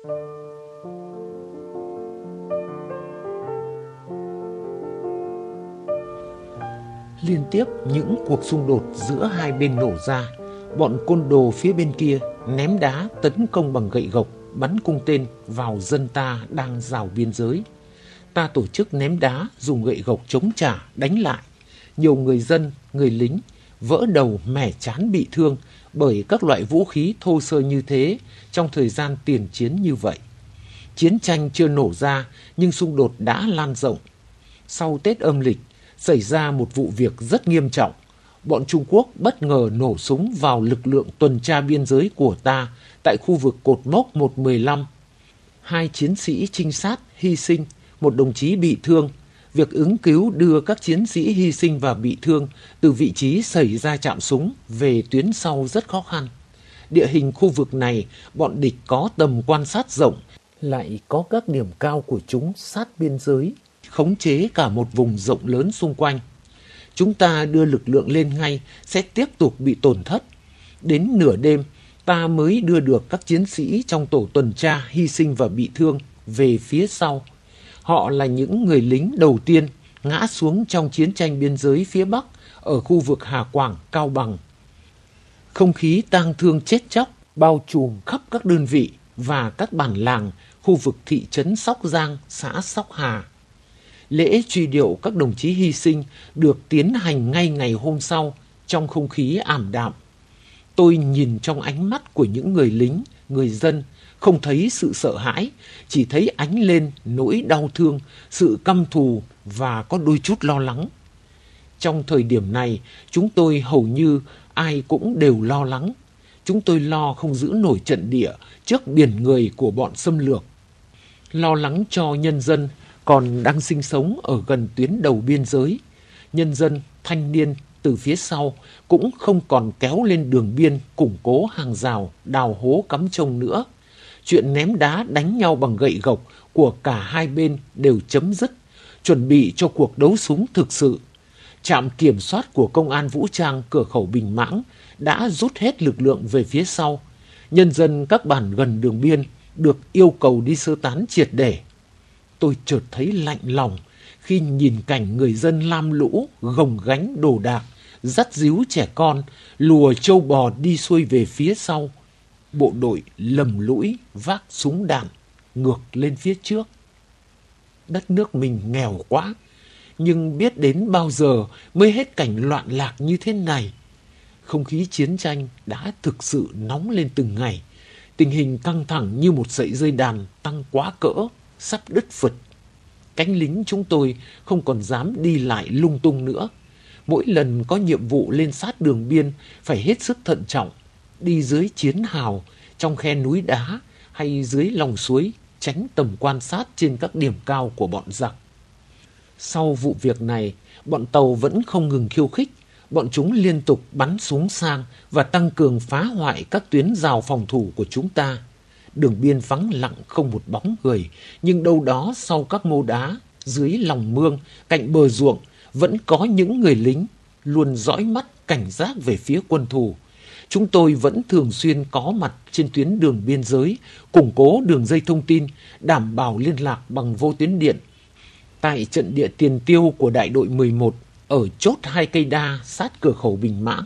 Liên tiếp những cuộc xung đột giữa hai bên nổ ra. Bọn côn đồ phía bên kia ném đá tấn công bằng gậy gộc, bắn cung tên vào dân ta đang rào biên giới. Ta tổ chức ném đá, dùng gậy gộc chống trả, đánh lại. Nhiều người dân, người lính vỡ đầu mẻ trán bị thương bởi các loại vũ khí thô sơ như thế trong thời gian tiền chiến như vậy. Chiến tranh chưa nổ ra nhưng xung đột đã lan rộng. Sau Tết âm lịch, xảy ra một vụ việc rất nghiêm trọng. Bọn Trung Quốc bất ngờ nổ súng vào lực lượng tuần tra biên giới của ta tại khu vực cột mốc 115. 2 chiến sĩ trinh sát hy sinh, 1 đồng chí bị thương. Việc ứng cứu đưa các chiến sĩ hy sinh và bị thương từ vị trí xảy ra chạm súng về tuyến sau rất khó khăn. Địa hình khu vực này, bọn địch có tầm quan sát rộng, lại có các điểm cao của chúng sát biên giới, khống chế cả một vùng rộng lớn xung quanh. Chúng ta đưa lực lượng lên ngay sẽ tiếp tục bị tổn thất. Đến nửa đêm, ta mới đưa được các chiến sĩ trong tổ tuần tra hy sinh và bị thương về phía sau. Họ là những người lính đầu tiên ngã xuống trong chiến tranh biên giới phía Bắc ở khu vực Hà Quảng, Cao Bằng. Không khí tang thương chết chóc bao trùm khắp các đơn vị và các bản làng khu vực thị trấn Sóc Giang, xã Sóc Hà. Lễ truy điệu các đồng chí hy sinh được tiến hành ngay ngày hôm sau trong không khí ảm đạm. Tôi nhìn trong ánh mắt của những người lính, người dân, không thấy sự sợ hãi, chỉ thấy ánh lên nỗi đau thương, sự căm thù và có đôi chút lo lắng. Trong thời điểm này, chúng tôi hầu như ai cũng đều lo lắng. Chúng tôi lo không giữ nổi trận địa trước biển người của bọn xâm lược. Lo lắng cho nhân dân còn đang sinh sống ở gần tuyến đầu biên giới. Nhân dân, thanh niên từ phía sau cũng không còn kéo lên đường biên củng cố hàng rào, đào hố cắm trông nữa. Chuyện ném đá đánh nhau bằng gậy gộc của cả hai bên đều chấm dứt, chuẩn bị cho cuộc đấu súng thực sự. Trạm kiểm soát của công an vũ trang cửa khẩu Bình Mãng đã rút hết lực lượng về phía sau. Nhân dân các bản gần đường biên được yêu cầu đi sơ tán triệt để. Tôi chợt thấy lạnh lòng khi nhìn cảnh người dân lam lũ gồng gánh đồ đạc, dắt díu trẻ con, lùa trâu bò đi xuôi về phía sau. Bộ đội lầm lũi vác súng đạn ngược lên phía trước. Đất nước mình nghèo quá, nhưng biết đến bao giờ mới hết cảnh loạn lạc như thế này. Không khí chiến tranh đã thực sự nóng lên từng ngày. Tình hình căng thẳng như một sợi dây đàn tăng quá cỡ, sắp đứt phật. Cánh lính chúng tôi không còn dám đi lại lung tung nữa. Mỗi lần có nhiệm vụ lên sát đường biên phải hết sức thận trọng, đi dưới chiến hào, trong khe núi đá hay dưới lòng suối, tránh tầm quan sát trên các điểm cao của bọn giặc. Sau vụ việc này, bọn tàu vẫn không ngừng khiêu khích. Bọn chúng liên tục bắn súng sang và tăng cường phá hoại các tuyến rào phòng thủ của chúng ta. Đường biên vắng lặng không một bóng người, nhưng đâu đó sau các mô đá, dưới lòng mương, cạnh bờ ruộng, vẫn có những người lính luôn dõi mắt cảnh giác về phía quân thù. Chúng tôi vẫn thường xuyên có mặt trên tuyến đường biên giới, củng cố đường dây thông tin, đảm bảo liên lạc bằng vô tuyến điện. Tại trận địa tiền tiêu của đại đội 11, ở chốt 2 cây đa sát cửa khẩu Bình Mãng.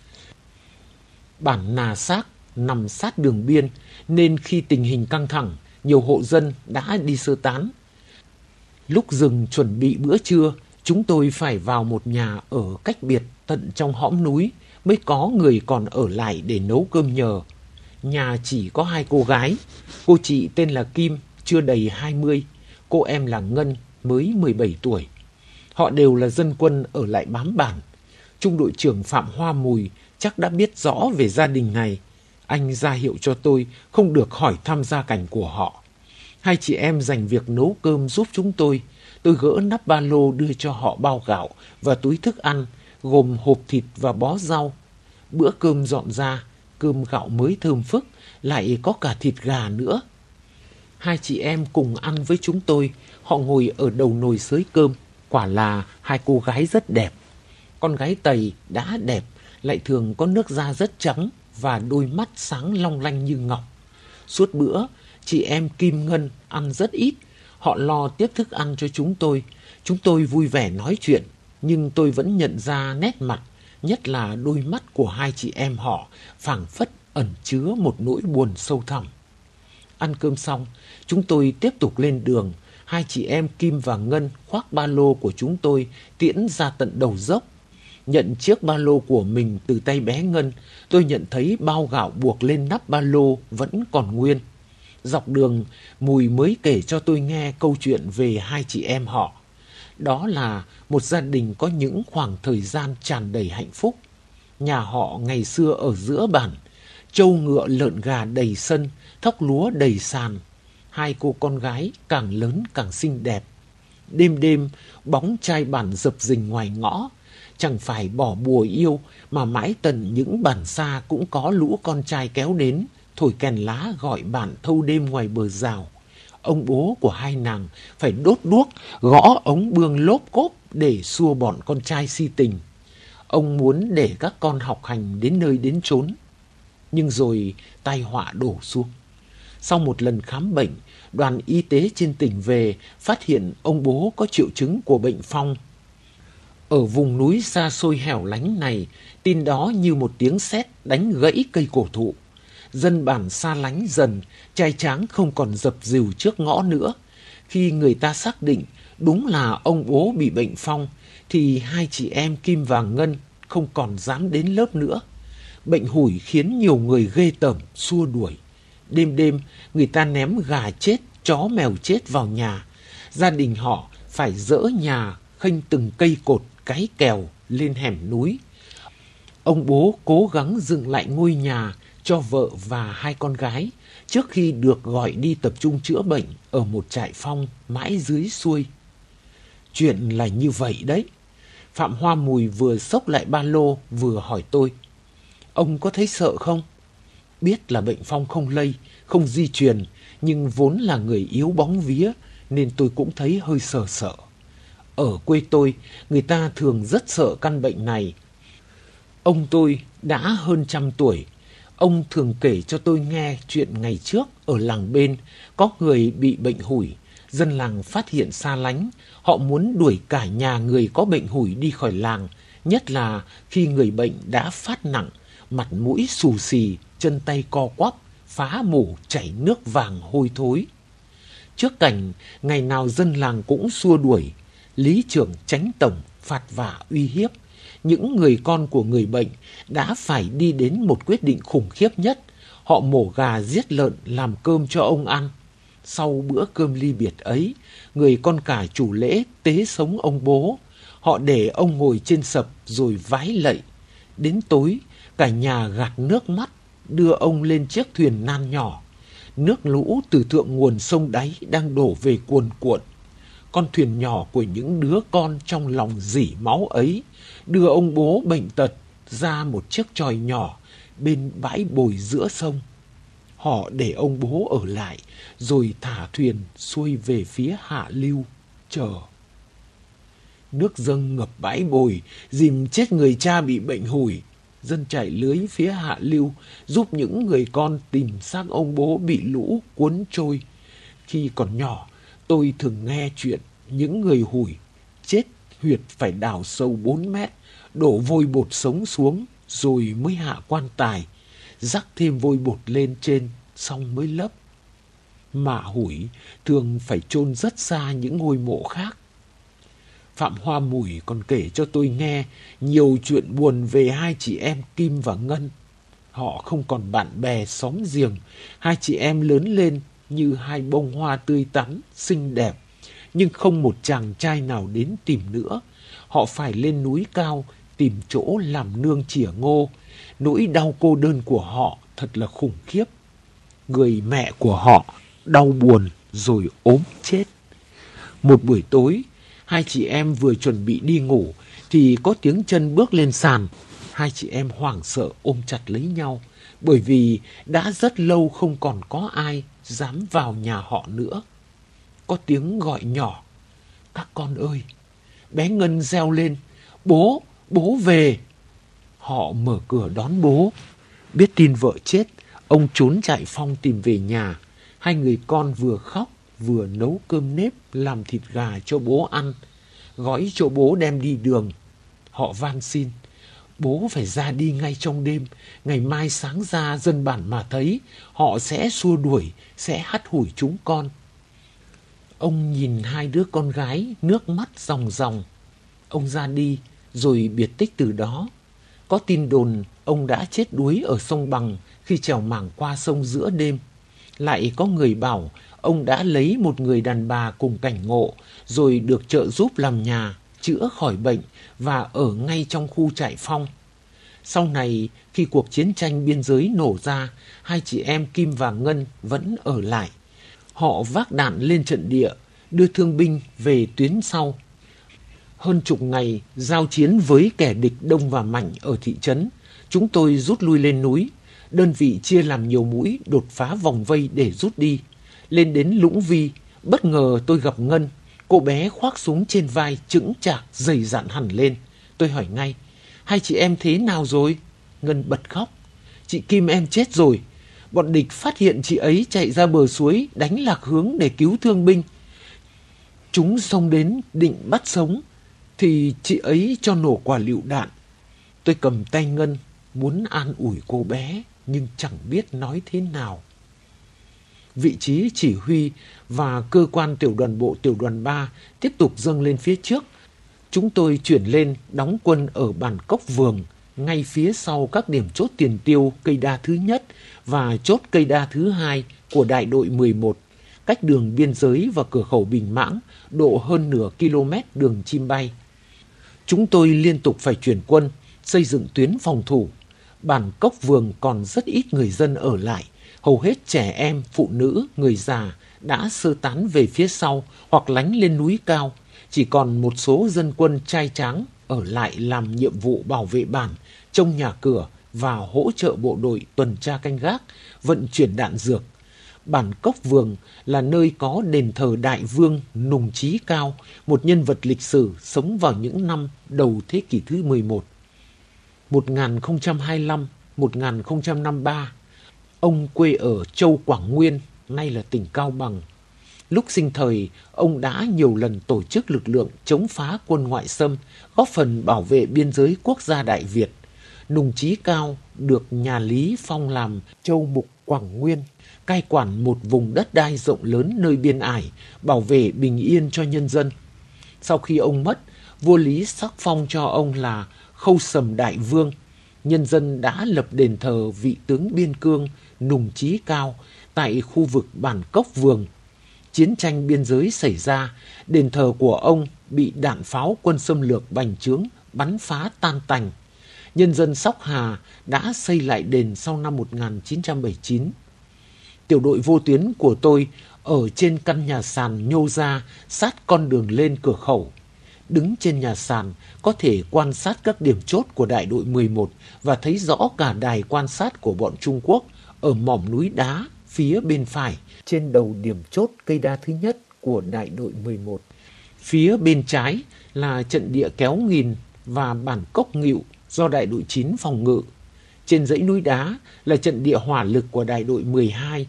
Bản Nà Xác nằm sát đường biên nên khi tình hình căng thẳng, nhiều hộ dân đã đi sơ tán. Lúc dừng chuẩn bị bữa trưa, chúng tôi phải vào một nhà ở cách biệt tận trong hõm núi mới có người còn ở lại để nấu cơm nhờ. Nhà chỉ có 2 cô gái. Cô chị tên là Kim, chưa đầy 20. Cô em là Ngân, mới 17 tuổi. Họ đều là dân quân ở lại bám bản. Trung đội trưởng Phạm Hoa Mùi chắc đã biết rõ về gia đình này. Anh ra hiệu cho tôi không được hỏi thăm gia cảnh của họ. 2 chị em dành việc nấu cơm giúp chúng tôi. Tôi gỡ nắp ba lô đưa cho họ bao gạo và túi thức ăn, gồm hộp thịt và bó rau. Bữa cơm dọn ra, cơm gạo mới thơm phức, lại có cả thịt gà nữa. 2 chị em cùng ăn với chúng tôi. Họ ngồi ở đầu nồi xới cơm. Quả là 2 cô gái rất đẹp. Con gái Tày đã đẹp, lại thường có nước da rất trắng và đôi mắt sáng long lanh như ngọc. Suốt bữa, Chị em Kim Ngân ăn rất ít. Họ lo tiếp thức ăn cho chúng tôi. Chúng tôi vui vẻ nói chuyện, nhưng tôi vẫn nhận ra nét mặt, nhất là đôi mắt của hai chị em họ, phảng phất ẩn chứa một nỗi buồn sâu thẳm. Ăn cơm xong, chúng tôi tiếp tục lên đường. Hai chị em Kim và Ngân khoác ba lô của chúng tôi tiễn ra tận đầu dốc. Nhận chiếc ba lô của mình từ tay bé Ngân, tôi nhận thấy bao gạo buộc lên nắp ba lô vẫn còn nguyên. Dọc đường, Mùi mới kể cho tôi nghe câu chuyện về hai chị em họ. Đó là một gia đình có những khoảng thời gian tràn đầy hạnh phúc. Nhà họ ngày xưa ở giữa bản, trâu ngựa lợn gà đầy sân, thóc lúa đầy sàn. Hai cô con gái càng lớn càng xinh đẹp. Đêm đêm, bóng trai bản dập dình ngoài ngõ. Chẳng phải bỏ bùa yêu mà mãi tận những bản xa cũng có lũ con trai kéo đến, thổi kèn lá gọi bạn thâu đêm ngoài bờ rào. Ông bố của hai nàng phải đốt đuốc, gõ ống bương lốp cốp để xua bọn con trai si tình. Ông muốn để các con học hành đến nơi đến chốn. Nhưng rồi tai họa đổ xuống. Sau một lần khám bệnh, đoàn y tế trên tỉnh về phát hiện ông bố có triệu chứng của bệnh phong. Ở vùng núi xa xôi hẻo lánh này, tin đó như một tiếng sét đánh gãy cây cổ thụ. Dân bản xa lánh dần, trai tráng không còn dập dìu trước ngõ nữa. Khi người ta xác định đúng là ông bố bị bệnh phong, thì hai chị em Kim và Ngân không còn dám đến lớp nữa. Bệnh hủi khiến nhiều người ghê tởm, xua đuổi. Đêm đêm, người ta ném gà chết, chó mèo chết vào nhà. Gia đình họ phải dỡ nhà, khênh từng cây cột, cái kèo lên hẻm núi. Ông bố cố gắng dựng lại ngôi nhà cho vợ và hai con gái trước khi được gọi đi tập trung chữa bệnh ở một trại phong mãi dưới xuôi. Chuyện là như vậy đấy. Phạm Hoa Mùi vừa xốc lại ba lô vừa hỏi tôi. Ông có thấy sợ không? Biết là bệnh phong không lây, không di truyền, nhưng vốn là người yếu bóng vía nên tôi cũng thấy hơi sợ sợ. Ở quê tôi, người ta thường rất sợ căn bệnh này. Ông tôi đã hơn 100 tuổi. Ông thường kể cho tôi nghe chuyện ngày trước ở làng bên có người bị bệnh hủi. Dân làng phát hiện xa lánh, họ muốn đuổi cả nhà người có bệnh hủi đi khỏi làng, nhất là khi người bệnh đã phát nặng, mặt mũi xù xì, chân tay co quắp, phá mổ chảy nước vàng hôi thối. Trước cảnh ngày nào dân làng cũng xua đuổi, lý trưởng chánh tổng phạt vả uy hiếp, những người con của người bệnh đã phải đi đến một quyết định khủng khiếp nhất. Họ mổ gà giết lợn làm cơm cho ông ăn. Sau bữa cơm ly biệt ấy, người con cả chủ lễ tế sống ông bố. Họ để ông ngồi trên sập rồi vái lạy. Đến tối, cả nhà gạt nước mắt, đưa ông lên chiếc thuyền nan nhỏ. Nước lũ từ thượng nguồn sông đáy đang đổ về cuồn cuộn. Con thuyền nhỏ của những đứa con trong lòng rỉ máu ấy đưa ông bố bệnh tật ra một chiếc chòi nhỏ bên bãi bồi giữa sông. Họ để ông bố ở lại rồi thả thuyền xuôi về phía hạ lưu chờ. Nước dâng ngập bãi bồi, dìm chết người cha bị bệnh hủi. Dân chạy lưới phía hạ lưu giúp những người con tìm xác ông bố bị lũ cuốn trôi. Khi còn nhỏ, tôi thường nghe chuyện những người hủi chết huyệt phải đào sâu 4 mét, đổ vôi bột sống xuống rồi mới hạ quan tài, rắc thêm vôi bột lên trên xong mới lấp. Mả hủi thường phải chôn rất xa những ngôi mộ khác. Phạm Hoa Mùi còn kể cho tôi nghe nhiều chuyện buồn về hai chị em Kim và Ngân. Họ không còn bạn bè xóm giềng, hai chị em lớn lên như hai bông hoa tươi tắn, xinh đẹp, nhưng không một chàng trai nào đến tìm nữa. Họ phải lên núi cao tìm chỗ làm nương chỉa ngô. Nỗi đau cô đơn của họ thật là khủng khiếp. Người mẹ của họ đau buồn rồi ốm chết. Một buổi tối, hai chị em vừa chuẩn bị đi ngủ thì có tiếng chân bước lên sàn. Hai chị em hoảng sợ ôm chặt lấy nhau bởi vì đã rất lâu không còn có ai dám vào nhà họ nữa. Có tiếng gọi nhỏ. Các con ơi! Bé Ngân reo lên. Bố! Bố về! Họ mở cửa đón bố. Biết tin vợ chết, ông trốn chạy phong tìm về nhà. Hai người con vừa khóc vừa nấu cơm nếp làm thịt gà cho bố ăn, gói cho bố đem đi đường. Họ van xin, bố phải ra đi ngay trong đêm, ngày mai sáng ra dân bản mà thấy, họ sẽ xua đuổi, sẽ hắt hủi chúng con. Ông nhìn hai đứa con gái, nước mắt ròng ròng. Ông ra đi, rồi biệt tích từ đó. Có tin đồn ông đã chết đuối ở sông Bằng khi trèo mảng qua sông giữa đêm. Lại có người bảo ông đã lấy một người đàn bà cùng cảnh ngộ, rồi được trợ giúp làm nhà, chữa khỏi bệnh và ở ngay trong khu trại phong. Sau này, khi cuộc chiến tranh biên giới nổ ra, hai chị em Kim và Ngân vẫn ở lại. Họ vác đạn lên trận địa, đưa thương binh về tuyến sau. Hơn chục ngày giao chiến với kẻ địch đông và mạnh ở thị trấn, chúng tôi rút lui lên núi. Đơn vị chia làm nhiều mũi đột phá vòng vây để rút đi. Lên đến Lũng Vi, bất ngờ tôi gặp Ngân. Cô bé khoác súng trên vai, chững chạc, dày dặn hẳn lên. Tôi hỏi ngay, hai chị em thế nào rồi? Ngân bật khóc. Chị Kim em chết rồi. Bọn địch phát hiện chị ấy chạy ra bờ suối, đánh lạc hướng để cứu thương binh. Chúng xông đến định bắt sống, thì chị ấy cho nổ quả lựu đạn. Tôi cầm tay Ngân, muốn an ủi cô bé, nhưng chẳng biết nói thế nào. Vị trí chỉ huy và cơ quan tiểu đoàn bộ tiểu đoàn 3 tiếp tục dâng lên phía trước. Chúng tôi chuyển lên đóng quân ở bản Cốc Vường, ngay phía sau các điểm chốt tiền tiêu cây đa thứ nhất và chốt cây đa thứ hai của đại đội 11, cách đường biên giới và cửa khẩu Bình Mãng độ hơn nửa km đường chim bay. Chúng tôi liên tục phải chuyển quân, xây dựng tuyến phòng thủ. Bản Cốc Vường còn rất ít người dân ở lại, hầu hết trẻ em, phụ nữ, người già đã sơ tán về phía sau hoặc lánh lên núi cao. Chỉ còn một số dân quân trai tráng ở lại làm nhiệm vụ bảo vệ bản, trông nhà cửa và hỗ trợ bộ đội tuần tra canh gác, vận chuyển đạn dược. Bản Cốc Vường là nơi có đền thờ Đại Vương Nùng Chí Cao, một nhân vật lịch sử sống vào những năm đầu thế kỷ thứ 11. 1025-1053, ông quê ở Châu Quảng Nguyên, nay là tỉnh Cao Bằng. Lúc sinh thời, ông đã nhiều lần tổ chức lực lượng chống phá quân ngoại xâm, góp phần bảo vệ biên giới quốc gia Đại Việt. Nùng Chí Cao được nhà Lý phong làm Châu Mục Quảng Nguyên, cai quản một vùng đất đai rộng lớn nơi biên ải, bảo vệ bình yên cho nhân dân. Sau khi ông mất, vua Lý sắc phong cho ông là Khâu Sầm Đại Vương. Nhân dân đã lập đền thờ vị tướng biên cương Nùng Chí Cao tại khu vực bản Cốc Vường. Chiến tranh biên giới xảy ra, đền thờ của ông bị đạn pháo quân xâm lược bành trướng bắn phá tan tành. Nhân dân Sóc Hà đã xây lại đền sau năm 1979. Tiểu đội vô tuyến của tôi ở trên căn nhà sàn nhô ra sát con đường lên cửa khẩu. Đứng trên nhà sàn có thể quan sát các điểm chốt của đại đội 11 và thấy rõ cả đài quan sát của bọn Trung Quốc ở mỏm núi đá phía bên phải trên đầu điểm chốt cây đa thứ nhất của đại đội 11. Phía bên trái là trận địa Kéo Nghìn và bản Cốc Ngịu do đại đội 9 phòng ngự. Trên dãy núi đá là trận địa hỏa lực của đại đội 12,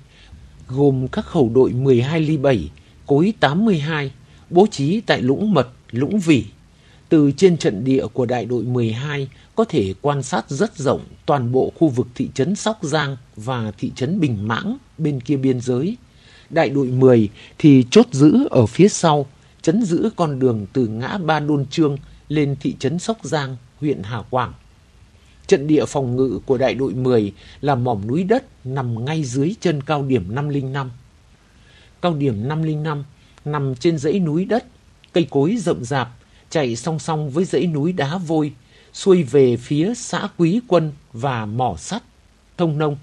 gồm các khẩu đội 12 ly 7, cối 82, bố trí tại Lũng Mật, Lũng Vỉ. Từ trên trận địa của đại đội 12 có thể quan sát rất rộng toàn bộ khu vực thị trấn Sóc Giang và thị trấn Bình Mãng bên kia biên giới. Đại đội 10 thì chốt giữ ở phía sau, trấn giữ con đường từ ngã Ba Đôn Trương lên thị trấn Sóc Giang, huyện Hà Quảng. Trận địa phòng ngự của đại đội 10 là mỏm núi đất nằm ngay dưới chân cao điểm 505. Cao điểm 505 nằm trên dãy núi đất, cây cối rậm rạp, chạy song song với dãy núi đá vôi, xuôi về phía xã Quý Quân và mỏ sắt, Thông Nông.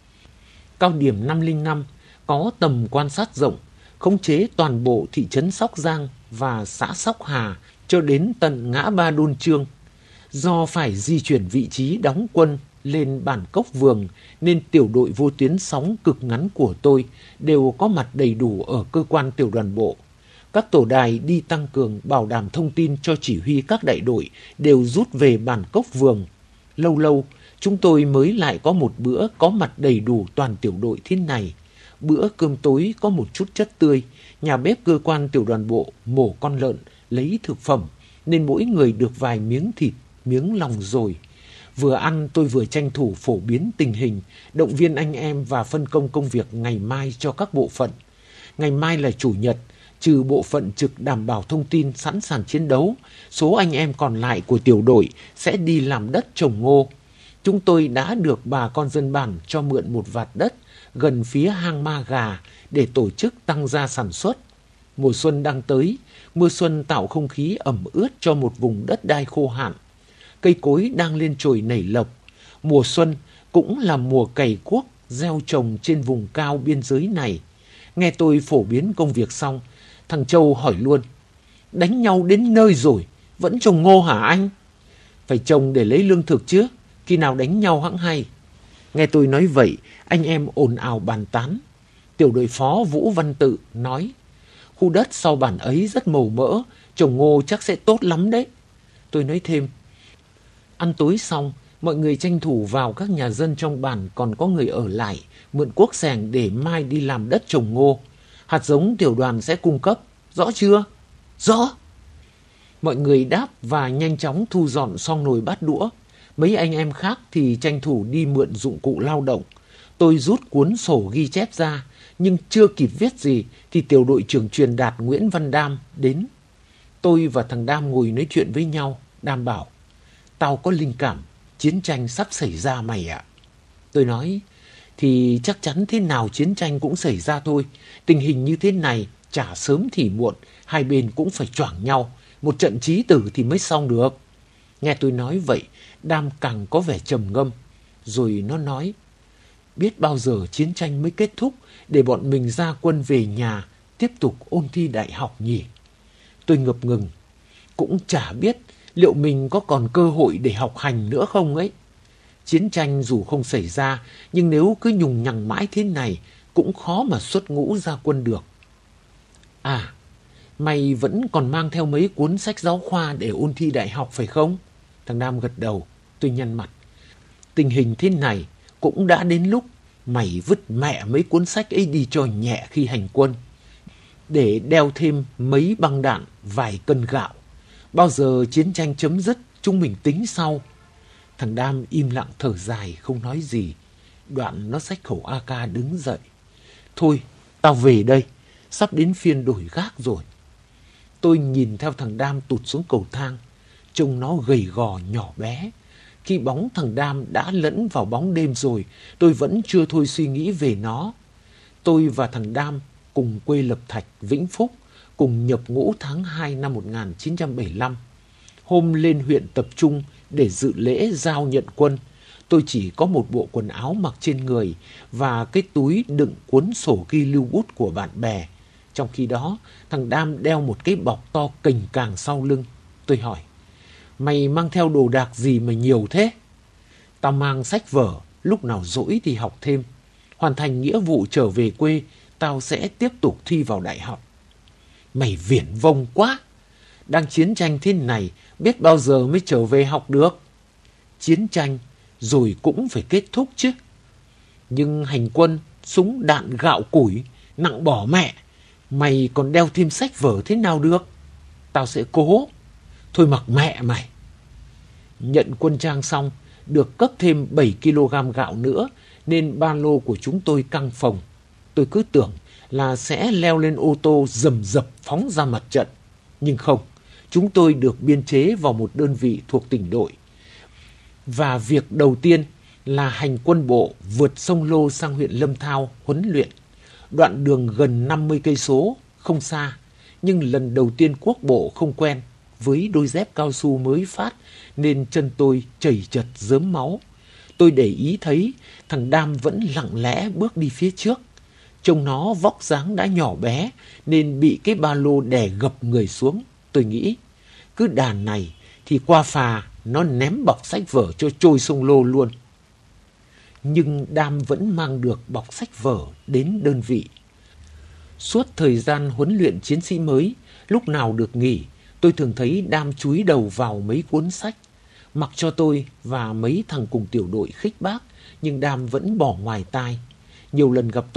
Cao điểm 505 có tầm quan sát rộng, khống chế toàn bộ thị trấn Sóc Giang và xã Sóc Hà cho đến tận ngã Ba Đôn Trương. Do phải di chuyển vị trí đóng quân lên bản Cốc Vường nên tiểu đội vô tuyến sóng cực ngắn của tôi đều có mặt đầy đủ ở cơ quan tiểu đoàn bộ. Các tổ đài đi tăng cường bảo đảm thông tin cho chỉ huy các đại đội đều rút về bản Cốc Vường. Lâu lâu chúng tôi mới lại có một bữa có mặt đầy đủ toàn tiểu đội thế này. Bữa cơm tối có một chút chất tươi, nhà bếp cơ quan tiểu đoàn bộ mổ con lợn, lấy thực phẩm, nên mỗi người được vài miếng thịt, miếng lòng dồi. Vừa ăn tôi vừa tranh thủ phổ biến tình hình, động viên anh em và phân công công việc ngày mai cho các bộ phận. Ngày mai là Chủ nhật, trừ bộ phận trực đảm bảo thông tin sẵn sàng chiến đấu, số anh em còn lại của tiểu đội sẽ đi làm đất trồng ngô. Chúng tôi đã được bà con dân bản cho mượn một vạt đất gần phía hang Ma Gà để tổ chức tăng gia sản xuất. Mùa xuân đang tới, mưa xuân tạo không khí ẩm ướt cho một vùng đất đai khô hạn. Cây cối đang lên chồi nảy lộc. Mùa xuân cũng là mùa cày cuốc, gieo trồng trên vùng cao biên giới này. Nghe tôi phổ biến công việc xong, thằng Châu hỏi luôn: đánh nhau đến nơi rồi, vẫn trồng ngô hả anh? Phải trồng để lấy lương thực chứ, khi nào đánh nhau hẵng hay. Nghe tôi nói vậy, anh em ồn ào bàn tán. Tiểu đội phó Vũ Văn Tự nói: khu đất sau bản ấy rất màu mỡ, trồng ngô chắc sẽ tốt lắm đấy. Tôi nói thêm: ăn tối xong, mọi người tranh thủ vào các nhà dân trong bản còn có người ở lại, mượn cuốc xẻng để mai đi làm đất trồng ngô. Hạt giống tiểu đoàn sẽ cung cấp, rõ chưa? Rõ. Mọi người đáp và nhanh chóng thu dọn xong nồi bát đũa. Mấy anh em khác thì tranh thủ đi mượn dụng cụ lao động. Tôi rút cuốn sổ ghi chép ra, nhưng chưa kịp viết gì thì tiểu đội trưởng truyền đạt Nguyễn Văn Đam đến. Tôi và thằng Đam ngồi nói chuyện với nhau. Đam bảo: tao có linh cảm, chiến tranh sắp xảy ra mày ạ. Tôi nói: thì chắc chắn thế nào chiến tranh cũng xảy ra thôi. Tình hình như thế này, chả sớm thì muộn, hai bên cũng phải choảng nhau. Một trận chí tử thì mới xong được. Nghe tôi nói vậy, Đam càng có vẻ trầm ngâm. Rồi nó nói: biết bao giờ chiến tranh mới kết thúc để bọn mình ra quân về nhà, tiếp tục ôn thi đại học nhỉ? Tôi ngập ngừng. Cũng chả biết liệu mình có còn cơ hội để học hành nữa không ấy. Chiến tranh dù không xảy ra, nhưng nếu cứ nhùng nhằng mãi thế này, cũng khó mà xuất ngũ ra quân được. À, mày vẫn còn mang theo mấy cuốn sách giáo khoa để ôn thi đại học phải không? Thằng Nam gật đầu. Tôi nhăn mặt. Tình hình thế này, cũng đã đến lúc mày vứt mẹ mấy cuốn sách ấy đi cho nhẹ khi hành quân, để đeo thêm mấy băng đạn, vài cân gạo. Bao giờ chiến tranh chấm dứt, chúng mình tính sau. Thằng Đam im lặng thở dài, không nói gì. Đoạn nó xách khẩu AK đứng dậy. Thôi, tao về đây, sắp đến phiên đổi gác rồi. Tôi nhìn theo thằng Đam tụt xuống cầu thang. Trông nó gầy gò nhỏ bé. Khi bóng thằng Đam đã lẫn vào bóng đêm rồi, tôi vẫn chưa thôi suy nghĩ về nó. Tôi và thằng Đam cùng quê Lập Thạch, Vĩnh Phúc, cùng nhập ngũ tháng 2 năm 1975. Hôm lên huyện tập trung để dự lễ giao nhận quân, tôi chỉ có một bộ quần áo mặc trên người và cái túi đựng cuốn sổ ghi lưu bút của bạn bè. Trong khi đó, thằng Đam đeo một cái bọc to cành càng sau lưng. Tôi hỏi: mày mang theo đồ đạc gì mà nhiều thế? Tao mang sách vở, lúc nào rỗi thì học thêm. Hoàn thành nghĩa vụ trở về quê, tao sẽ tiếp tục thi vào đại học. Mày viển vông quá. Đang chiến tranh thế này, biết bao giờ mới trở về học được. Chiến tranh rồi cũng phải kết thúc chứ. Nhưng hành quân, súng đạn gạo củi, nặng bỏ mẹ. Mày còn đeo thêm sách vở thế nào được? Tao sẽ cố. Thôi mặc mẹ mày. Nhận quân trang xong, được cấp thêm 7 kg gạo nữa, nên ba lô của chúng tôi căng phồng. Tôi cứ tưởng là sẽ leo lên ô tô rầm rập phóng ra mặt trận. Nhưng không, chúng tôi được biên chế vào một đơn vị thuộc tỉnh đội. Và việc đầu tiên là hành quân bộ vượt sông Lô sang huyện Lâm Thao huấn luyện. Đoạn đường gần 50 cây số, không xa, nhưng lần đầu tiên quốc bộ không quen. Với đôi dép cao su mới phát nên chân tôi chảy chật rớm máu. Tôi để ý thấy thằng Đam vẫn lặng lẽ bước đi phía trước. Trông nó vóc dáng đã nhỏ bé nên bị cái ba lô đè gập người xuống. Tôi nghĩ cứ đàn này thì qua phà nó ném bọc sách vở cho trôi sông Lô luôn. Nhưng Đam vẫn mang được bọc sách vở đến đơn vị. Suốt thời gian huấn luyện chiến sĩ mới, lúc nào được nghỉ, tôi thường thấy Đam chúi đầu vào mấy cuốn sách. Mặc cho tôi và mấy thằng cùng tiểu đội khích bác, nhưng Đam vẫn bỏ ngoài tai. Nhiều lần gặp tôi,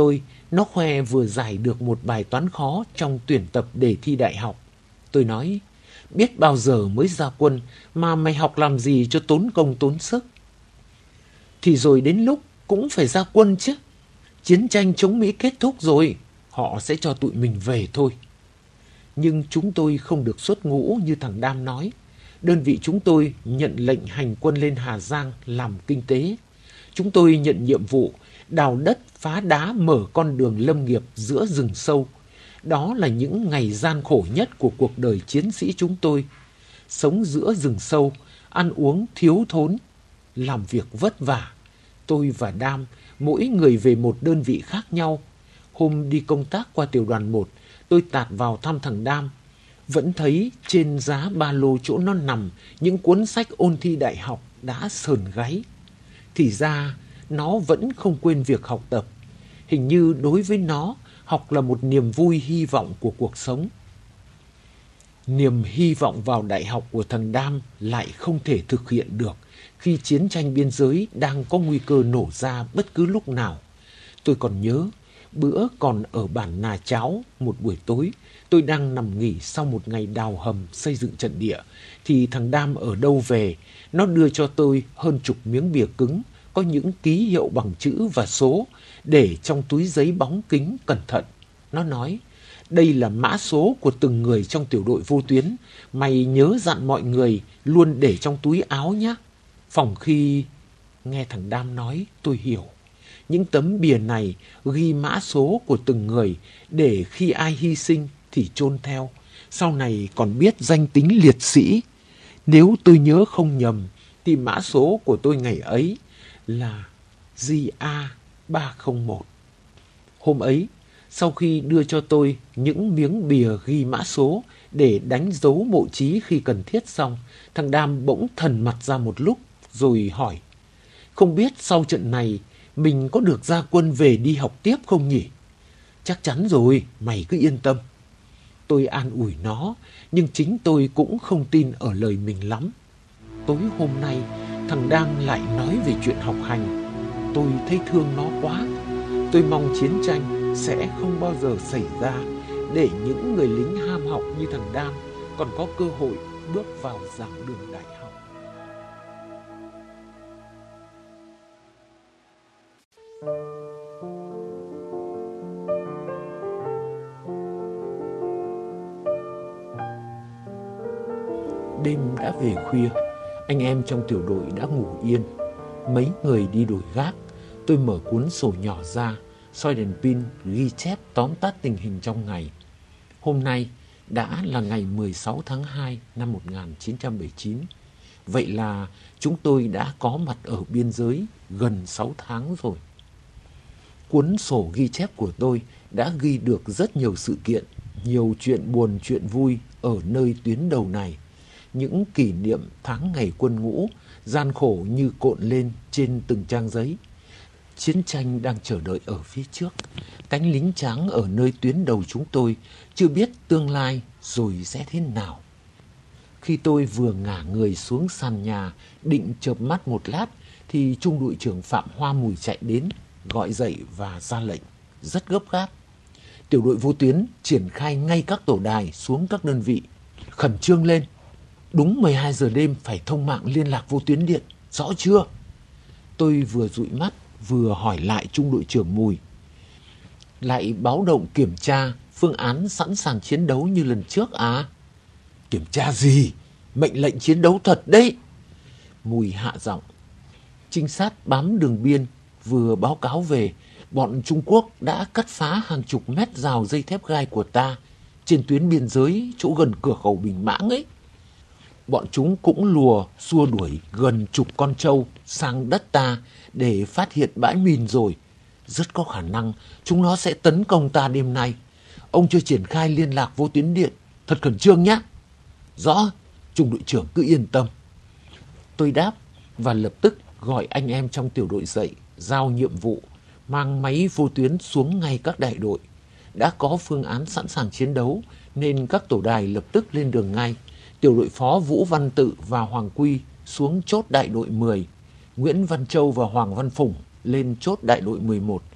Nó khoe vừa giải được một bài toán khó trong tuyển tập để thi đại học. Tôi nói, biết bao giờ mới ra quân mà mày học làm gì cho tốn công tốn sức. Thì rồi đến lúc cũng phải ra quân chứ. Chiến tranh chống Mỹ kết thúc rồi, họ sẽ cho tụi mình về thôi. Nhưng chúng tôi không được xuất ngũ như thằng Đam nói. Đơn vị chúng tôi nhận lệnh hành quân lên Hà Giang làm kinh tế. Chúng tôi nhận nhiệm vụ đào đất, phá đá, mở con đường lâm nghiệp giữa rừng sâu. Đó là những ngày gian khổ nhất của cuộc đời chiến sĩ chúng tôi. Sống giữa rừng sâu, ăn uống thiếu thốn, làm việc vất vả. Tôi và Đam, mỗi người về một đơn vị khác nhau. Hôm đi công tác qua tiểu đoàn 1, tôi tạt vào thăm thằng Đam. Vẫn thấy trên giá ba lô chỗ nó nằm những cuốn sách ôn thi đại học đã sờn gáy. Thì ra nó vẫn không quên việc học tập. Hình như đối với nó, học là một niềm vui hy vọng của cuộc sống. Niềm hy vọng vào đại học của thằng Đam lại không thể thực hiện được khi chiến tranh biên giới đang có nguy cơ nổ ra bất cứ lúc nào. Tôi còn nhớ, bữa còn ở bản Nà Cháo một buổi tối, tôi đang nằm nghỉ sau một ngày đào hầm xây dựng trận địa, thì thằng Đam ở đâu về, nó đưa cho tôi hơn chục miếng bìa cứng, có những ký hiệu bằng chữ và số, để trong túi giấy bóng kính cẩn thận. Nó nói, đây là mã số của từng người trong tiểu đội vô tuyến, mày nhớ dặn mọi người luôn để trong túi áo nhé. Phòng khi nghe thằng Đam nói, tôi hiểu. Những tấm bìa này ghi mã số của từng người để khi ai hy sinh thì chôn theo. Sau này còn biết danh tính liệt sĩ. Nếu tôi nhớ không nhầm thì mã số của tôi ngày ấy là GA301. Hôm ấy, sau khi đưa cho tôi những miếng bìa ghi mã số để đánh dấu mộ chí khi cần thiết xong, thằng Đam bỗng thần mặt ra một lúc rồi hỏi, không biết sau trận này mình có được ra quân về đi học tiếp không nhỉ? Chắc chắn rồi, mày cứ yên tâm. Tôi an ủi nó, nhưng chính tôi cũng không tin ở lời mình lắm. Tối hôm nay, thằng Đam lại nói về chuyện học hành. Tôi thấy thương nó quá. Tôi mong chiến tranh sẽ không bao giờ xảy ra, để những người lính ham học như thằng Đam còn có cơ hội bước vào giảng đường đại học. Đêm đã về khuya, anh em trong tiểu đội đã ngủ yên. Mấy người đi đổi gác, tôi mở cuốn sổ nhỏ ra, soi đèn pin, ghi chép tóm tắt tình hình trong ngày. Hôm nay đã là ngày 16 tháng 2 năm 1979. Vậy là chúng tôi đã có mặt ở biên giới gần 6 tháng rồi. Cuốn sổ ghi chép của tôi đã ghi được rất nhiều sự kiện, nhiều chuyện buồn chuyện vui ở nơi tuyến đầu này. Những kỷ niệm tháng ngày quân ngũ, gian khổ như cộn lên trên từng trang giấy. Chiến tranh đang chờ đợi ở phía trước. Cánh lính trắng ở nơi tuyến đầu chúng tôi chưa biết tương lai rồi sẽ thế nào. Khi tôi vừa ngả người xuống sàn nhà định chợp mắt một lát thì trung đội trưởng Phạm Hoa Mùi chạy đến, gọi dậy và ra lệnh rất gấp gáp. Tiểu đội vô tuyến triển khai ngay các tổ đài xuống các đơn vị. Khẩn trương lên. Đúng 12 giờ đêm phải thông mạng liên lạc vô tuyến điện. Rõ chưa? Tôi vừa dụi mắt vừa hỏi lại trung đội trưởng Mùi. Lại báo động kiểm tra phương án sẵn sàng chiến đấu như lần trước à? Kiểm tra gì? Mệnh lệnh chiến đấu thật đấy. Mùi hạ giọng. Trinh sát bám đường biên vừa báo cáo về bọn Trung Quốc đã cắt phá hàng chục mét rào dây thép gai của ta trên tuyến biên giới chỗ gần cửa khẩu Bình Mãng ấy. Bọn chúng cũng lùa xua đuổi gần chục con trâu sang đất ta để phát hiện bãi mìn rồi. Rất có khả năng chúng nó sẽ tấn công ta đêm nay. Ông chưa triển khai liên lạc vô tuyến điện, thật khẩn trương nhé. Rõ, trung đội trưởng cứ yên tâm. Tôi đáp và lập tức gọi anh em trong tiểu đội dậy, giao nhiệm vụ, mang máy vô tuyến xuống ngay các đại đội. Đã có phương án sẵn sàng chiến đấu nên các tổ đài lập tức lên đường ngay. Tiểu đội phó Vũ Văn Tự và Hoàng Quy xuống chốt đại đội 10. Nguyễn Văn Châu và Hoàng Văn Phùng lên chốt đại đội 11.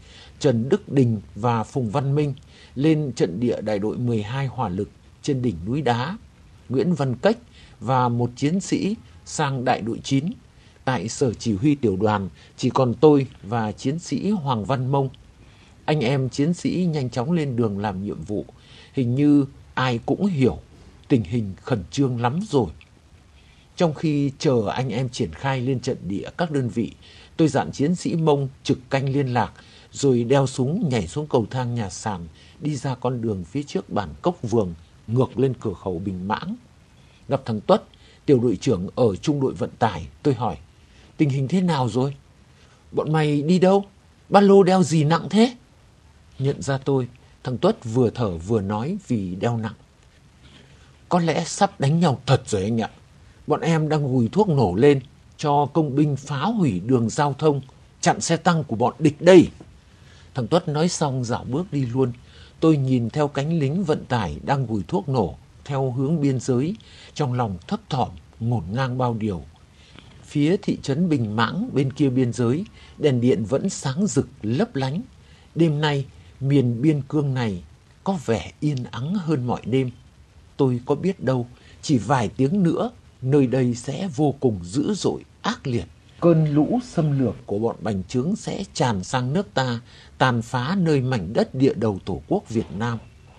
Trần Đức Đình và Phùng Văn Minh lên trận địa đại đội 12 hỏa lực trên đỉnh núi đá, Nguyễn Văn Cách và một chiến sĩ sang đại đội 9. Tại sở chỉ huy tiểu đoàn chỉ còn tôi và chiến sĩ Hoàng Văn Mông. Anh em chiến sĩ nhanh chóng lên đường làm nhiệm vụ. Hình như ai cũng hiểu tình hình khẩn trương lắm rồi. Trong khi chờ anh em triển khai lên trận địa các đơn vị, tôi dặn chiến sĩ Mông trực canh liên lạc, rồi đeo súng nhảy xuống cầu thang nhà sàn, đi ra con đường phía trước bản Cốc Vường, ngược lên cửa khẩu Bình Mãng. Gặp thằng Tuất, tiểu đội trưởng ở trung đội vận tải, tôi hỏi, tình hình thế nào rồi? Bọn mày đi đâu? Ba lô đeo gì nặng thế? Nhận ra tôi, thằng Tuất vừa thở vừa nói vì đeo nặng. Có lẽ sắp đánh nhau thật rồi anh ạ. Bọn em đang hùi thuốc nổ lên cho công binh phá hủy đường giao thông, chặn xe tăng của bọn địch đây. Thằng Tuất nói xong dạo bước đi luôn. Tôi nhìn theo cánh lính vận tải đang hùi thuốc nổ theo hướng biên giới, trong lòng thấp thỏm ngổn ngang bao điều. Phía thị trấn Bình Mãng bên kia biên giới, đèn điện vẫn sáng rực lấp lánh. Đêm nay, miền biên cương này có vẻ yên ắng hơn mọi đêm. Tôi có biết đâu, chỉ vài tiếng nữa, nơi đây sẽ vô cùng dữ dội, ác liệt. Cơn lũ xâm lược của bọn bành trướng sẽ tràn sang nước ta, tàn phá nơi mảnh đất địa đầu Tổ quốc Việt Nam.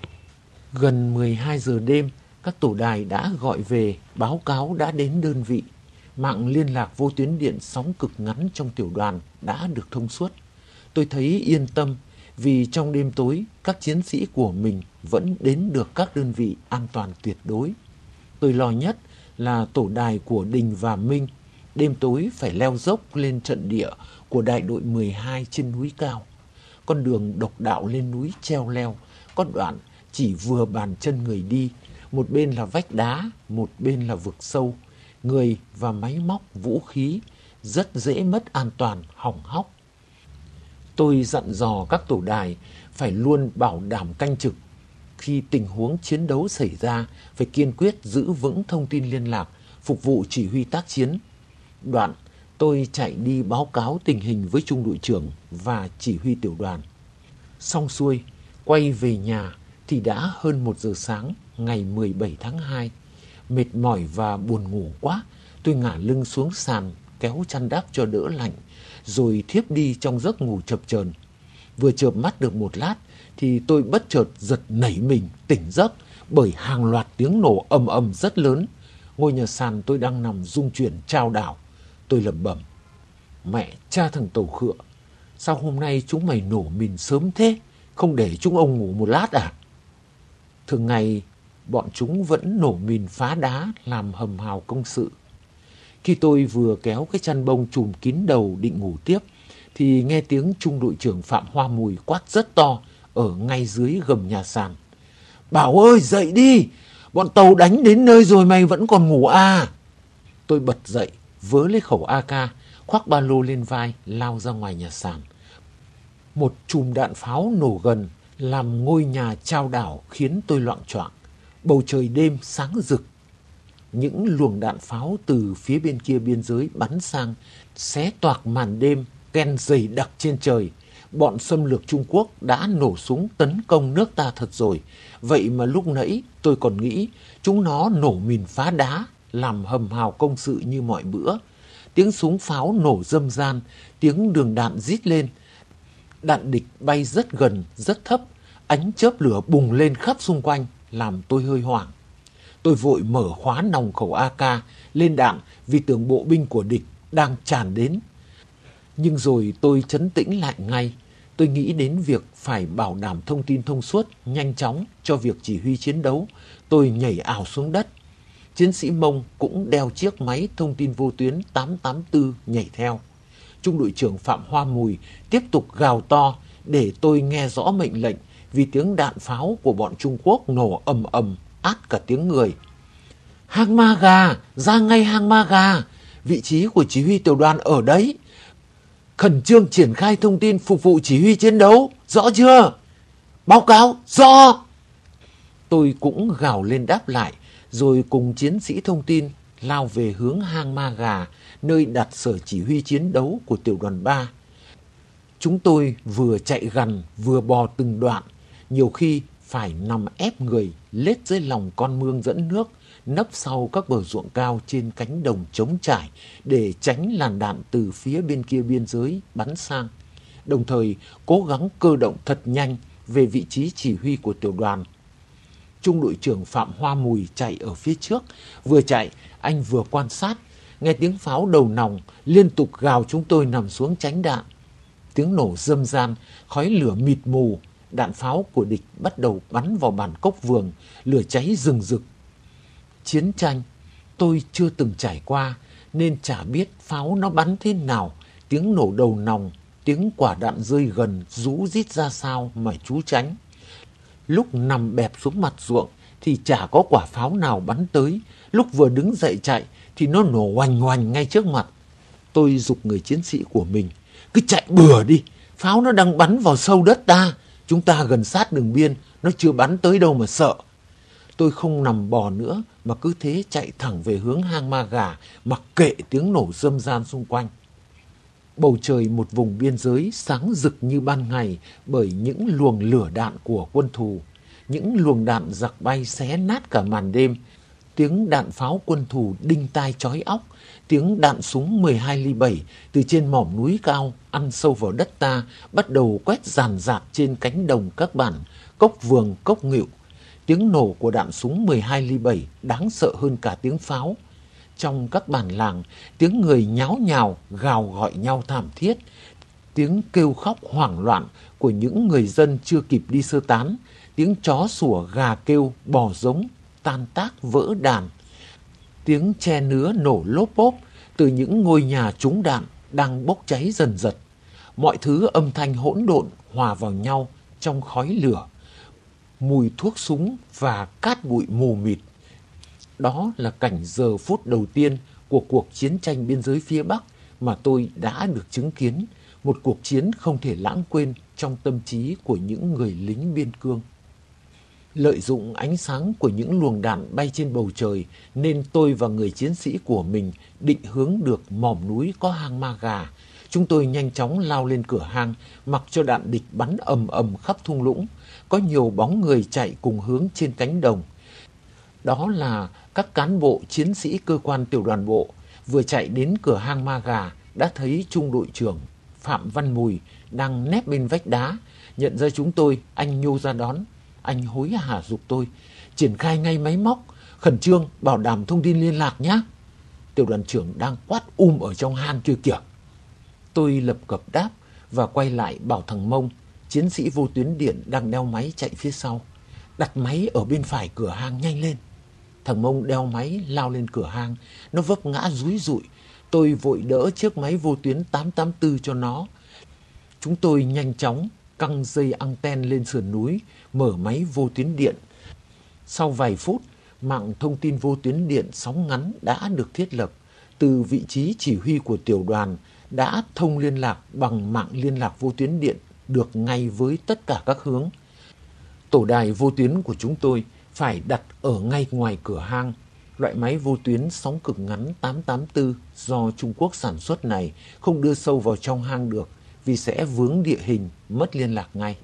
Gần 12 giờ đêm, các tổ đài đã gọi về, báo cáo đã đến đơn vị. Mạng liên lạc vô tuyến điện sóng cực ngắn trong tiểu đoàn đã được thông suốt. Tôi thấy yên tâm vì trong đêm tối, các chiến sĩ của mình vẫn đến được các đơn vị an toàn tuyệt đối. Tôi lo nhất là tổ đài của Đình và Minh đêm tối phải leo dốc lên trận địa của đại đội 12 trên núi cao. Con đường độc đạo lên núi treo leo, có đoạn chỉ vừa bàn chân người đi, một bên là vách đá, một bên là vực sâu. Người và máy móc, vũ khí rất dễ mất an toàn, hỏng hóc. Tôi dặn dò các tổ đài phải luôn bảo đảm canh trực. Khi tình huống chiến đấu xảy ra, phải kiên quyết giữ vững thông tin liên lạc, phục vụ chỉ huy tác chiến. Đoạn, tôi chạy đi báo cáo tình hình với trung đội trưởng và chỉ huy tiểu đoàn. Xong xuôi, quay về nhà thì đã hơn 1 giờ sáng ngày 17 tháng 2. Mệt mỏi và buồn ngủ quá, tôi ngả lưng xuống sàn kéo chăn đắp cho đỡ lạnh, rồi thiếp đi trong giấc ngủ chập chờn. Vừa chợp mắt được một lát thì tôi bất chợt giật nảy mình tỉnh giấc bởi hàng loạt tiếng nổ ầm ầm rất lớn. Ngôi nhà sàn tôi đang nằm rung chuyển chao đảo. Tôi lẩm bẩm, mẹ cha thằng Tàu Khựa, sao hôm nay chúng mày nổ mìn sớm thế, không để chúng ông ngủ một lát à? Thường ngày bọn chúng vẫn nổ mìn phá đá làm hầm hào công sự. Khi tôi vừa kéo cái chăn bông trùm kín đầu định ngủ tiếp thì nghe tiếng trung đội trưởng Phạm Hoa Mùi quát rất to ở ngay dưới gầm nhà sàn. Bảo ơi, dậy đi, bọn Tàu đánh đến nơi rồi mày vẫn còn ngủ à? Tôi bật dậy, vớ lấy khẩu AK, khoác ba lô lên vai, lao ra ngoài nhà sàn. Một chùm đạn pháo nổ gần làm ngôi nhà chao đảo khiến tôi loạng choạng. Bầu trời đêm sáng rực. Những luồng đạn pháo từ phía bên kia biên giới bắn sang, xé toạc màn đêm, ken dày đặc trên trời. Bọn xâm lược Trung Quốc đã nổ súng tấn công nước ta thật rồi. Vậy mà lúc nãy tôi còn nghĩ chúng nó nổ mìn phá đá, làm hầm hào công sự như mọi bữa. Tiếng súng pháo nổ râm ran, tiếng đường đạn rít lên. Đạn địch bay rất gần, rất thấp, ánh chớp lửa bùng lên khắp xung quanh, làm tôi hơi hoảng. Tôi vội mở khóa nòng khẩu AK lên đạn vì tưởng bộ binh của địch đang tràn đến. Nhưng rồi tôi trấn tĩnh lại ngay. Tôi nghĩ đến việc phải bảo đảm thông tin thông suốt, nhanh chóng cho việc chỉ huy chiến đấu. Tôi nhảy ảo xuống đất. Chiến sĩ Mông cũng đeo chiếc máy thông tin vô tuyến 884 nhảy theo. Trung đội trưởng Phạm Hoa Mùi tiếp tục gào to để tôi nghe rõ mệnh lệnh vì tiếng đạn pháo của bọn Trung Quốc nổ ầm ầm át cả tiếng người. Hang Ma Gà, ra ngay Hang Ma Gà, vị trí của chỉ huy tiểu đoàn ở đấy. Khẩn trương triển khai thông tin phục vụ chỉ huy chiến đấu, rõ chưa? Báo cáo, rõ. Tôi cũng gào lên đáp lại, rồi cùng chiến sĩ thông tin lao về hướng Hang Ma Gà, nơi đặt sở chỉ huy chiến đấu của tiểu đoàn 3. Chúng tôi vừa chạy gằn vừa bò từng đoạn, nhiều khi phải nằm ép người lết dưới lòng con mương dẫn nước, nấp sau các bờ ruộng cao trên cánh đồng trống trải để tránh làn đạn từ phía bên kia biên giới bắn sang. Đồng thời cố gắng cơ động thật nhanh về vị trí chỉ huy của tiểu đoàn. Trung đội trưởng Phạm Hoa Mùi chạy ở phía trước, vừa chạy anh vừa quan sát, nghe tiếng pháo đầu nòng liên tục gào chúng tôi nằm xuống tránh đạn. Tiếng nổ râm ran, khói lửa mịt mù, đạn pháo của địch bắt đầu bắn vào bản cốc vườn, lửa cháy rừng rực. Chiến tranh tôi chưa từng trải qua nên chả biết pháo nó bắn thế nào, tiếng nổ đầu nòng, tiếng quả đạn rơi gần rú rít ra sao mà trú tránh. Lúc nằm bẹp xuống mặt ruộng thì chả có quả pháo nào bắn tới, lúc vừa đứng dậy chạy thì nó nổ oành oành ngay trước mặt. Tôi giục người chiến sĩ của mình, cứ chạy bừa đi, pháo nó đang bắn vào sâu đất ta, chúng ta gần sát đường biên, nó chưa bắn tới đâu mà sợ. Tôi không nằm bò nữa mà cứ thế chạy thẳng về hướng hang Ma Gà, mặc kệ tiếng nổ râm ran xung quanh. Bầu trời một vùng biên giới sáng rực như ban ngày bởi những luồng lửa đạn của quân thù. Những luồng đạn giặc bay xé nát cả màn đêm. Tiếng đạn pháo quân thù đinh tai chói óc. Tiếng đạn súng 12 ly 7 từ trên mỏm núi cao ăn sâu vào đất ta bắt đầu quét ràn rạt trên cánh đồng các bản, cốc vườn, cốc ngịu. Tiếng nổ của đạn súng 12 ly 7 đáng sợ hơn cả tiếng pháo. Trong các bản làng, tiếng người nháo nhào gào gọi nhau thảm thiết, tiếng kêu khóc hoảng loạn của những người dân chưa kịp đi sơ tán, tiếng chó sủa gà kêu bò giống tan tác vỡ đàn, tiếng tre nứa nổ lốp bốp từ những ngôi nhà trúng đạn đang bốc cháy dần dật. Mọi thứ âm thanh hỗn độn hòa vào nhau trong khói lửa, mùi thuốc súng và cát bụi mù mịt. Đó là cảnh giờ phút đầu tiên của cuộc chiến tranh biên giới phía Bắc mà tôi đã được chứng kiến, một cuộc chiến không thể lãng quên trong tâm trí của những người lính biên cương. Lợi dụng ánh sáng của những luồng đạn bay trên bầu trời nên tôi và người chiến sĩ của mình định hướng được mỏm núi có hang Ma Gà. Chúng tôi nhanh chóng lao lên cửa hang, mặc cho đạn địch bắn ầm ầm khắp thung lũng. Có nhiều bóng người chạy cùng hướng trên cánh đồng. Đó là các cán bộ chiến sĩ cơ quan tiểu đoàn bộ. Vừa chạy đến cửa hang Ma Gà đã thấy trung đội trưởng Phạm Văn Mùi đang nép bên vách đá. Nhận ra chúng tôi, anh nhô ra đón. Anh hối hả giục tôi, triển khai ngay máy móc, khẩn trương bảo đảm thông tin liên lạc nhé. Tiểu đoàn trưởng đang quát ở trong hang kia kìa. Tôi lập cập đáp và quay lại bảo thằng Mông, chiến sĩ vô tuyến điện đang đeo máy chạy phía sau. Đặt máy ở bên phải cửa hang nhanh lên. Thằng Mông đeo máy lao lên cửa hang, nó vấp ngã rúi rụi. Tôi vội đỡ chiếc máy vô tuyến 884 cho nó. Chúng tôi nhanh chóng căng dây anten lên sườn núi, mở máy vô tuyến điện. Sau vài phút, mạng thông tin vô tuyến điện sóng ngắn đã được thiết lập. Từ vị trí chỉ huy của tiểu đoàn đã thông liên lạc bằng mạng liên lạc vô tuyến điện được ngay với tất cả các hướng. Tổ đài vô tuyến của chúng tôi phải đặt ở ngay ngoài cửa hang. Loại máy vô tuyến sóng cực ngắn 884 do Trung Quốc sản xuất này không đưa sâu vào trong hang được vì sẽ vướng địa hình, mất liên lạc ngay.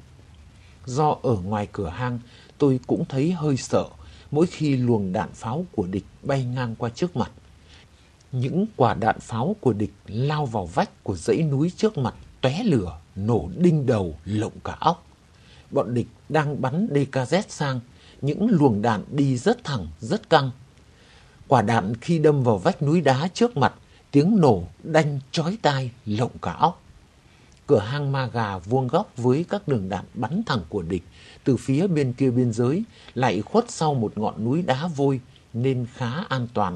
Do ở ngoài cửa hang, tôi cũng thấy hơi sợ mỗi khi luồng đạn pháo của địch bay ngang qua trước mặt. Những quả đạn pháo của địch lao vào vách của dãy núi trước mặt tóe lửa, nổ đinh đầu, lộng cả óc. Bọn địch đang bắn DKZ sang, những luồng đạn đi rất thẳng, rất căng. Quả đạn khi đâm vào vách núi đá trước mặt, tiếng nổ đanh chói tai, lộng cả óc. Cửa hang Ma Gà vuông góc với các đường đạn bắn thẳng của địch từ phía bên kia biên giới, lại khuất sau một ngọn núi đá vôi nên khá an toàn.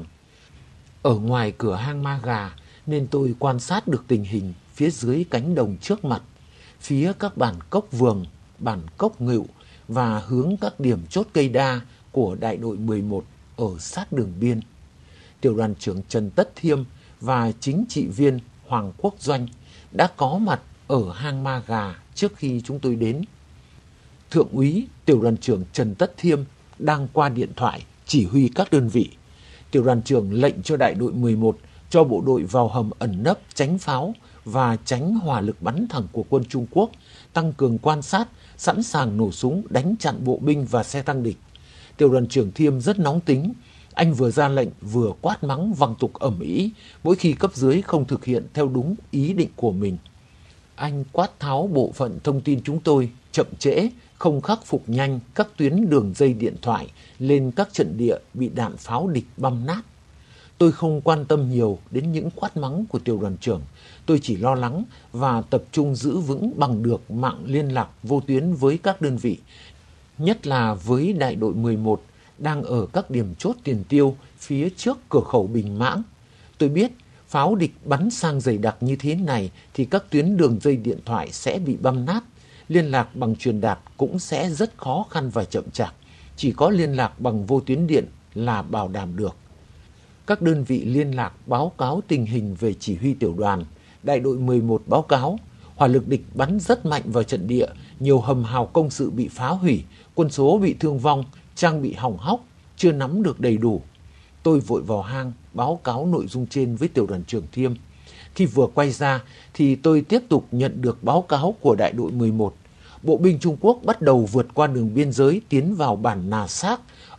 Ở ngoài cửa hang Ma Gà nên tôi quan sát được tình hình phía dưới cánh đồng trước mặt, phía các bản cốc vườn, bản cốc ngịu và hướng các điểm chốt cây đa của đại đội 11 ở sát đường biên. Tiểu đoàn trưởng Trần Tất Thiêm và chính trị viên Hoàng Quốc Doanh đã có mặt ở hang Ma Gà trước khi chúng tôi đến. Thượng úy tiểu đoàn trưởng Trần Tất Thiêm đang qua điện thoại chỉ huy các đơn vị. Tiểu đoàn trưởng lệnh cho đại đội 11 cho bộ đội vào hầm ẩn nấp tránh pháo và tránh hỏa lực bắn thẳng của quân Trung Quốc, tăng cường quan sát, sẵn sàng nổ súng đánh chặn bộ binh và xe tăng địch. Tiểu đoàn trưởng Thiêm rất nóng tính. Anh vừa ra lệnh vừa quát mắng văng tục ầm ĩ mỗi khi cấp dưới không thực hiện theo đúng ý định của mình. Anh quát tháo bộ phận thông tin chúng tôi chậm trễ, không khắc phục nhanh các tuyến đường dây điện thoại lên các trận địa bị đạn pháo địch băm nát. Tôi không quan tâm nhiều đến những quát mắng của tiểu đoàn trưởng. Tôi chỉ lo lắng và tập trung giữ vững bằng được mạng liên lạc vô tuyến với các đơn vị, nhất là với đại đội 11 đang ở các điểm chốt tiền tiêu phía trước cửa khẩu Bình Mãng. Tôi biết pháo địch bắn sang dày đặc như thế này thì các tuyến đường dây điện thoại sẽ bị băm nát, liên lạc bằng truyền đạt cũng sẽ rất khó khăn và chậm chạp. Chỉ có liên lạc bằng vô tuyến điện là bảo đảm được. Các đơn vị liên lạc báo cáo tình hình về chỉ huy tiểu đoàn. Đại đội 11 báo cáo hỏa lực địch bắn rất mạnh vào trận địa, nhiều hầm hào công sự bị phá hủy, quân số bị thương vong, trang bị hỏng hóc, chưa nắm được đầy đủ. Tôi vội vào hang báo cáo nội dung trên với tiểu đoàn trưởng Thiêm. Khi vừa quay ra thì tôi tiếp tục nhận được báo cáo của đại đội 11. Bộ binh Trung Quốc bắt đầu vượt qua đường biên giới tiến vào bản Nà Xác.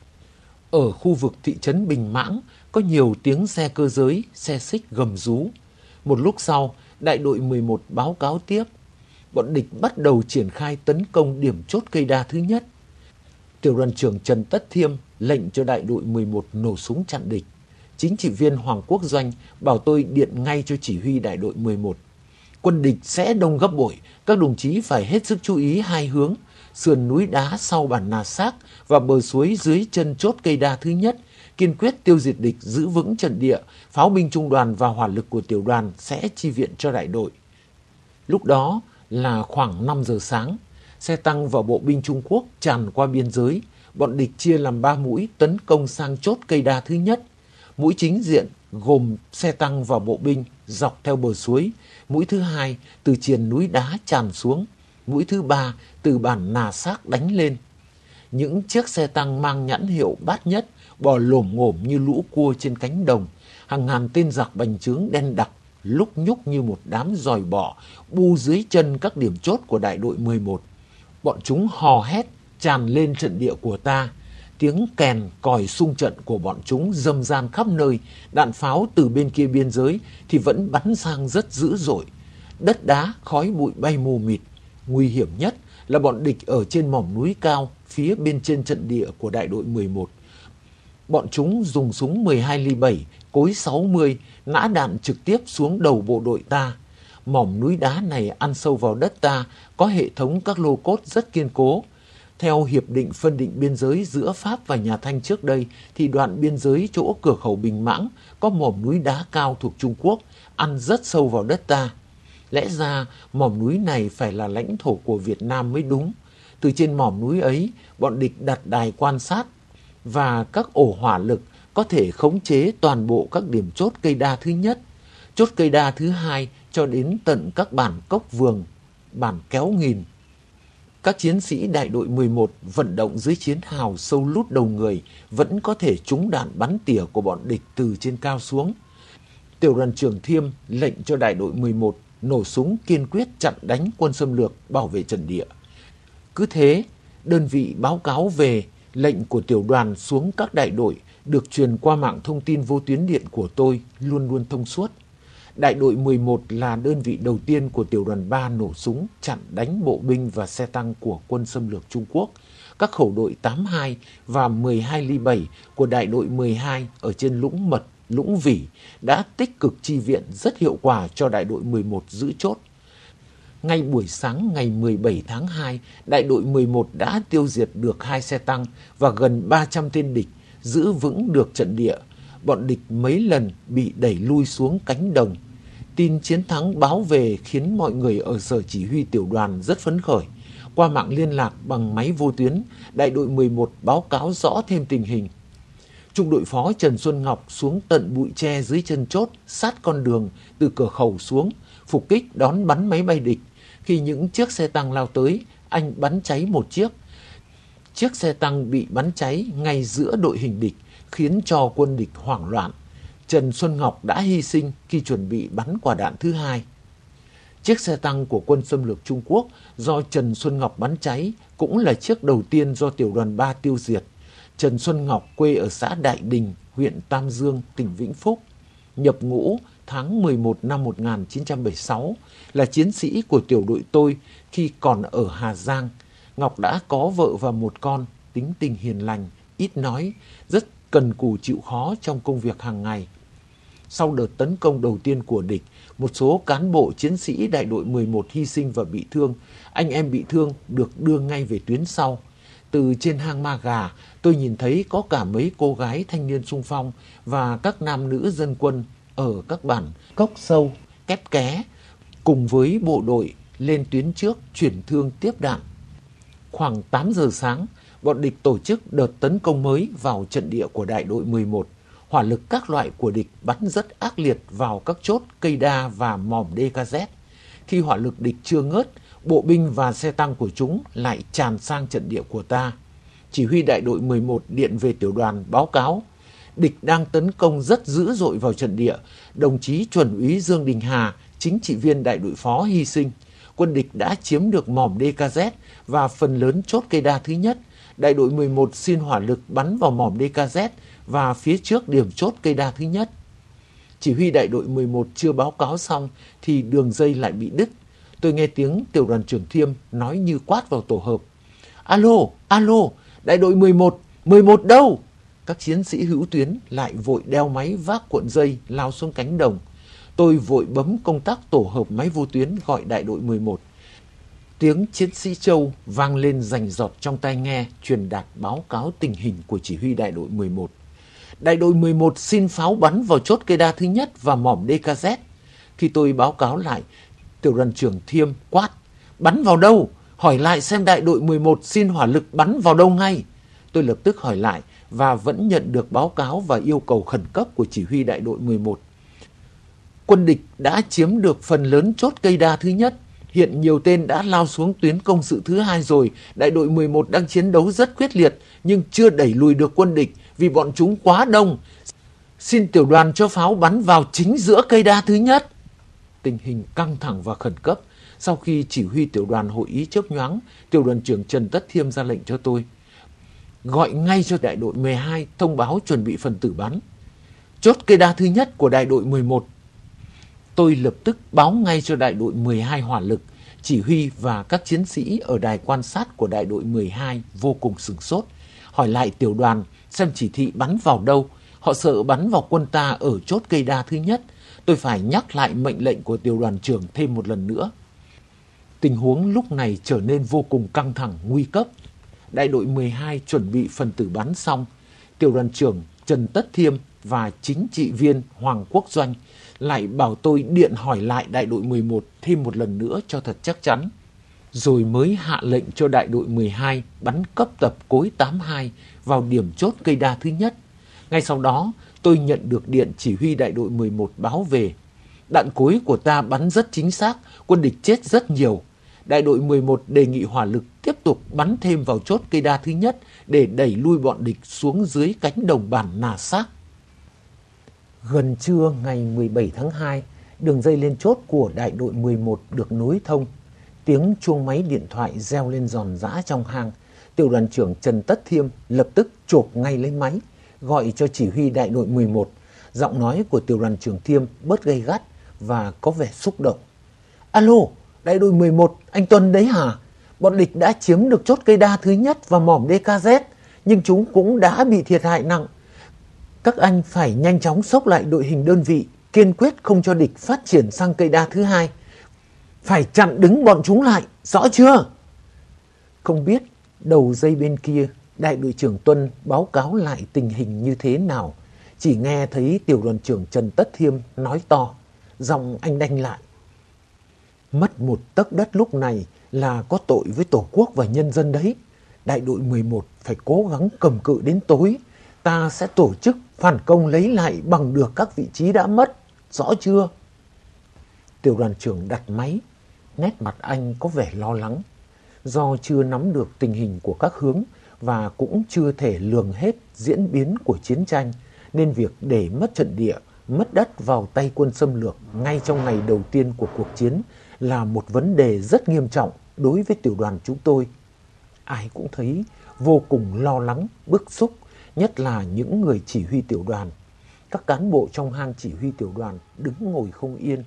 Ở khu vực thị trấn Bình Mãng có nhiều tiếng xe cơ giới, xe xích gầm rú. Một lúc sau, đại đội 11 báo cáo tiếp. Bọn địch bắt đầu triển khai tấn công điểm chốt cây đa thứ nhất. Tiểu đoàn trưởng Trần Tất Thiêm lệnh cho đại đội 11 nổ súng chặn địch. Chính trị viên Hoàng Quốc Doanh bảo tôi điện ngay cho chỉ huy đại đội 11. Quân địch sẽ đông gấp bội, các đồng chí phải hết sức chú ý hai hướng, sườn núi đá sau bản Nà Xác và bờ suối dưới chân chốt cây đa thứ nhất, kiên quyết tiêu diệt địch, giữ vững trận địa, pháo binh trung đoàn và hỏa lực của tiểu đoàn sẽ chi viện cho đại đội. Lúc đó là khoảng 5 giờ sáng, xe tăng và bộ binh Trung Quốc tràn qua biên giới, bọn địch chia làm 3 mũi tấn công sang chốt cây đa thứ nhất. Mũi chính diện gồm xe tăng và bộ binh dọc theo bờ suối, mũi thứ hai từ triền núi đá tràn xuống, mũi thứ ba từ bản Nà Xác đánh lên. Những chiếc xe tăng mang nhãn hiệu Bát Nhất bò lổm ngổm như lũ cua trên cánh đồng, hàng ngàn tên giặc bành trướng đen đặc lúc nhúc như một đám giòi bọ bu dưới chân các điểm chốt của đại đội 11. Bọn chúng hò hét tràn lên trận địa của ta. Tiếng kèn còi xung trận của bọn chúng râm ran khắp nơi, đạn pháo từ bên kia biên giới thì vẫn bắn sang rất dữ dội. Đất đá, khói bụi bay mù mịt. Nguy hiểm nhất là bọn địch ở trên mỏm núi cao phía bên trên trận địa của đại đội 11. Bọn chúng dùng súng 12 ly 7, cối 60, nã đạn trực tiếp xuống đầu bộ đội ta. Mỏm núi đá này ăn sâu vào đất ta, có hệ thống các lô cốt rất kiên cố. Theo hiệp định phân định biên giới giữa Pháp và Nhà Thanh trước đây, thì đoạn biên giới chỗ cửa khẩu Bình Mãng có mỏm núi đá cao thuộc Trung Quốc, ăn rất sâu vào đất ta. Lẽ ra mỏm núi này phải là lãnh thổ của Việt Nam mới đúng. Từ trên mỏm núi ấy, bọn địch đặt đài quan sát và các ổ hỏa lực có thể khống chế toàn bộ các điểm chốt cây đa thứ nhất, chốt cây đa thứ hai cho đến tận các bản Cốc Vường, bản Kéo Nghìn. Các chiến sĩ đại đội 11 vận động dưới chiến hào sâu lút đầu người vẫn có thể trúng đạn bắn tỉa của bọn địch từ trên cao xuống. Tiểu đoàn trưởng Thiêm lệnh cho đại đội 11 nổ súng kiên quyết chặn đánh quân xâm lược bảo vệ trận địa. Cứ thế, đơn vị báo cáo về lệnh của tiểu đoàn xuống các đại đội được truyền qua mạng thông tin vô tuyến điện của tôi luôn luôn thông suốt. Đại đội 11 là đơn vị đầu tiên của tiểu đoàn 3 nổ súng chặn đánh bộ binh và xe tăng của quân xâm lược Trung Quốc. Các khẩu đội 82 và 12 ly 7 của đại đội 12 ở trên Lũng Mật, Lũng Vỉ đã tích cực chi viện rất hiệu quả cho đại đội 11 giữ chốt. Ngay buổi sáng ngày 17 tháng 2, đại đội 11 đã tiêu diệt được 2 xe tăng và gần 300 tên địch, giữ vững được trận địa. Bọn địch mấy lần bị đẩy lui xuống cánh đồng. Tin chiến thắng báo về khiến mọi người ở sở chỉ huy tiểu đoàn rất phấn khởi. Qua mạng liên lạc bằng máy vô tuyến, đại đội 11 báo cáo rõ thêm tình hình. Trung đội phó Trần Xuân Ngọc xuống tận bụi tre dưới chân chốt, sát con đường từ cửa khẩu xuống, phục kích đón bắn máy bay địch. Khi những chiếc xe tăng lao tới, anh bắn cháy một chiếc. Chiếc xe tăng bị bắn cháy ngay giữa đội hình địch, khiến cho quân địch hoảng loạn. Trần Xuân Ngọc đã hy sinh khi chuẩn bị bắn quả đạn thứ hai. Chiếc xe tăng của quân xâm lược Trung Quốc do Trần Xuân Ngọc bắn cháy cũng là chiếc đầu tiên do tiểu đoàn 3 tiêu diệt. Trần Xuân Ngọc quê ở xã Đại Đình, huyện Tam Dương, tỉnh Vĩnh Phúc. Nhập ngũ tháng 11 năm 1976, là chiến sĩ của tiểu đội tôi khi còn ở Hà Giang. Ngọc đã có vợ và một con, tính tình hiền lành, ít nói, rất cần cù chịu khó trong công việc hàng ngày. Sau đợt tấn công đầu tiên của địch, một số cán bộ chiến sĩ đại đội 11 hy sinh và bị thương. Anh em bị thương được đưa ngay về tuyến sau. Từ trên hang Ma Gà, tôi nhìn thấy có cả mấy cô gái thanh niên xung phong và các nam nữ dân quân ở các bản Cốc Sâu, Kép Ké, cùng với bộ đội lên tuyến trước chuyển thương tiếp đạn. Khoảng 8 giờ sáng, bọn địch tổ chức đợt tấn công mới vào trận địa của đại đội 11. Hỏa lực các loại của địch bắn rất ác liệt vào các chốt cây đa và mỏm DKZ. Khi hỏa lực địch chưa ngớt, bộ binh và xe tăng của chúng lại tràn sang trận địa của ta. Chỉ huy đại đội 11 điện về tiểu đoàn báo cáo: địch đang tấn công rất dữ dội vào trận địa. Đồng chí chuẩn úy Dương Đình Hà, chính trị viên đại đội phó hy sinh. Quân địch đã chiếm được mỏm DKZ và phần lớn chốt cây đa thứ nhất. Đại đội 11 xin hỏa lực bắn vào mỏm DKZ và phía trước điểm chốt cây đa thứ nhất. Chỉ huy đại đội 11 chưa báo cáo xong thì đường dây lại bị đứt. Tôi nghe tiếng tiểu đoàn trưởng Thiêm nói như quát vào tổ hợp: alo, alo, đại đội 11, 11 đâu? Các chiến sĩ hữu tuyến lại vội đeo máy vác cuộn dây lao xuống cánh đồng. Tôi vội bấm công tắc tổ hợp máy vô tuyến gọi đại đội 11. Tiếng chiến sĩ Châu vang lên rành rọt trong tai nghe, truyền đạt báo cáo tình hình của chỉ huy đại đội 11. Đại đội 11 xin pháo bắn vào chốt cây đa thứ nhất và mỏm DKZ. Khi tôi báo cáo lại, tiểu đoàn trưởng Thiêm quát: bắn vào đâu? Hỏi lại xem đại đội 11 xin hỏa lực bắn vào đâu ngay. Tôi lập tức hỏi lại và vẫn nhận được báo cáo và yêu cầu khẩn cấp của chỉ huy đại đội 11. Quân địch đã chiếm được phần lớn chốt cây đa thứ nhất. Hiện nhiều tên đã lao xuống tuyến công sự thứ hai rồi. Đại đội 11 đang chiến đấu rất quyết liệt nhưng chưa đẩy lùi được quân địch vì bọn chúng quá đông. Xin tiểu đoàn cho pháo bắn vào chính giữa cây đa thứ nhất. Tình hình căng thẳng và khẩn cấp. Sau khi chỉ huy tiểu đoàn hội ý chớp nhoáng, tiểu đoàn trưởng Trần Tất Thiêm ra lệnh cho tôi: gọi ngay cho đại đội 12 thông báo chuẩn bị phần tử bắn. Chốt cây đa thứ nhất của đại đội 11. Tôi lập tức báo ngay cho đại đội 12 hỏa lực. Chỉ huy và các chiến sĩ ở đài quan sát của đại đội 12 vô cùng sửng sốt. Hỏi lại tiểu đoàn xem chỉ thị bắn vào đâu. Họ sợ bắn vào quân ta ở chốt cây đa thứ nhất. Tôi phải nhắc lại mệnh lệnh của tiểu đoàn trưởng thêm một lần nữa. Tình huống lúc này trở nên vô cùng căng thẳng, nguy cấp. Đại đội 12 chuẩn bị phần tử bắn xong. Tiểu đoàn trưởng Trần Tất Thiêm và chính trị viên Hoàng Quốc Doanh lại bảo tôi điện hỏi lại đại đội 11 thêm một lần nữa cho thật chắc chắn. Rồi mới hạ lệnh cho đại đội 12 bắn cấp tập cối 82 vào điểm chốt cây đa thứ nhất. Ngay sau đó, tôi nhận được điện chỉ huy đại đội 11 báo về: đạn cối của ta bắn rất chính xác, quân địch chết rất nhiều. Đại đội 11 đề nghị hỏa lực tiếp tục bắn thêm vào chốt cây đa thứ nhất để đẩy lui bọn địch xuống dưới cánh đồng bản Nà Xác. Gần trưa ngày 17 tháng 2, đường dây lên chốt của đại đội 11 được nối thông. Tiếng chuông máy điện thoại reo lên giòn giã trong hang. Tiểu đoàn trưởng Trần Tất Thiêm lập tức chộp ngay lấy máy, gọi cho chỉ huy đại đội 11. Giọng nói của tiểu đoàn trưởng Thiêm bớt gay gắt và có vẻ xúc động. Alo, đại đội 11, anh Tuân đấy hả? Bọn địch đã chiếm được chốt cây đa thứ nhất và mỏm DKZ, nhưng chúng cũng đã bị thiệt hại nặng. Các anh phải nhanh chóng xốc lại đội hình đơn vị, kiên quyết không cho địch phát triển sang cây đa thứ hai. Phải chặn đứng bọn chúng lại, rõ chưa? Không biết đầu dây bên kia, đại đội trưởng Tuân báo cáo lại tình hình như thế nào. Chỉ nghe thấy tiểu đoàn trưởng Trần Tất Thiêm nói to, giọng anh đanh lại: mất một tấc đất lúc này là có tội với Tổ quốc và nhân dân đấy. Đại đội 11 phải cố gắng cầm cự đến tối. Ta sẽ tổ chức phản công lấy lại bằng được các vị trí đã mất. Rõ chưa? Tiểu đoàn trưởng đặt máy. Nét mặt anh có vẻ lo lắng. Do chưa nắm được tình hình của các hướng và cũng chưa thể lường hết diễn biến của chiến tranh, nên việc để mất trận địa, mất đất vào tay quân xâm lược ngay trong ngày đầu tiên của cuộc chiến là một vấn đề rất nghiêm trọng đối với tiểu đoàn chúng tôi. Ai cũng thấy vô cùng lo lắng, bức xúc, nhất là những người chỉ huy tiểu đoàn. Các cán bộ trong hang chỉ huy tiểu đoàn đứng ngồi không yên.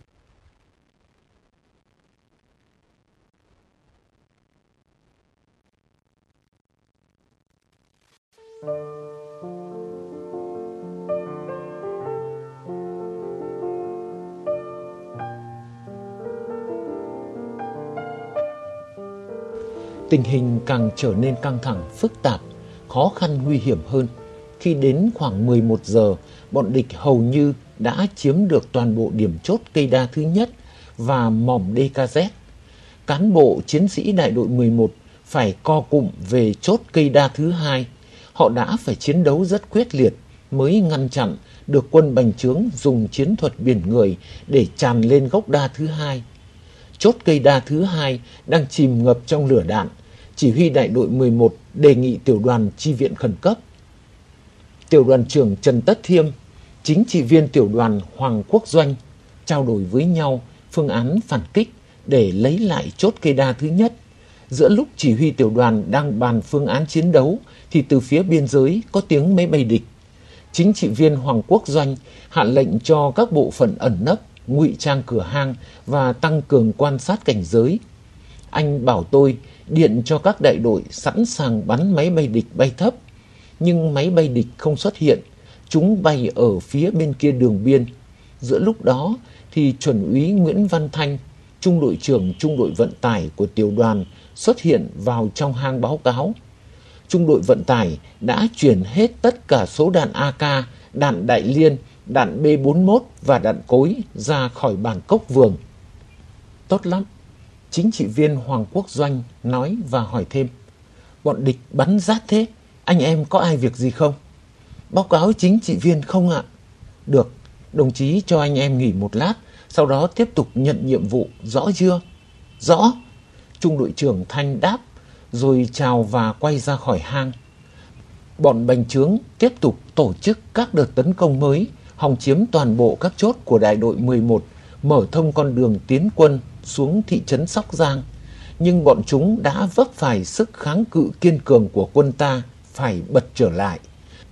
Tình hình càng trở nên căng thẳng, phức tạp, khó khăn nguy hiểm hơn. Khi đến khoảng 11 giờ, bọn địch hầu như đã chiếm được toàn bộ điểm chốt cây đa thứ nhất và mỏm DKZ. Cán bộ chiến sĩ đại đội 11 phải co cụm về chốt cây đa thứ hai. Họ đã phải chiến đấu rất quyết liệt mới ngăn chặn được quân bành trướng dùng chiến thuật biển người để tràn lên gốc đa thứ hai. Chốt cây đa thứ hai đang chìm ngập trong lửa đạn. Chỉ huy đại đội 11 đề nghị tiểu đoàn chi viện khẩn cấp. Tiểu đoàn trưởng Trần Tất Thiêm, chính trị viên tiểu đoàn Hoàng Quốc Doanh trao đổi với nhau phương án phản kích để lấy lại chốt cây đa thứ nhất. Giữa lúc chỉ huy tiểu đoàn đang bàn phương án chiến đấu thì từ phía biên giới có tiếng máy bay địch. Chính trị viên Hoàng Quốc Doanh hạ lệnh cho các bộ phận ẩn nấp, ngụy trang cửa hang và tăng cường quan sát cảnh giới. Anh bảo tôi điện cho các đại đội sẵn sàng bắn máy bay địch bay thấp. Nhưng máy bay địch không xuất hiện, chúng bay ở phía bên kia đường biên. Giữa lúc đó thì chuẩn úy Nguyễn Văn Thanh, trung đội trưởng trung đội vận tải của tiểu đoàn xuất hiện vào trong hang báo cáo. Trung đội vận tải đã chuyển hết tất cả số đạn AK, đạn đại liên, đạn B41 và đạn cối ra khỏi bản Cốc Vường. Tốt lắm, chính trị viên Hoàng Quốc Doanh nói và hỏi thêm. Bọn địch bắn rát thế, anh em có ai việc gì không? Báo cáo chính trị viên không ạ. Được, đồng chí cho anh em nghỉ một lát, sau đó tiếp tục nhận nhiệm vụ, rõ chưa? Rõ, trung đội trưởng Thanh đáp, rồi chào và quay ra khỏi hang. Bọn bành trướng tiếp tục tổ chức các đợt tấn công mới, hòng chiếm toàn bộ các chốt của đại đội 11, mở thông con đường tiến quân xuống thị trấn Sóc Giang. Nhưng bọn chúng đã vấp phải sức kháng cự kiên cường của quân ta, phải bật trở lại.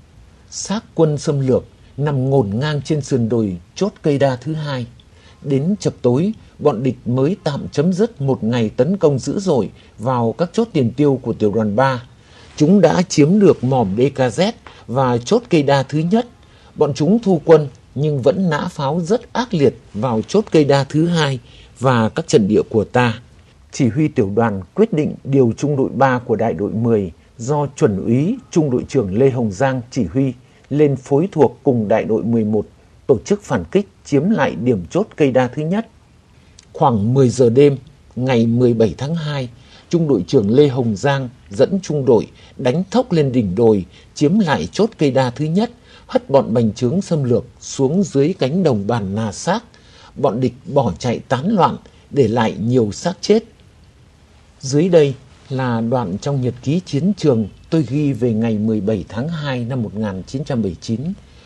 Xác quân xâm lược nằm ngổn ngang trên sườn đồi chốt cây đa thứ hai. Đến chập tối, bọn địch mới tạm chấm dứt một ngày tấn công dữ dội vào các chốt tiền tiêu của tiểu đoàn 3. Chúng đã chiếm được mỏm DKZ và chốt cây đa thứ nhất. Bọn chúng thu quân nhưng vẫn nã pháo rất ác liệt vào chốt cây đa thứ hai và các trận địa của ta. Chỉ huy tiểu đoàn quyết định điều trung đội 3 của đại đội 10 do chuẩn úy trung đội trưởng Lê Hồng Giang chỉ huy lên phối thuộc cùng đại đội 11 tổ chức phản kích chiếm lại điểm chốt cây đa thứ nhất. Khoảng 10 giờ đêm ngày 17 tháng 2, trung đội trưởng Lê Hồng Giang dẫn trung đội đánh thốc lên đỉnh đồi chiếm lại chốt cây đa thứ nhất, hất bọn bành trướng xâm lược xuống dưới cánh đồng Bản Nà Xác. Bọn địch bỏ chạy tán loạn, để lại nhiều xác chết. Dưới đây là đoạn trong nhật ký chiến trường tôi ghi về ngày 17 tháng 2 năm 1979.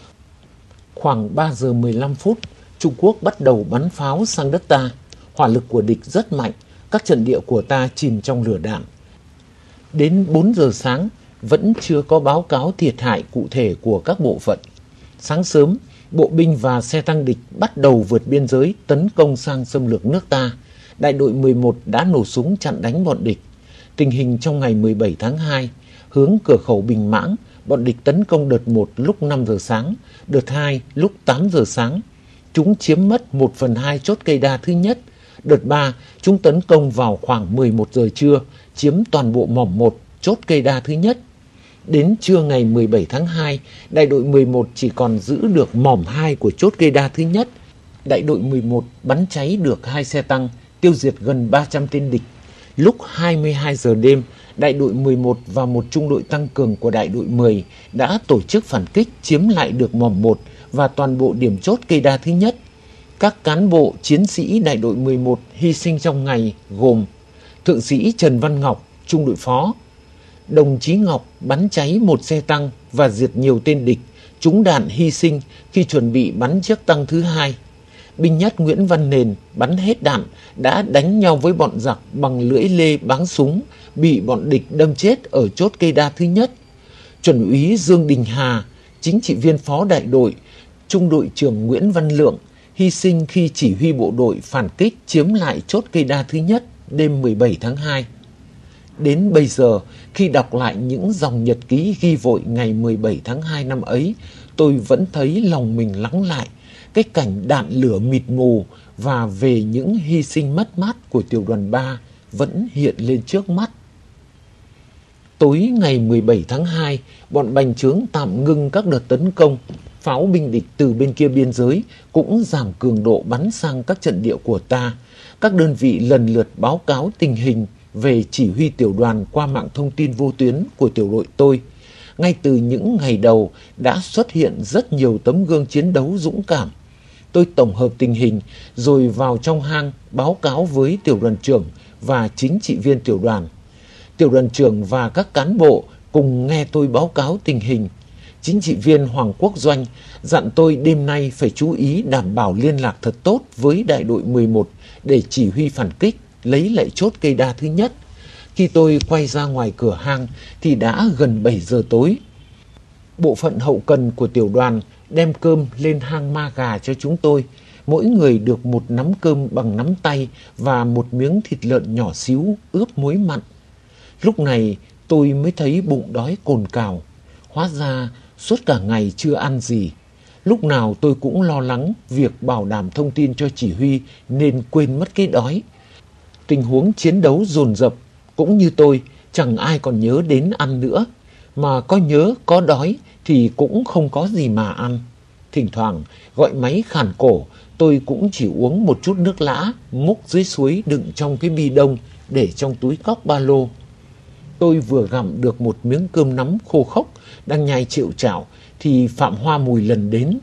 Khoảng 3 giờ 15 phút, Trung Quốc bắt đầu bắn pháo sang đất ta. Hỏa lực của địch rất mạnh, các trận địa của ta chìm trong lửa đạn. Đến 4 giờ sáng, vẫn chưa có báo cáo thiệt hại cụ thể của các bộ phận. Sáng sớm, bộ binh và xe tăng địch bắt đầu vượt biên giới tấn công sang xâm lược nước ta. Đại đội 11 đã nổ súng chặn đánh bọn địch. Tình hình trong ngày 17 tháng 2, hướng cửa khẩu Bình Mãng, bọn địch tấn công đợt 1 lúc 5 giờ sáng, đợt 2 lúc 8 giờ sáng. Chúng chiếm mất 1/2 chốt cây đa thứ nhất. Đợt 3, chúng tấn công vào khoảng 11 giờ trưa, chiếm toàn bộ mỏm 1, chốt cây đa thứ nhất. Đến trưa ngày 17 tháng 2, đại đội 11 chỉ còn giữ được mỏm 2 của chốt cây đa thứ nhất. Đại đội 11 bắn cháy được 2 xe tăng, tiêu diệt gần 300 tên địch. Lúc 22 giờ đêm, đại đội 11 và một trung đội tăng cường của đại đội 10 đã tổ chức phản kích chiếm lại được mỏm 1 và toàn bộ điểm chốt cây đa thứ nhất. Các cán bộ chiến sĩ đại đội 11 hy sinh trong ngày gồm Thượng sĩ Trần Văn Ngọc, trung đội phó. Đồng chí Ngọc bắn cháy một xe tăng và diệt nhiều tên địch, trúng đạn hy sinh khi chuẩn bị bắn chiếc tăng thứ hai. binh nhất Nguyễn Văn Nền bắn hết đạn đã đánh nhau với bọn giặc bằng lưỡi lê báng súng, bị bọn địch đâm chết ở chốt cây đa thứ nhất. Chuẩn úy Dương Đình Hà, chính trị viên phó đại đội, trung đội trưởng Nguyễn Văn Lượng hy sinh khi chỉ huy bộ đội phản kích chiếm lại chốt cây đa thứ nhất đêm 17 tháng 2. Đến bây giờ, khi đọc lại những dòng nhật ký ghi vội ngày 17 tháng 2 năm ấy, tôi vẫn thấy lòng mình lắng lại, cái cảnh đạn lửa mịt mù và về những hy sinh mất mát của tiểu đoàn 3 vẫn hiện lên trước mắt. Tối ngày 17 tháng 2, bọn bành trướng tạm ngưng các đợt tấn công. Pháo binh địch từ bên kia biên giới cũng giảm cường độ bắn sang các trận địa của ta. Các đơn vị lần lượt báo cáo tình hình về chỉ huy tiểu đoàn qua mạng thông tin vô tuyến của tiểu đội tôi. Ngay từ những ngày đầu đã xuất hiện rất nhiều tấm gương chiến đấu dũng cảm. Tôi tổng hợp tình hình rồi vào trong hang báo cáo với tiểu đoàn trưởng và chính trị viên tiểu đoàn. Tiểu đoàn trưởng và các cán bộ cùng nghe tôi báo cáo tình hình. Chính trị viên Hoàng Quốc Doanh dặn tôi đêm nay phải chú ý đảm bảo liên lạc thật tốt với đại đội 11 để chỉ huy phản kích, lấy lại chốt cây đa thứ nhất. Khi tôi quay ra ngoài cửa hang thì đã gần 7 giờ tối. Bộ phận hậu cần của tiểu đoàn đem cơm lên hang ma gà cho chúng tôi. Mỗi người được một nắm cơm bằng nắm tay và một miếng thịt lợn nhỏ xíu ướp muối mặn. Lúc này tôi mới thấy bụng đói cồn cào. Hóa ra suốt cả ngày chưa ăn gì. Lúc nào tôi cũng lo lắng việc bảo đảm thông tin cho chỉ huy nên quên mất cái đói. Tình huống chiến đấu dồn dập, cũng như tôi, chẳng ai còn nhớ đến ăn nữa. Mà có nhớ, có đói thì cũng không có gì mà ăn. Thỉnh thoảng gọi máy khản cổ, tôi cũng chỉ uống một chút nước lã múc dưới suối đựng trong cái bi đông để trong túi cóc ba lô. Tôi vừa gặm được một miếng cơm nắm khô khốc đang nhai chịu chảo thì Phạm Hoa Mùi lần đến.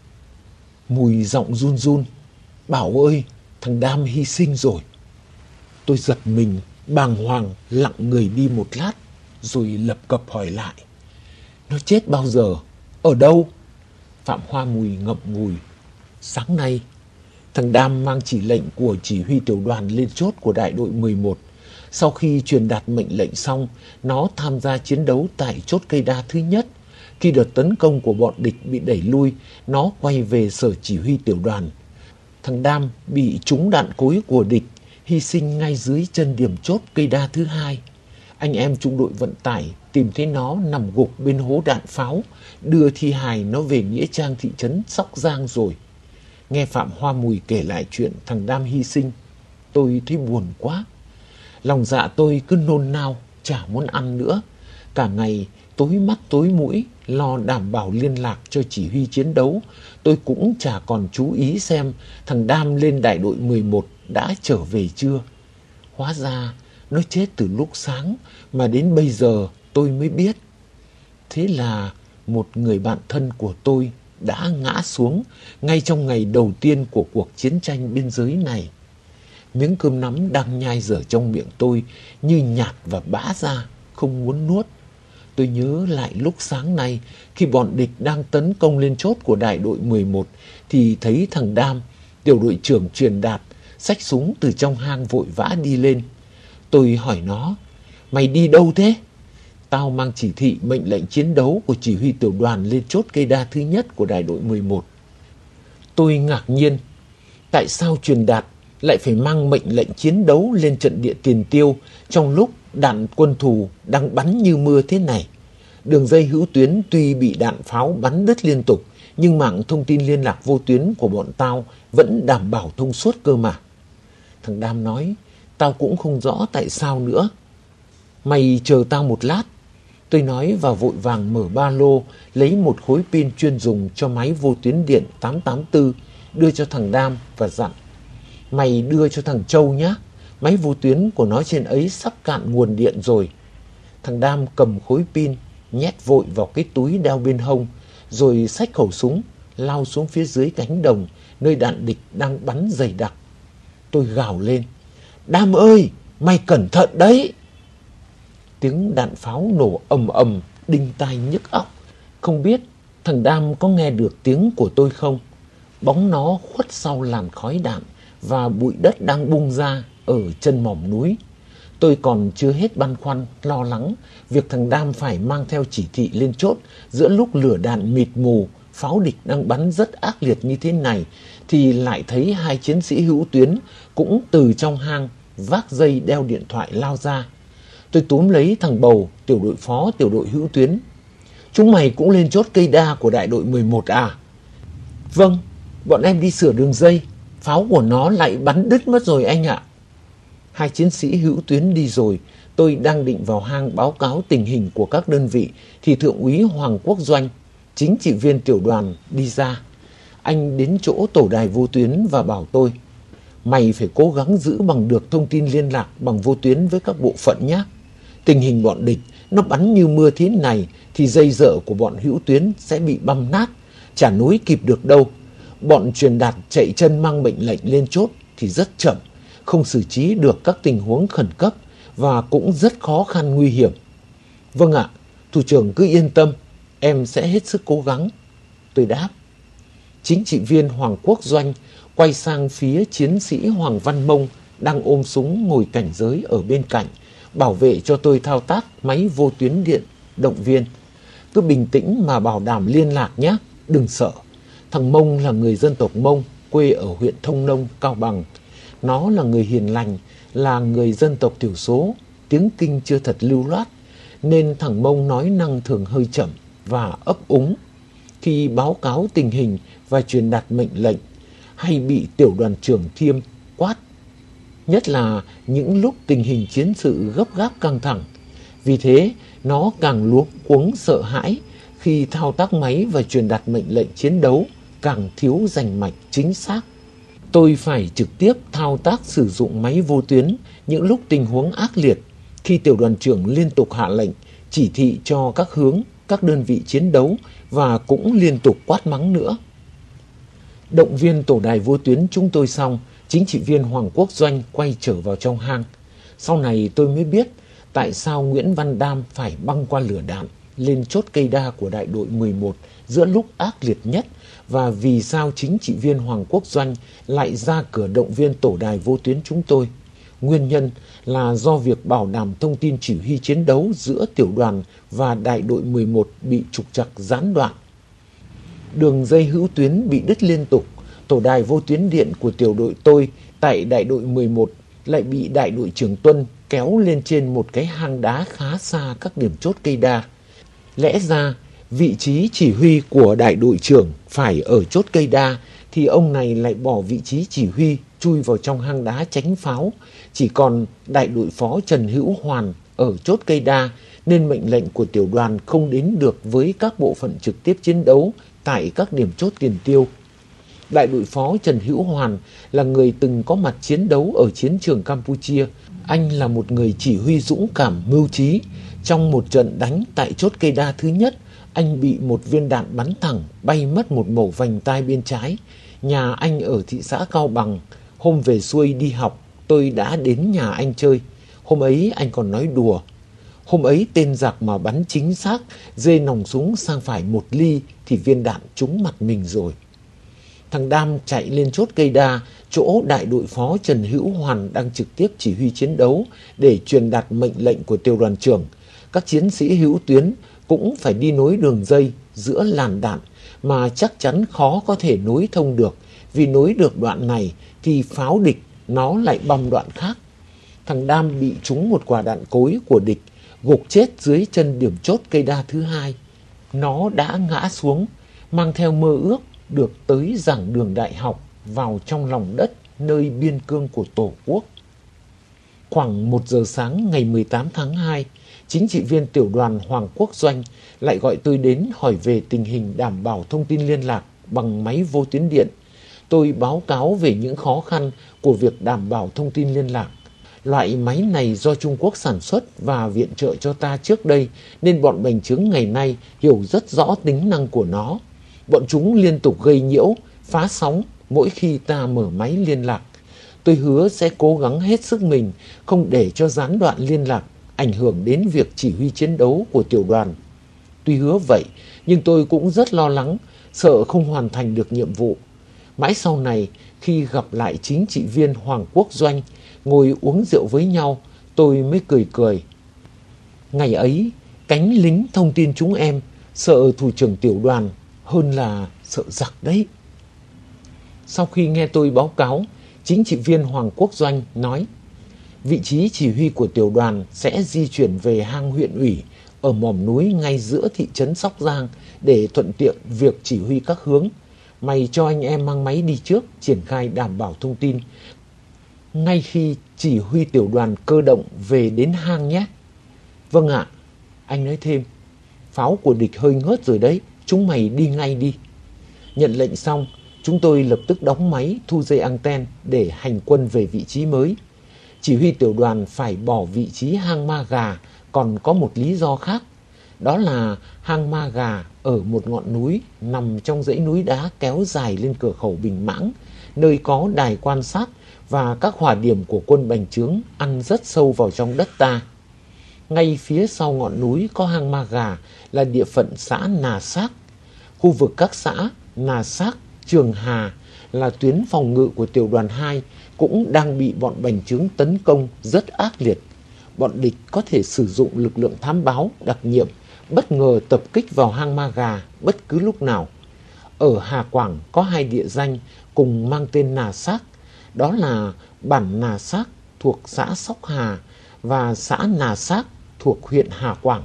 Mùi giọng run run: "Bảo ơi, thằng Đam hy sinh rồi." Tôi giật mình, bàng hoàng lặng người đi một lát rồi lập cập hỏi lại: "Nó chết bao giờ? Ở đâu?" Phạm Hoa Mùi ngậm ngùi: "Sáng nay, thằng Đam mang chỉ lệnh của chỉ huy tiểu đoàn lên chốt của đại đội 11. Sau khi truyền đạt mệnh lệnh xong, nó tham gia chiến đấu tại chốt cây đa thứ nhất. Khi đợt tấn công của bọn địch bị đẩy lui, nó quay về sở chỉ huy tiểu đoàn. Thằng Đam bị trúng đạn cối của địch, hy sinh ngay dưới chân điểm chốt cây đa thứ hai. Anh em trung đội vận tải tìm thấy nó nằm gục bên hố đạn pháo, đưa thi hài nó về nghĩa trang thị trấn Sóc Giang rồi." Nghe Phạm Hoa Mùi kể lại chuyện thằng Đam hy sinh, tôi thấy buồn quá. Lòng dạ tôi cứ nôn nao, chả muốn ăn nữa. Cả ngày tối mắt tối mũi lo đảm bảo liên lạc cho chỉ huy chiến đấu. Tôi cũng chả còn chú ý xem thằng Đam lên đại đội 11 đã trở về chưa. Hóa ra nó chết từ lúc sáng mà đến bây giờ tôi mới biết. Thế là một người bạn thân của tôi đã ngã xuống ngay trong ngày đầu tiên của cuộc chiến tranh biên giới này. Miếng cơm nắm đang nhai dở trong miệng tôi như nhạt và bã ra, không muốn nuốt. Tôi nhớ lại lúc sáng nay khi bọn địch đang tấn công lên chốt của đại đội 11 thì thấy thằng Đam, tiểu đội trưởng truyền đạt, xách súng từ trong hang vội vã đi lên. Tôi hỏi nó: "Mày đi đâu thế?" "Tao mang chỉ thị mệnh lệnh chiến đấu của chỉ huy tiểu đoàn lên chốt cây đa thứ nhất của đại đội 11. Tôi ngạc nhiên, tại sao truyền đạt lại phải mang mệnh lệnh chiến đấu lên trận địa Tiền Tiêu trong lúc đạn quân thù đang bắn như mưa thế này. Đường dây hữu tuyến tuy bị đạn pháo bắn đứt liên tục, nhưng mạng thông tin liên lạc vô tuyến của bọn tao vẫn đảm bảo thông suốt cơ mà." Thằng Đam nói: "Tao cũng không rõ tại sao nữa. Mày chờ tao một lát." Tôi nói và vội vàng mở ba lô, lấy một khối pin chuyên dùng cho máy vô tuyến điện 884, đưa cho thằng Đam và dặn: "Mày đưa cho thằng Châu nhé, máy vô tuyến của nó trên ấy sắp cạn nguồn điện rồi." Thằng Đam cầm khối pin, nhét vội vào cái túi đeo bên hông, rồi xách khẩu súng, lao xuống phía dưới cánh đồng, nơi đạn địch đang bắn dày đặc. Tôi gào lên: "Đam ơi, mày cẩn thận đấy!" Tiếng đạn pháo nổ ầm ầm, đinh tai nhức óc. Không biết thằng Đam có nghe được tiếng của tôi không? Bóng nó khuất sau làn khói đạn và bụi đất đang bung ra ở chân mỏm núi. Tôi còn chưa hết băn khoăn, lo lắng việc thằng Đam phải mang theo chỉ thị lên chốt giữa lúc lửa đạn mịt mù, pháo địch đang bắn rất ác liệt như thế này, thì lại thấy hai chiến sĩ hữu tuyến cũng từ trong hang vác dây đeo điện thoại lao ra. Tôi túm lấy thằng Bầu, tiểu đội phó tiểu đội hữu tuyến. Chúng mày cũng lên chốt cây đa của đại đội 11 à? Vâng, bọn em đi sửa đường dây, pháo của nó lại bắn đứt mất rồi anh ạ. Hai chiến sĩ hữu tuyến đi rồi, tôi đang định vào hang báo cáo tình hình của các đơn vị thì Thượng úy Hoàng Quốc Doanh, chính trị viên tiểu đoàn đi ra. Anh đến chỗ tổ đài vô tuyến và bảo tôi: mày phải cố gắng giữ bằng được thông tin liên lạc bằng vô tuyến với các bộ phận nhé. Tình hình bọn địch nó bắn như mưa thế này thì dây dở của bọn hữu tuyến sẽ bị băm nát, chả nối kịp được đâu. Bọn truyền đạt chạy chân mang mệnh lệnh lên chốt thì rất chậm, không xử trí được các tình huống khẩn cấp và cũng rất khó khăn nguy hiểm. Vâng ạ, thủ trưởng cứ yên tâm, em sẽ hết sức cố gắng. Tôi đáp. Chính trị viên Hoàng Quốc Doanh quay sang phía chiến sĩ Hoàng Văn Mông đang ôm súng ngồi cảnh giới ở bên cạnh, bảo vệ cho tôi thao tác máy vô tuyến điện, động viên: cứ bình tĩnh mà bảo đảm liên lạc nhé, đừng sợ. Thằng Mông là người dân tộc Mông, quê ở huyện Thông Nông, Cao Bằng. Nó là người hiền lành, là người dân tộc thiểu số, tiếng Kinh chưa thật lưu loát, nên thằng Mông nói năng thường hơi chậm và ấp úng. Khi báo cáo tình hình và truyền đạt mệnh lệnh, hay bị tiểu đoàn trưởng Thiêm quát, nhất là những lúc tình hình chiến sự gấp gáp căng thẳng. Vì thế, nó càng luống cuống sợ hãi khi thao tác máy và truyền đạt mệnh lệnh chiến đấu, càng thiếu rành mạch chính xác. Tôi phải trực tiếp thao tác sử dụng máy vô tuyến những lúc tình huống ác liệt, khi tiểu đoàn trưởng liên tục hạ lệnh, chỉ thị cho các hướng, các đơn vị chiến đấu và cũng liên tục quát mắng nữa. Động viên tổ đài vô tuyến chúng tôi xong, chính trị viên Hoàng Quốc Doanh quay trở vào trong hang. Sau này tôi mới biết tại sao Nguyễn Văn Đam phải băng qua lửa đạn lên chốt cây đa của đại đội 11 giữa lúc ác liệt nhất, và vì sao chính trị viên Hoàng Quốc Doanh lại ra cửa động viên tổ đài vô tuyến chúng tôi. Nguyên nhân là do việc bảo đảm thông tin chỉ huy chiến đấu giữa tiểu đoàn và đại đội 11 bị trục trặc gián đoạn. Đường dây hữu tuyến bị đứt liên tục, tổ đài vô tuyến điện của tiểu đội tôi tại đại đội 11 lại bị đại đội trưởng Tuân kéo lên trên một cái hang đá khá xa các điểm chốt cây đa. Lẽ ra, vị trí chỉ huy của đại đội trưởng phải ở chốt cây đa, thì ông này lại bỏ vị trí chỉ huy chui vào trong hang đá tránh pháo. Chỉ còn đại đội phó Trần Hữu Hoàn ở chốt cây đa, nên mệnh lệnh của tiểu đoàn không đến được với các bộ phận trực tiếp chiến đấu tại các điểm chốt tiền tiêu. Đại đội phó Trần Hữu Hoàn là người từng có mặt chiến đấu ở chiến trường Campuchia. Anh là một người chỉ huy dũng cảm, mưu trí. Trong một trận đánh tại chốt cây đa thứ nhất, anh bị một viên đạn bắn thẳng, bay mất một mẩu vành tai bên trái. Nhà anh ở thị xã Cao Bằng. Hôm về xuôi đi học, tôi đã đến nhà anh chơi. Hôm ấy anh còn nói đùa: hôm ấy tên giặc mà bắn chính xác, dê nòng súng sang phải 1 ly thì viên đạn trúng mặt mình rồi. Thằng Đam chạy lên chốt cây đa, chỗ đại đội phó Trần Hữu Hoàn đang trực tiếp chỉ huy chiến đấu, để truyền đạt mệnh lệnh của tiểu đoàn trưởng. Các chiến sĩ hữu tuyến cũng phải đi nối đường dây giữa làn đạn, mà chắc chắn khó có thể nối thông được, vì nối được đoạn này thì pháo địch nó lại băm đoạn khác. Thằng Đam bị trúng một quả đạn cối của địch, gục chết dưới chân điểm chốt cây đa thứ 2. Nó đã ngã xuống, mang theo mơ ước được tới giảng đường đại học vào trong lòng đất nơi biên cương của Tổ quốc. Khoảng 1 giờ sáng ngày 18 tháng 2, chính trị viên tiểu đoàn Hoàng Quốc Doanh lại gọi tôi đến hỏi về tình hình đảm bảo thông tin liên lạc bằng máy vô tuyến điện. Tôi báo cáo về những khó khăn của việc đảm bảo thông tin liên lạc. Loại máy này do Trung Quốc sản xuất và viện trợ cho ta trước đây, nên bọn bành trướng ngày nay hiểu rất rõ tính năng của nó. Bọn chúng liên tục gây nhiễu, phá sóng mỗi khi ta mở máy liên lạc. Tôi hứa sẽ cố gắng hết sức mình, không để cho gián đoạn liên lạc ảnh hưởng đến việc chỉ huy chiến đấu của tiểu đoàn. Tuy hứa vậy, nhưng tôi cũng rất lo lắng, sợ không hoàn thành được nhiệm vụ. Mãi sau này, khi gặp lại chính trị viên Hoàng Quốc Doanh, ngồi uống rượu với nhau, tôi mới cười cười. Ngày ấy, cánh lính thông tin chúng em sợ thủ trưởng tiểu đoàn hơn là sợ giặc đấy. Sau khi nghe tôi báo cáo, chính trị viên Hoàng Quốc Doanh nói, vị trí chỉ huy của tiểu đoàn sẽ di chuyển về hang huyện ủy ở mỏm núi ngay giữa thị trấn Sóc Giang để thuận tiện việc chỉ huy các hướng. Mày cho anh em mang máy đi trước, triển khai đảm bảo thông tin ngay khi chỉ huy tiểu đoàn cơ động về đến hang nhé. Vâng ạ, anh nói thêm, pháo của địch hơi ngớt rồi đấy, chúng mày đi ngay đi. Nhận lệnh xong, chúng tôi lập tức đóng máy, thu dây anten để hành quân về vị trí mới. Chỉ huy tiểu đoàn phải bỏ vị trí hang Ma Gà còn có một lý do khác. Đó là hang Ma Gà ở một ngọn núi nằm trong dãy núi đá kéo dài lên cửa khẩu Bình Mãng, nơi có đài quan sát và các hỏa điểm của quân bành trướng ăn rất sâu vào trong đất ta. Ngay phía sau ngọn núi có hang Ma Gà là địa phận xã Nà Xác. Khu vực các xã Nà Xác, Trường Hà là tuyến phòng ngự của tiểu đoàn 2 cũng đang bị bọn bành trướng tấn công rất ác liệt. Bọn địch có thể sử dụng lực lượng thám báo đặc nhiệm bất ngờ tập kích vào hang Ma Gà bất cứ lúc nào. Ở Hà Quảng có hai địa danh cùng mang tên Nà Xác, đó là bản Nà Xác thuộc xã Sóc Hà và xã Nà Xác thuộc huyện Hà Quảng.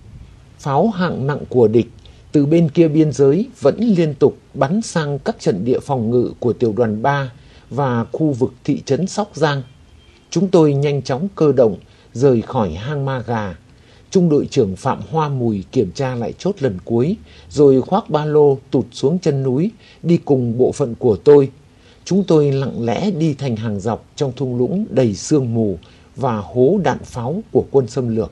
Pháo hạng nặng của địch từ bên kia biên giới vẫn liên tục bắn sang các trận địa phòng ngự của tiểu đoàn 3 và khu vực thị trấn Sóc Giang. Chúng tôi nhanh chóng cơ động rời khỏi hang Ma Gà. Trung đội trưởng Phạm Hoa Mùi kiểm tra lại chốt lần cuối, rồi khoác ba lô tụt xuống chân núi, đi cùng bộ phận của tôi. Chúng tôi lặng lẽ đi thành hàng dọc trong thung lũng đầy sương mù và hố đạn pháo của quân xâm lược.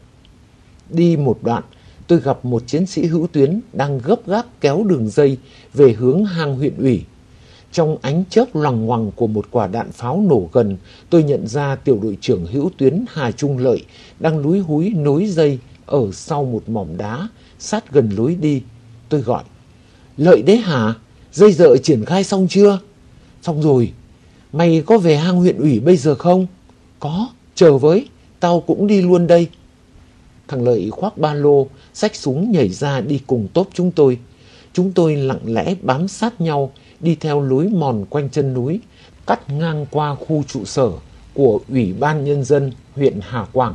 Đi một đoạn, tôi gặp một chiến sĩ hữu tuyến đang gấp gáp kéo đường dây về hướng hang huyện ủy. Trong ánh chớp loằng ngoằng của một quả đạn pháo nổ gần, tôi nhận ra tiểu đội trưởng hữu tuyến Hà Trung Lợi đang lúi húi nối dây ở sau một mỏm đá sát gần lối đi. Tôi gọi, Lợi đấy hả? Dây dợ triển khai xong chưa? Xong rồi. Mày có về hang huyện ủy bây giờ không? Có, chờ với, tao cũng đi luôn đây. Thằng Lợi khoác ba lô, xách súng nhảy ra đi cùng tốp chúng tôi. Chúng tôi lặng lẽ bám sát nhau, đi theo lối mòn quanh chân núi, cắt ngang qua khu trụ sở của Ủy ban Nhân dân huyện Hà Quảng,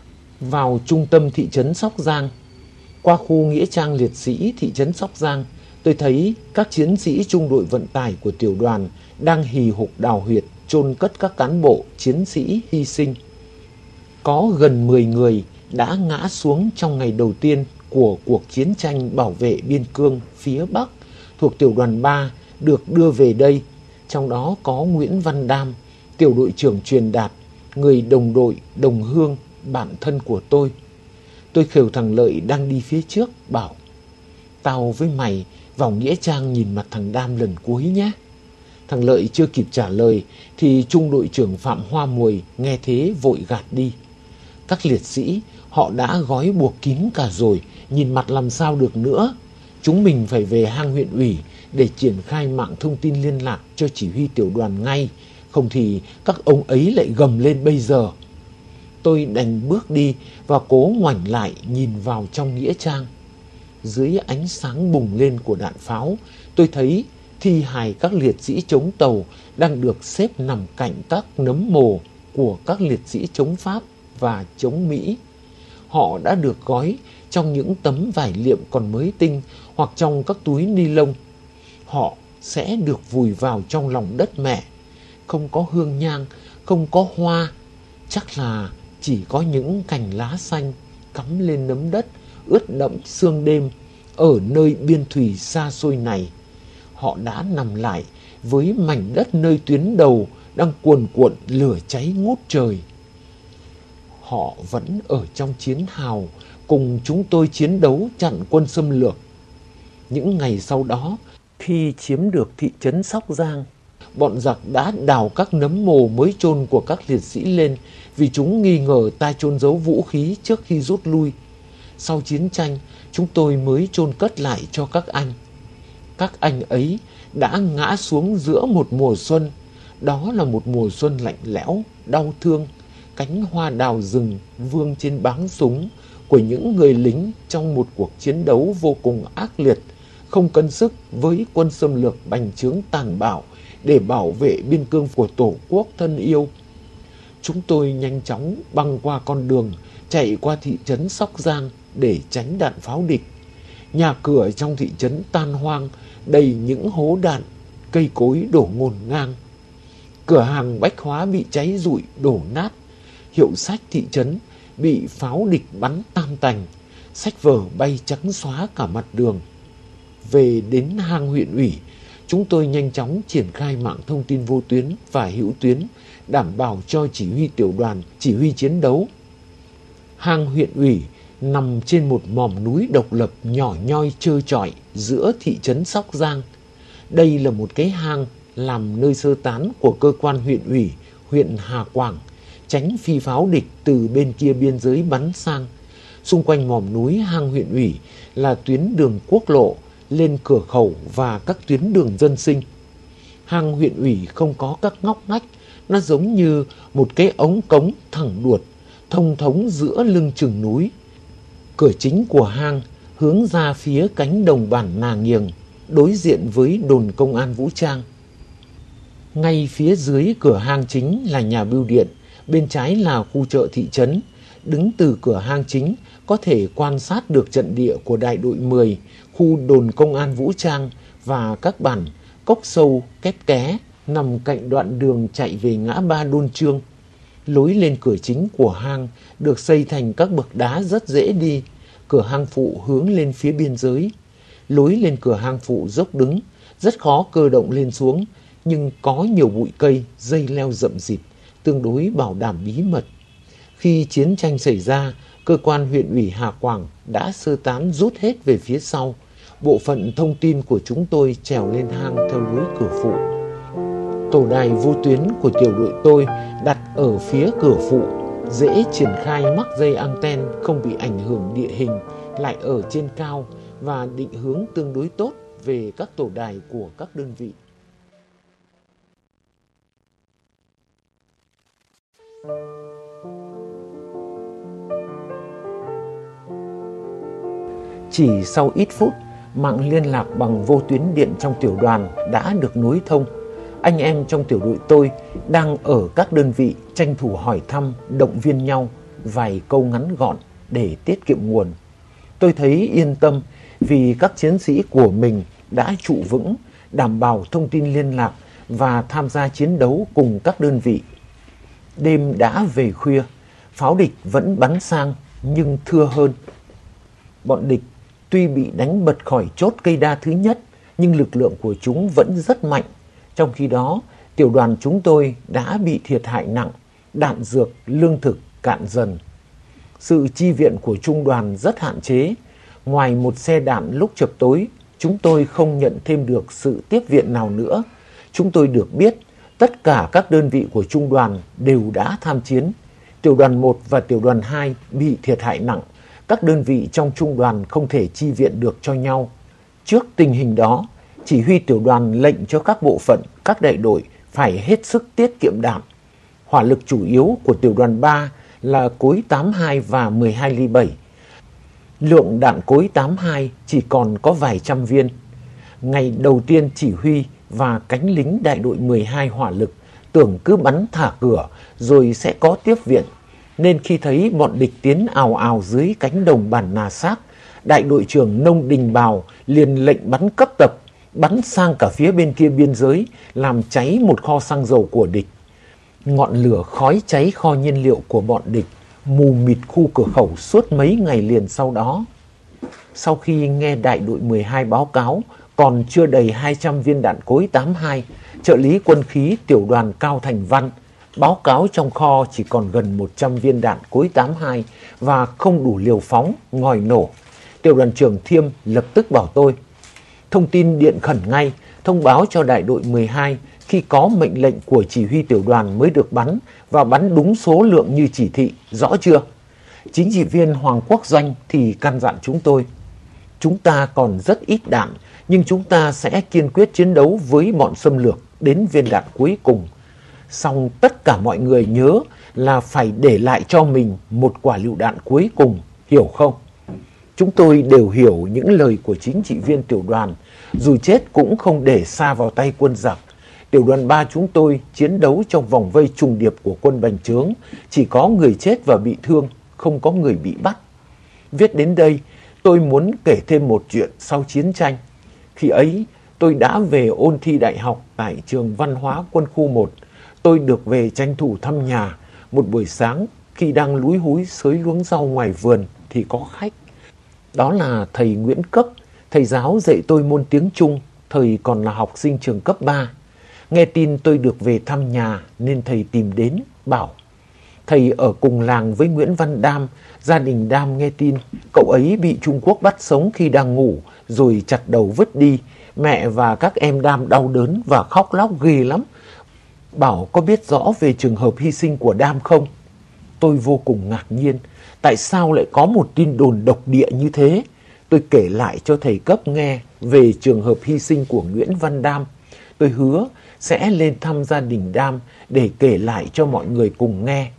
vào trung tâm thị trấn Sóc Giang. Qua khu nghĩa trang liệt sĩ thị trấn Sóc Giang, tôi thấy các chiến sĩ trung đội vận tải của tiểu đoàn đang hì hục đào huyệt chôn cất các cán bộ chiến sĩ hy sinh. Có gần 10 người đã ngã xuống trong ngày đầu tiên của cuộc chiến tranh bảo vệ biên cương phía Bắc thuộc tiểu đoàn 3 được đưa về đây. Trong đó có Nguyễn Văn Đam, tiểu đội trưởng truyền đạt, người đồng đội, đồng hương, bạn thân của tôi. Tôi khều thằng Lợi đang đi phía trước, bảo, tao với mày vào nghĩa trang nhìn mặt thằng Đam lần cuối nhé. Thằng Lợi chưa kịp trả lời thì trung đội trưởng Phạm Hoa Mùi nghe thế vội gạt đi. Các liệt sĩ họ đã gói buộc kín cả rồi, nhìn mặt làm sao được nữa. Chúng mình phải về hang huyện ủy để triển khai mạng thông tin liên lạc cho chỉ huy tiểu đoàn ngay, không thì các ông ấy lại gầm lên bây giờ. Tôi đành bước đi và cố ngoảnh lại nhìn vào trong nghĩa trang. Dưới ánh sáng bùng lên của đạn pháo, tôi thấy thi hài các liệt sĩ chống tàu đang được xếp nằm cạnh các nấm mồ của các liệt sĩ chống Pháp và chống Mỹ. Họ đã được gói trong những tấm vải liệm còn mới tinh hoặc trong các túi ni lông. Họ sẽ được vùi vào trong lòng đất mẹ. Không có hương nhang, không có hoa, chắc là chỉ có những cành lá xanh cắm lên nấm đất ướt đẫm sương đêm. Ở nơi biên thùy xa xôi này, họ đã nằm lại với mảnh đất nơi tuyến đầu đang cuồn cuộn lửa cháy ngút trời. Họ vẫn ở trong chiến hào cùng chúng tôi chiến đấu chặn quân xâm lược. Những ngày sau đó, khi chiếm được thị trấn Sóc Giang, bọn giặc đã đào các nấm mồ mới chôn của các liệt sĩ lên vì chúng nghi ngờ ta chôn giấu vũ khí trước khi rút lui. Sau chiến tranh, chúng tôi mới chôn cất lại cho các anh. Các anh ấy đã ngã xuống giữa một mùa xuân. Đó là một mùa xuân lạnh lẽo, đau thương. Cánh hoa đào rừng vương trên báng súng của những người lính trong một cuộc chiến đấu vô cùng ác liệt, không cân sức với quân xâm lược bành trướng tàn bạo để bảo vệ biên cương của Tổ quốc thân yêu. Chúng tôi nhanh chóng băng qua con đường chạy qua thị trấn Sóc Giang để tránh đạn pháo địch. Nhà cửa trong thị trấn tan hoang, đầy những hố đạn, cây cối đổ ngổn ngang. Cửa hàng bách hóa bị cháy rụi đổ nát. Hiệu sách thị trấn bị pháo địch bắn tan tành. Sách vở bay trắng xóa cả mặt đường. Về đến hang huyện ủy, chúng tôi nhanh chóng triển khai mạng thông tin vô tuyến và hữu tuyến, đảm bảo cho chỉ huy tiểu đoàn chỉ huy chiến đấu. Hang huyện ủy nằm trên một mỏm núi độc lập nhỏ nhoi trơ trọi giữa thị trấn Sóc Giang. Đây là một cái hang làm nơi sơ tán của cơ quan huyện ủy, huyện Hà Quảng, tránh phi pháo địch từ bên kia biên giới bắn sang. Xung quanh mỏm núi hang huyện ủy là tuyến đường quốc lộ lên cửa khẩu và các tuyến đường dân sinh. Hang huyện ủy không có các ngóc ngách, nó giống như một cái ống cống thẳng đuột, thông thống giữa lưng chừng núi. Cửa chính của hang hướng ra phía cánh đồng bản Nà Nghiềng, đối diện với đồn công an vũ trang. Ngay phía dưới cửa hang chính là nhà bưu điện, bên trái là khu chợ thị trấn. Đứng từ cửa hang chính có thể quan sát được trận địa của đại đội 10, khu đồn công an vũ trang và các bản Cốc Sâu, Kép Ké nằm cạnh đoạn đường chạy về ngã ba Đôn Trương. Lối lên cửa chính của hang được xây thành các bậc đá rất dễ đi. Cửa hang phụ hướng lên phía biên giới. Lối lên cửa hang phụ dốc đứng, rất khó cơ động lên xuống, nhưng có nhiều bụi cây, dây leo rậm rịt, tương đối bảo đảm bí mật. Khi chiến tranh xảy ra, cơ quan huyện ủy Hà Quảng đã sơ tán rút hết về phía sau. Bộ phận thông tin của chúng tôi trèo lên hang theo lối cửa phụ. Tổ đài vô tuyến của tiểu đội tôi đặt ở phía cửa phụ, dễ triển khai mắc dây anten, không bị ảnh hưởng địa hình, lại ở trên cao và định hướng tương đối tốt về các tổ đài của các đơn vị. Chỉ sau ít phút, mạng liên lạc bằng vô tuyến điện trong tiểu đoàn đã được nối thông. Anh em trong tiểu đội tôi đang ở các đơn vị tranh thủ hỏi thăm, động viên nhau vài câu ngắn gọn để tiết kiệm nguồn. Tôi thấy yên tâm vì các chiến sĩ của mình đã trụ vững, đảm bảo thông tin liên lạc và tham gia chiến đấu cùng các đơn vị. Đêm đã về khuya, pháo địch vẫn bắn sang nhưng thưa hơn. Bọn địch tuy bị đánh bật khỏi chốt cây đa thứ nhất, nhưng lực lượng của chúng vẫn rất mạnh. Trong khi đó, tiểu đoàn chúng tôi đã bị thiệt hại nặng, đạn dược, lương thực cạn dần. Sự chi viện của trung đoàn rất hạn chế. Ngoài một xe đạn lúc chập tối, chúng tôi không nhận thêm được sự tiếp viện nào nữa. Chúng tôi được biết tất cả các đơn vị của trung đoàn đều đã tham chiến. Tiểu đoàn 1 và tiểu đoàn 2 bị thiệt hại nặng. Các đơn vị trong trung đoàn không thể chi viện được cho nhau. Trước tình hình đó, chỉ huy tiểu đoàn lệnh cho các bộ phận, các đại đội phải hết sức tiết kiệm đạn. Hỏa lực chủ yếu của tiểu đoàn 3 là cối 82 và 12 ly 7. Lượng đạn cối 82 chỉ còn có vài trăm viên. Ngày đầu tiên chỉ huy và cánh lính đại đội 12 hỏa lực tưởng cứ bắn thả cửa rồi sẽ có tiếp viện. Nên khi thấy bọn địch tiến ào ào dưới cánh đồng bản Nà Xác, đại đội trưởng Nông Đình Bào liền lệnh bắn cấp tập, bắn sang cả phía bên kia biên giới, làm cháy một kho xăng dầu của địch. Ngọn lửa khói cháy kho nhiên liệu của bọn địch, mù mịt khu cửa khẩu suốt mấy ngày liền sau đó. Sau khi nghe đại đội 12 báo cáo còn chưa đầy 200 viên đạn cối 82, trợ lý quân khí tiểu đoàn Cao Thành Văn báo cáo trong kho chỉ còn gần 100 viên đạn cối 82 và không đủ liều phóng, ngòi nổ. Tiểu đoàn trưởng Thiêm lập tức bảo tôi: thông tin điện khẩn ngay, thông báo cho đại đội 12 khi có mệnh lệnh của chỉ huy tiểu đoàn mới được bắn và bắn đúng số lượng như chỉ thị, rõ chưa? Chính trị viên Hoàng Quốc Doanh thì căn dặn chúng tôi: chúng ta còn rất ít đạn, nhưng chúng ta sẽ kiên quyết chiến đấu với bọn xâm lược đến viên đạn cuối cùng. Song tất cả mọi người nhớ là phải để lại cho mình một quả lựu đạn cuối cùng, hiểu không? Chúng tôi đều hiểu những lời của chính trị viên tiểu đoàn, dù chết cũng không để sa vào tay quân giặc. Tiểu đoàn 3 chúng tôi chiến đấu trong vòng vây trùng điệp của quân bành trướng, chỉ có người chết và bị thương, không có người bị bắt. Viết đến đây, tôi muốn kể thêm một chuyện sau chiến tranh. Khi ấy, tôi đã về ôn thi đại học tại trường văn hóa quân khu 1. Tôi được về tranh thủ thăm nhà. Một buổi sáng, khi đang lúi húi xới luống rau ngoài vườn thì có khách. Đó là thầy Nguyễn Cấp, thầy giáo dạy tôi môn tiếng Trung, thời còn là học sinh trường cấp 3. Nghe tin tôi được về thăm nhà nên thầy tìm đến, bảo: thầy ở cùng làng với Nguyễn Văn Đam, gia đình Đam nghe tin cậu ấy bị Trung Quốc bắt sống khi đang ngủ rồi chặt đầu vứt đi. Mẹ và các em Đam đau đớn và khóc lóc ghê lắm. Bảo có biết rõ về trường hợp hy sinh của Đam không? Tôi vô cùng ngạc nhiên. Tại sao lại có một tin đồn độc địa như thế? Tôi kể lại cho thầy Cấp nghe về trường hợp hy sinh của Nguyễn Văn Đam. Tôi hứa sẽ lên thăm gia đình Đam để kể lại cho mọi người cùng nghe.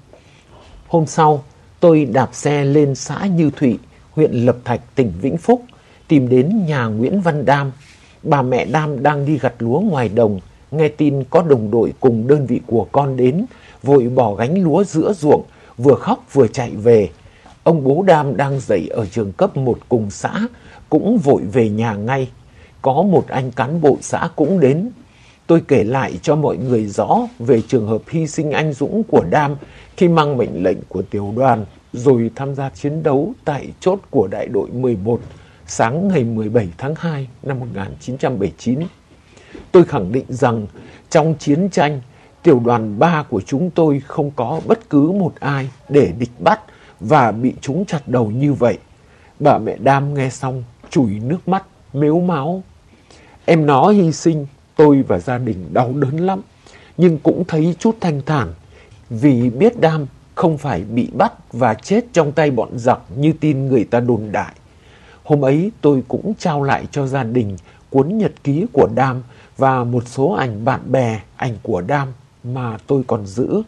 Hôm sau, tôi đạp xe lên xã Như Thụy, huyện Lập Thạch, tỉnh Vĩnh Phúc, tìm đến nhà Nguyễn Văn Đam. Bà mẹ Đam đang đi gặt lúa ngoài đồng, nghe tin có đồng đội cùng đơn vị của con đến, vội bỏ gánh lúa giữa ruộng, vừa khóc vừa chạy về. Ông bố Đam đang dạy ở trường cấp 1 cùng xã, cũng vội về nhà ngay. Có một anh cán bộ xã cũng đến. Tôi kể lại cho mọi người rõ về trường hợp hy sinh anh dũng của Đam khi mang mệnh lệnh của tiểu đoàn, rồi tham gia chiến đấu tại chốt của đại đội 11 sáng ngày 17 tháng 2 năm 1979. Tôi khẳng định rằng trong chiến tranh, tiểu đoàn 3 của chúng tôi không có bất cứ một ai để địch bắt và bị chúng chặt đầu như vậy. Bà mẹ Đam nghe xong chùi nước mắt, mếu máo. Em nó hy sinh, tôi và gia đình đau đớn lắm, nhưng cũng thấy chút thanh thản, vì biết Đam không phải bị bắt và chết trong tay bọn giặc như tin người ta đồn đại. Hôm ấy tôi cũng trao lại cho gia đình cuốn nhật ký của Đam và một số ảnh bạn bè, ảnh của Đam mà tôi còn giữ.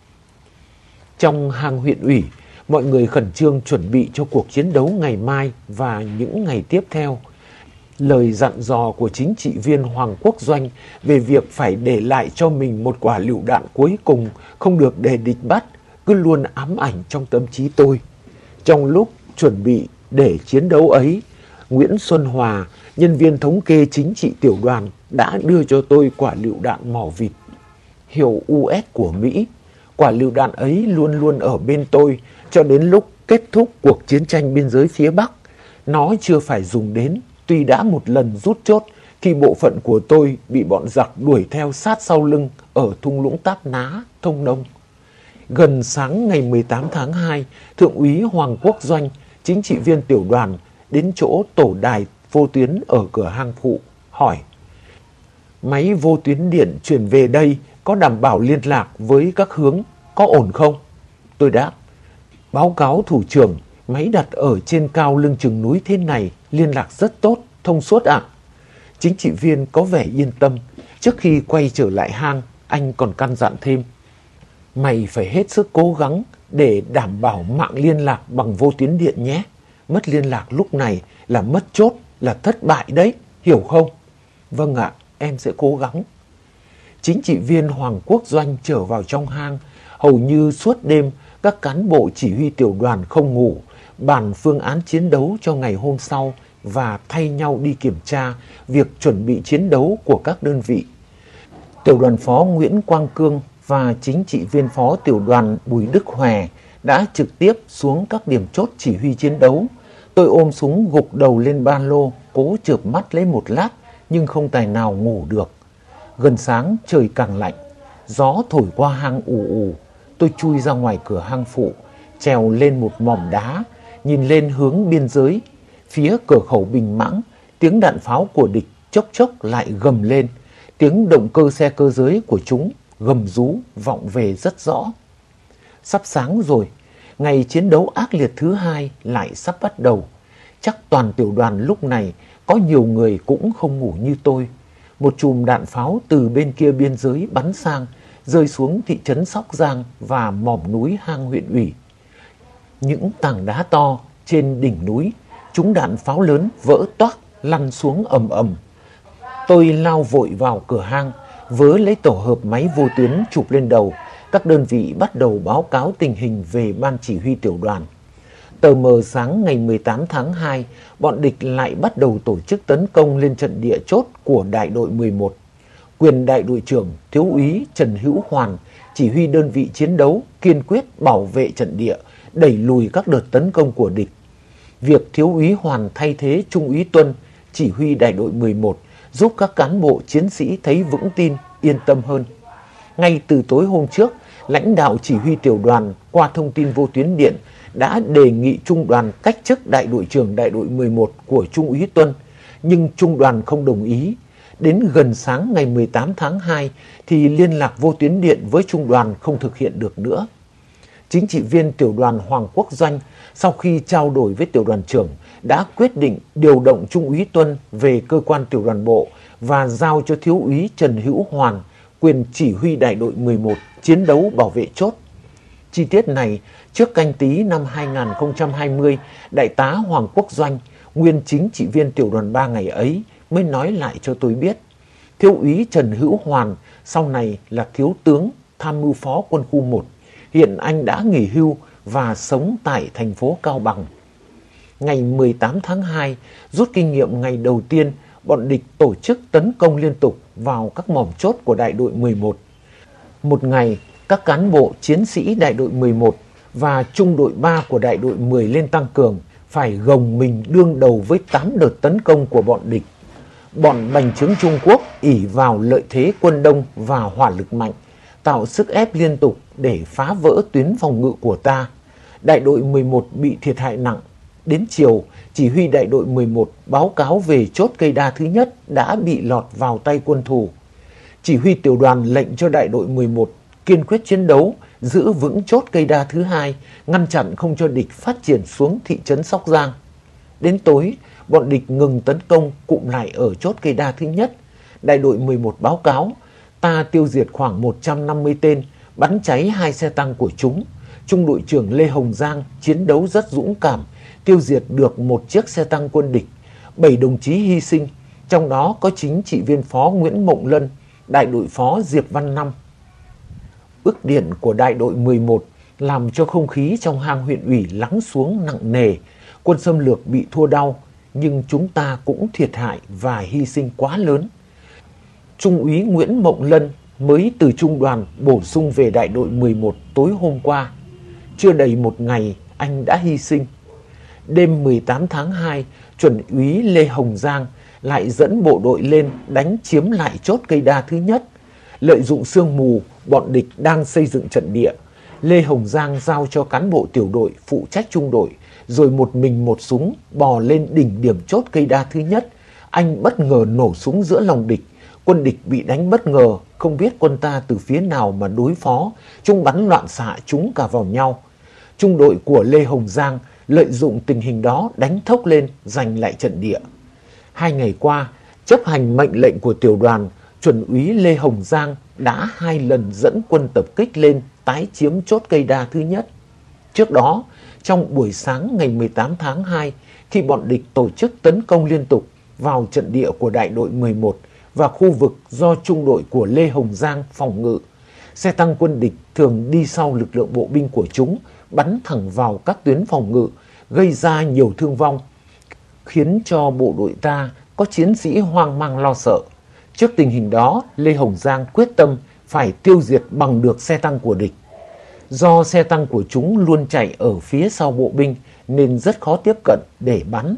Trong hang huyện ủy, mọi người khẩn trương chuẩn bị cho cuộc chiến đấu ngày mai và những ngày tiếp theo. Lời dặn dò của chính trị viên Hoàng Quốc Doanh về việc phải để lại cho mình một quả lựu đạn cuối cùng, không được để địch bắt, cứ luôn ám ảnh trong tâm trí tôi. Trong lúc chuẩn bị để chiến đấu ấy, Nguyễn Xuân Hòa, nhân viên thống kê chính trị tiểu đoàn, đã đưa cho tôi quả lựu đạn mỏ vịt hiệu US của Mỹ. Quả lựu đạn ấy luôn luôn ở bên tôi cho đến lúc kết thúc cuộc chiến tranh biên giới phía Bắc. Nó chưa phải dùng đến, tuy đã một lần rút chốt khi bộ phận của tôi bị bọn giặc đuổi theo sát sau lưng ở thung lũng Táp Ná, Thông Nông. Gần sáng ngày 18 tháng 2, Thượng úy Hoàng Quốc Doanh, chính trị viên tiểu đoàn, đến chỗ tổ đài vô tuyến ở cửa hang phụ, hỏi: máy vô tuyến điện chuyển về đây có đảm bảo liên lạc với các hướng, có ổn không? Tôi đáp: báo cáo thủ trưởng, máy đặt ở trên cao lưng chừng núi thế này, liên lạc rất tốt, thông suốt ạ. Chính trị viên có vẻ yên tâm. Trước khi quay trở lại hang, anh còn căn dặn thêm: mày phải hết sức cố gắng để đảm bảo mạng liên lạc bằng vô tuyến điện nhé. Mất liên lạc lúc này là mất chốt, là thất bại đấy, hiểu không? Vâng ạ, em sẽ cố gắng. Chính trị viên Hoàng Quốc Doanh trở vào trong hang. Hầu như suốt đêm, các cán bộ chỉ huy tiểu đoàn không ngủ, bàn phương án chiến đấu cho ngày hôm sau và thay nhau đi kiểm tra việc chuẩn bị chiến đấu của các đơn vị. Tiểu đoàn phó Nguyễn Quang Cương và chính trị viên phó tiểu đoàn Bùi Đức Hòe đã trực tiếp xuống các điểm chốt chỉ huy chiến đấu. Tôi ôm súng gục đầu lên ba lô, cố chợp mắt lấy một lát nhưng không tài nào ngủ được. Gần sáng trời càng lạnh, gió thổi qua hang ù ù. Tôi chui ra ngoài cửa hang phụ, trèo lên một mỏm đá, nhìn lên hướng biên giới. Phía cửa khẩu Bình Mãng, tiếng đạn pháo của địch chốc chốc lại gầm lên. Tiếng động cơ xe cơ giới của chúng gầm rú vọng về rất rõ. Sắp sáng rồi, ngày chiến đấu ác liệt thứ hai lại sắp bắt đầu. Chắc toàn tiểu đoàn lúc này có nhiều người cũng không ngủ như tôi. Một chùm đạn pháo từ bên kia biên giới bắn sang, rơi xuống thị trấn Sóc Giang và mỏm núi Hang huyện ủy. Những tảng đá to trên đỉnh núi, trúng đạn pháo lớn vỡ toác lăn xuống ầm ầm. Tôi lao vội vào cửa hang, vớ lấy tổ hợp máy vô tuyến chụp lên đầu. Các đơn vị bắt đầu báo cáo tình hình về ban chỉ huy tiểu đoàn. Tờ mờ sáng ngày 18 tháng 2, bọn địch lại bắt đầu tổ chức tấn công lên trận địa chốt của đại đội 11. Quyền đại đội trưởng thiếu úy Trần Hữu Hoàn chỉ huy đơn vị chiến đấu kiên quyết bảo vệ trận địa, đẩy lùi các đợt tấn công của địch. Việc thiếu úy Hoàn thay thế trung úy Tuân chỉ huy đại đội 11 giúp các cán bộ chiến sĩ thấy vững tin, yên tâm hơn. Ngay từ tối hôm trước, lãnh đạo chỉ huy tiểu đoàn qua thông tin vô tuyến điện đã đề nghị trung đoàn cách chức đại đội trưởng đại đội 11 của trung úy Tuân, nhưng trung đoàn không đồng ý. Đến gần sáng ngày 18 tháng 2 thì liên lạc vô tuyến điện với trung đoàn không thực hiện được nữa. Chính trị viên tiểu đoàn Hoàng Quốc Doanh sau khi trao đổi với tiểu đoàn trưởng đã quyết định điều động trung úy Tuân về cơ quan tiểu đoàn bộ và giao cho thiếu úy Trần Hữu Hoàn quyền chỉ huy đại đội 11 chiến đấu bảo vệ chốt. Chi tiết này, trước Canh Tý năm 2020, Đại tá Hoàng Quốc Doanh, nguyên chính trị viên tiểu đoàn 3 ngày ấy, mới nói lại cho tôi biết. Thiếu úy Trần Hữu Hoàn sau này là thiếu tướng tham mưu phó quân khu 1. Hiện anh đã nghỉ hưu và sống tại thành phố Cao Bằng. Ngày 18 tháng 2, rút kinh nghiệm ngày đầu tiên, bọn địch tổ chức tấn công liên tục vào các mỏm chốt của đại đội 11. Một ngày, các cán bộ chiến sĩ đại đội 11 và trung đội 3 của đại đội 10 lên tăng cường phải gồng mình đương đầu với 8 đợt tấn công của bọn địch. Bọn bành trướng Trung Quốc ỷ vào lợi thế quân đông và hỏa lực mạnh, tạo sức ép liên tục để phá vỡ tuyến phòng ngự của ta. Đại đội 11 bị thiệt hại nặng. Đến chiều, chỉ huy đại đội 11 báo cáo về chốt cây đa thứ nhất đã bị lọt vào tay quân thù. Chỉ huy tiểu đoàn lệnh cho đại đội 11 kiên quyết chiến đấu, giữ vững chốt cây đa thứ hai, ngăn chặn không cho địch phát triển xuống thị trấn Sóc Giang. Đến tối, bọn địch ngừng tấn công cụm lại ở chốt cây đa thứ nhất. Đại đội 11 báo cáo, ta tiêu diệt khoảng 150 tên, bắn cháy 2 xe tăng của chúng. Trung đội trưởng Lê Hồng Giang chiến đấu rất dũng cảm, tiêu diệt được 1 chiếc xe tăng quân địch, 7 đồng chí hy sinh, trong đó có chính trị viên phó Nguyễn Mộng Lân, đại đội phó Diệp Văn Năm. Ức điện của đại đội 11 làm cho không khí trong hang huyện ủy lắng xuống nặng nề. Quân xâm lược bị thua đau, nhưng chúng ta cũng thiệt hại và hy sinh quá lớn. Trung úy Nguyễn Mộng Lân mới từ trung đoàn bổ sung về đại đội 11 tối hôm qua. Chưa đầy một ngày anh đã hy sinh. Đêm 18 tháng 2, chuẩn úy Lê Hồng Giang lại dẫn bộ đội lên đánh chiếm lại chốt cây đa thứ nhất. Lợi dụng sương mù, bọn địch đang xây dựng trận địa. Lê Hồng Giang giao cho cán bộ tiểu đội phụ trách trung đội, rồi một mình một súng bò lên đỉnh điểm chốt cây đa thứ nhất. Anh bất ngờ nổ súng giữa lòng địch. Quân địch bị đánh bất ngờ, không biết quân ta từ phía nào mà đối phó. Chúng bắn loạn xạ chúng cả vào nhau. Trung đội của Lê Hồng Giang lợi dụng tình hình đó đánh thốc lên, giành lại trận địa. 2 ngày qua, chấp hành mệnh lệnh của tiểu đoàn, chuẩn úy Lê Hồng Giang đã 2 lần dẫn quân tập kích lên tái chiếm chốt cây đa thứ nhất. Trước đó, trong buổi sáng ngày 18 tháng 2, khi bọn địch tổ chức tấn công liên tục vào trận địa của đại đội 11 và khu vực do trung đội của Lê Hồng Giang phòng ngự, xe tăng quân địch thường đi sau lực lượng bộ binh của chúng, bắn thẳng vào các tuyến phòng ngự, gây ra nhiều thương vong, khiến cho bộ đội ta có chiến sĩ hoang mang lo sợ. Trước tình hình đó, Lê Hồng Giang quyết tâm phải tiêu diệt bằng được xe tăng của địch. Do xe tăng của chúng luôn chạy ở phía sau bộ binh nên rất khó tiếp cận để bắn.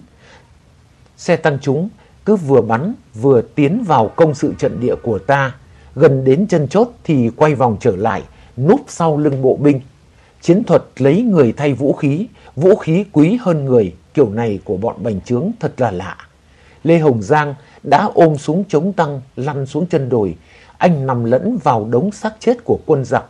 Xe tăng chúng cứ vừa bắn vừa tiến vào công sự trận địa của ta, gần đến chân chốt thì quay vòng trở lại, núp sau lưng bộ binh. Chiến thuật lấy người thay vũ khí quý hơn người kiểu này của bọn bành trướng thật là lạ. Lê Hồng Giang đã ôm súng chống tăng lăn xuống chân đồi, anh nằm lẫn vào đống xác chết của quân giặc.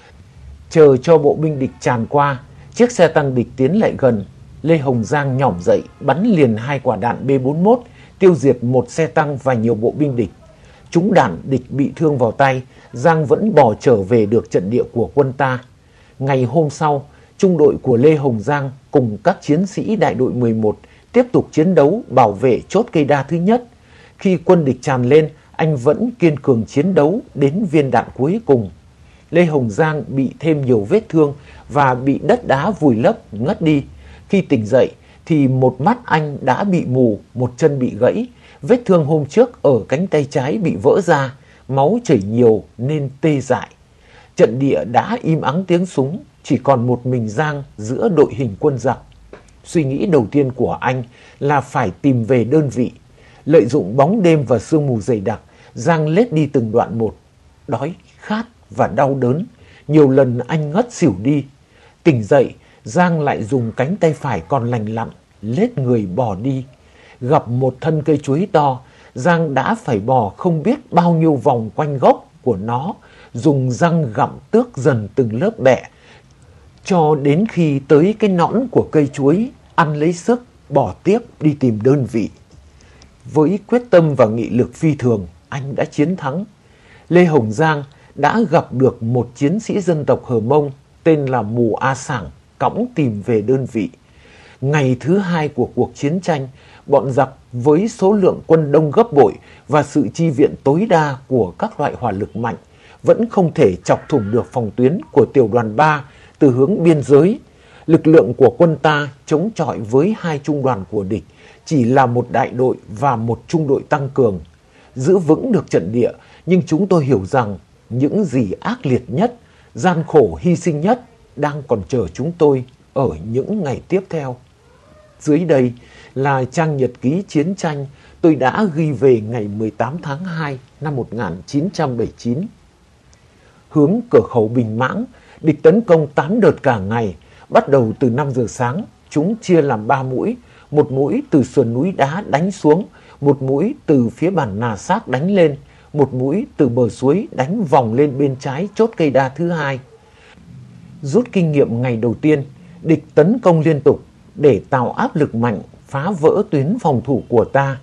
Chờ cho bộ binh địch tràn qua, chiếc xe tăng địch tiến lại gần, Lê Hồng Giang nhỏm dậy bắn liền 2 quả đạn B-41 tiêu diệt một xe tăng và nhiều bộ binh địch. Trúng đạn địch bị thương vào tay, Giang vẫn bò trở về được trận địa của quân ta. Ngày hôm sau, trung đội của Lê Hồng Giang cùng các chiến sĩ đại đội 11 tiếp tục chiến đấu bảo vệ chốt cây đa thứ nhất. Khi quân địch tràn lên, anh vẫn kiên cường chiến đấu đến viên đạn cuối cùng. Lê Hồng Giang bị thêm nhiều vết thương và bị đất đá vùi lấp ngất đi. Khi tỉnh dậy thì một mắt anh đã bị mù, một chân bị gãy. Vết thương hôm trước ở cánh tay trái bị vỡ ra, máu chảy nhiều nên tê dại. Trận địa đã im ắng tiếng súng, chỉ còn một mình Giang giữa đội hình quân giặc. Suy nghĩ đầu tiên của anh là phải tìm về đơn vị. Lợi dụng bóng đêm và sương mù dày đặc, Giang lết đi từng đoạn một. Đói, khát và đau đớn, nhiều lần anh ngất xỉu đi. Tỉnh dậy, Giang lại dùng cánh tay phải còn lành lặn, lết người bò đi. Gặp một thân cây chuối to, Giang đã phải bò không biết bao nhiêu vòng quanh gốc của nó, dùng răng gặm tước dần từng lớp bẹ, cho đến khi tới cái nõn của cây chuối, ăn lấy sức, bỏ tiếp đi tìm đơn vị. Với quyết tâm và nghị lực phi thường, anh đã chiến thắng. Lê Hồng Giang đã gặp được một chiến sĩ dân tộc Hờ Mông tên là Mù A Sảng cõng tìm về đơn vị. Ngày thứ hai của cuộc chiến tranh, bọn giặc với số lượng quân đông gấp bội và sự chi viện tối đa của các loại hỏa lực mạnh vẫn không thể chọc thủng được phòng tuyến của tiểu đoàn 3 từ hướng biên giới. Lực lượng của quân ta chống chọi với hai trung đoàn của địch chỉ là một đại đội và một trung đội tăng cường. Giữ vững được trận địa, nhưng chúng tôi hiểu rằng những gì ác liệt nhất, gian khổ hy sinh nhất đang còn chờ chúng tôi ở những ngày tiếp theo. Dưới đây là trang nhật ký chiến tranh tôi đã ghi về ngày 18 tháng 2 năm 1979. Hướng cửa khẩu Bình Mãng, địch tấn công 8 đợt cả ngày. Bắt đầu từ 5 giờ sáng, chúng chia làm 3 mũi. Một mũi từ sườn núi đá đánh xuống, một mũi từ phía bản Nà Xác đánh lên, một mũi từ bờ suối đánh vòng lên bên trái chốt cây đa thứ hai. Rút kinh nghiệm ngày đầu tiên, địch tấn công liên tục để tạo áp lực mạnh, phá vỡ tuyến phòng thủ của ta.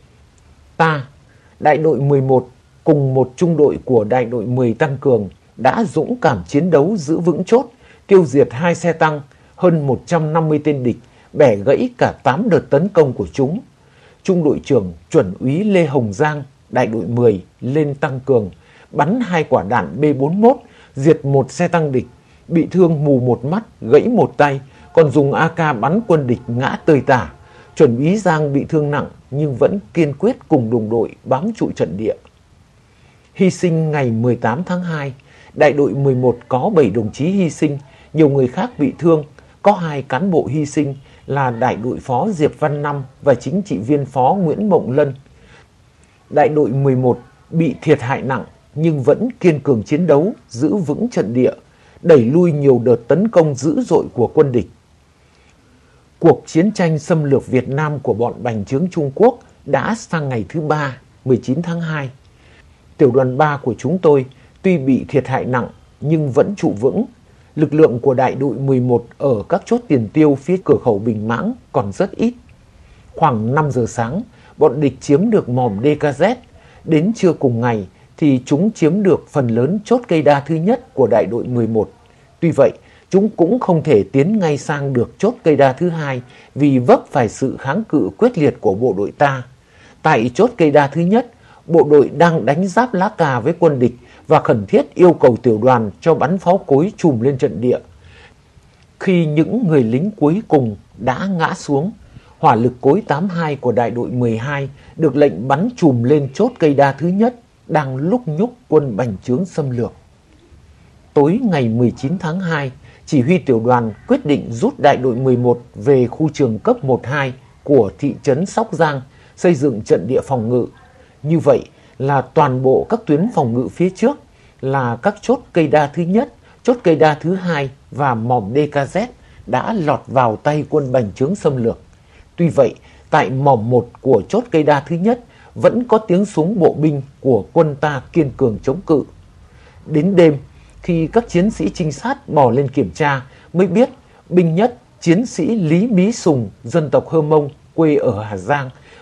Đại đội 11 cùng một trung đội của đại đội 10 tăng cường đã dũng cảm chiến đấu giữ vững chốt, tiêu diệt 2 xe tăng, hơn 150 tên địch, bẻ gãy cả 8 đợt tấn công của chúng. Trung đội trưởng chuẩn úy Lê Hồng Giang, đại đội 10 lên tăng cường, bắn 2 quả đạn B41, diệt 1 xe tăng địch, bị thương mù một mắt, gãy một tay, còn dùng AK bắn quân địch ngã tơi tả. Chuẩn úy Giang bị thương nặng nhưng vẫn kiên quyết cùng đồng đội bám trụ trận địa. Hy sinh ngày 18 tháng 2, đại đội 11 có 7 đồng chí hy sinh, nhiều người khác bị thương, có 2 cán bộ hy sinh là đại đội phó Diệp Văn Năm và chính trị viên phó Nguyễn Mộng Lân. Đại đội 11 bị thiệt hại nặng nhưng vẫn kiên cường chiến đấu, giữ vững trận địa, đẩy lui nhiều đợt tấn công dữ dội của quân địch. Cuộc chiến tranh xâm lược Việt Nam của bọn bành trướng Trung Quốc đã sang ngày thứ 3, 19 tháng 2. Tiểu đoàn 3 của chúng tôi tuy bị thiệt hại nặng nhưng vẫn trụ vững. Lực lượng của đại đội 11 ở các chốt tiền tiêu phía cửa khẩu Bình Mãng còn rất ít. Khoảng 5 giờ sáng, bọn địch chiếm được mỏm DKZ. Đến trưa cùng ngày thì chúng chiếm được phần lớn chốt cây đa thứ nhất của đại đội 11. Tuy vậy, chúng cũng không thể tiến ngay sang được chốt cây đa thứ hai vì vấp phải sự kháng cự quyết liệt của bộ đội ta. Tại chốt cây đa thứ nhất, bộ đội đang đánh giáp lá cà với quân địch và khẩn thiết yêu cầu tiểu đoàn cho bắn pháo cối trùm lên trận địa. Khi những người lính cuối cùng đã ngã xuống, hỏa lực cối 82 của đại đội 12 được lệnh bắn trùm lên chốt cây đa thứ nhất đang lúc nhúc quân bành trướng xâm lược. Tối ngày 19 tháng 2, chỉ huy tiểu đoàn quyết định rút đại đội 11 về khu trường cấp 1-2 của thị trấn Sóc Giang, xây dựng trận địa phòng ngự. Như vậy là toàn bộ các tuyến phòng ngự phía trước là các chốt cây đa thứ nhất, chốt cây đa thứ hai và mỏm DKZ đã lọt vào tay quân bành trướng xâm lược. Tuy vậy, tại mỏm 1 của chốt cây đa thứ nhất vẫn có tiếng súng bộ binh của quân ta kiên cường chống cự. Đến đêm, khi các chiến sĩ trinh sát bò lên kiểm tra mới biết binh nhất chiến sĩ Lý Bí Sùng, dân tộc Hơ Mông, quê ở Hà Giang,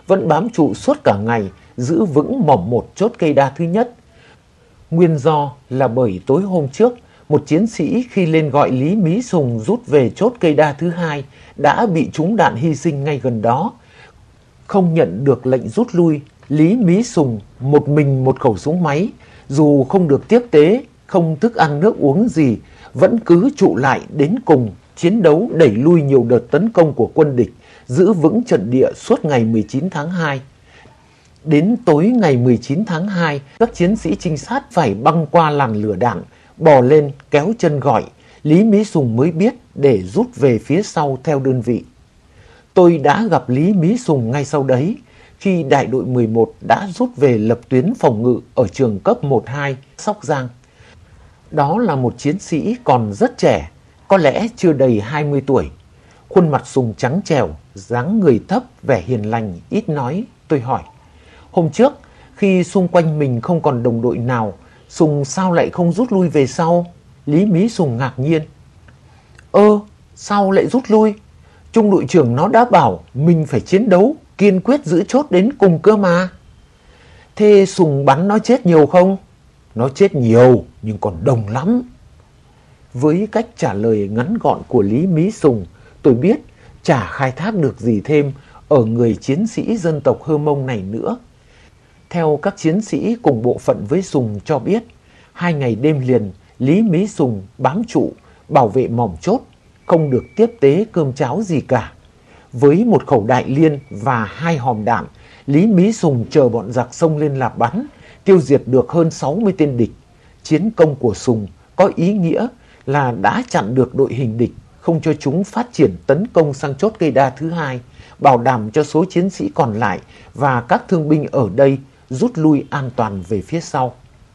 vẫn bám trụ suốt cả ngày, giữ vững mỏm một chốt cây đa thứ nhất. Nguyên do là bởi tối hôm trước, một chiến sĩ khi lên gọi Lý Mí Sùng rút về chốt cây đa thứ hai đã bị trúng đạn hy sinh ngay gần đó. Không nhận được lệnh rút lui, Lý Mí Sùng một mình một khẩu súng máy, dù không được tiếp tế, không thức ăn nước uống gì, vẫn cứ trụ lại đến cùng, chiến đấu đẩy lui nhiều đợt tấn công của quân địch, giữ vững trận địa suốt ngày 19 tháng 2. Đến tối ngày 19 tháng 2, các chiến sĩ trinh sát phải băng qua làn lửa đạn, bò lên kéo chân gọi, Lý Mí Sùng mới biết để rút về phía sau theo đơn vị. Tôi đã gặp Lý Mí Sùng ngay sau đấy, khi đại đội 11 đã rút về lập tuyến phòng ngự ở trường cấp 12 Sóc Giang. Đó là một chiến sĩ còn rất trẻ, có lẽ chưa đầy 20 tuổi. Khuôn mặt Sùng trắng trẻo, dáng người thấp, vẻ hiền lành, ít nói. Tôi hỏi, hôm trước khi xung quanh mình không còn đồng đội nào, Sùng sao lại không rút lui về sau? Lý Mí Sùng ngạc nhiên. Sao lại rút lui? Trung đội trưởng nó đã bảo mình phải chiến đấu, kiên quyết giữ chốt đến cùng cơ mà. Thế Sùng bắn nó chết nhiều không? Nó chết nhiều nhưng còn đồng lắm. Với cách trả lời ngắn gọn của Lý Mí Sùng, tôi biết chả khai thác được gì thêm ở người chiến sĩ dân tộc Hơ Mông này nữa. Theo các chiến sĩ cùng bộ phận với Sùng cho biết, 2 ngày đêm liền, Lý Mí Sùng bám trụ, bảo vệ mỏm chốt, không được tiếp tế cơm cháo gì cả. Với một khẩu đại liên và 2 hòm đạn, Lý Mí Sùng chờ bọn giặc xông lên lạp bắn, tiêu diệt được hơn 60 tên địch. Chiến công của Sùng có ý nghĩa là đã chặn được đội hình địch, không cho chúng phát triển tấn công sang chốt cây đa thứ hai, bảo đảm cho số chiến sĩ còn lại và các thương binh ở đây rút lui an toàn về phía sau.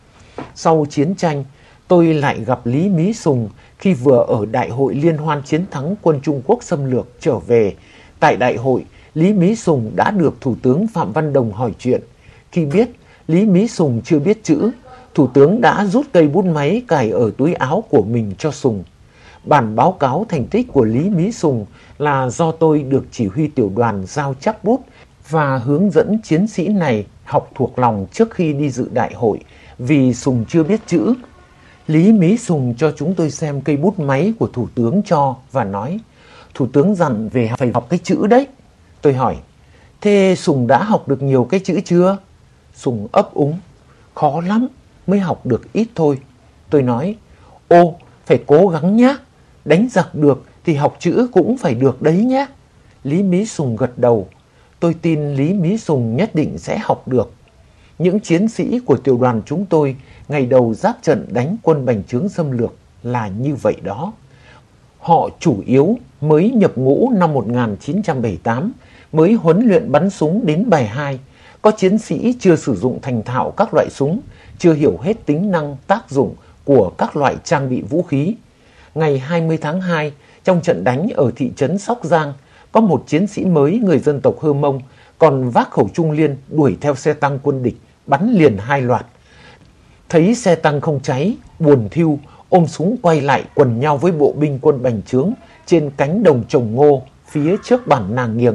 Sau chiến tranh, tôi lại gặp Lý Mí Sùng khi vừa ở Đại hội Liên hoan chiến thắng quân Trung Quốc xâm lược trở về. Tại đại hội, Lý Mí Sùng đã được Thủ tướng Phạm Văn Đồng hỏi chuyện. Khi biết Lý Mí Sùng chưa biết chữ, Thủ tướng đã rút cây bút máy cài ở túi áo của mình cho Sùng. Bản báo cáo thành tích của Lý Mí Sùng là do tôi được chỉ huy tiểu đoàn giao chắc bút và hướng dẫn chiến sĩ này học thuộc lòng trước khi đi dự đại hội, vì Sùng chưa biết chữ. Lý Mí Sùng cho chúng tôi xem cây bút máy của Thủ tướng cho và nói, Thủ tướng dặn về phải học cái chữ đấy. Tôi hỏi, thế Sùng đã học được nhiều cái chữ chưa? Sùng ấp úng, khó lắm, mới học được ít thôi. Tôi nói, phải cố gắng nhé, đánh giặc được thì học chữ cũng phải được đấy nhé. Lý Mí Sùng gật đầu, tôi tin Lý Mí Sùng nhất định sẽ học được. Những chiến sĩ của tiểu đoàn chúng tôi ngày đầu giáp trận đánh quân Bành Trướng xâm lược là như vậy đó. Họ chủ yếu mới nhập ngũ năm 1978, mới huấn luyện bắn súng đến bài 2. Có chiến sĩ chưa sử dụng thành thạo các loại súng, chưa hiểu hết tính năng tác dụng của các loại trang bị vũ khí. Ngày 20 tháng 2, trong trận đánh ở thị trấn Sóc Giang, có một chiến sĩ mới người dân tộc Hơ Mông còn vác khẩu trung liên đuổi theo xe tăng quân địch, bắn liền 2 loạt. Thấy xe tăng không cháy, buồn thiu, ôm súng quay lại quần nhau với bộ binh quân Bành Trướng trên cánh đồng trồng ngô phía trước bản Nàng Nghiềng.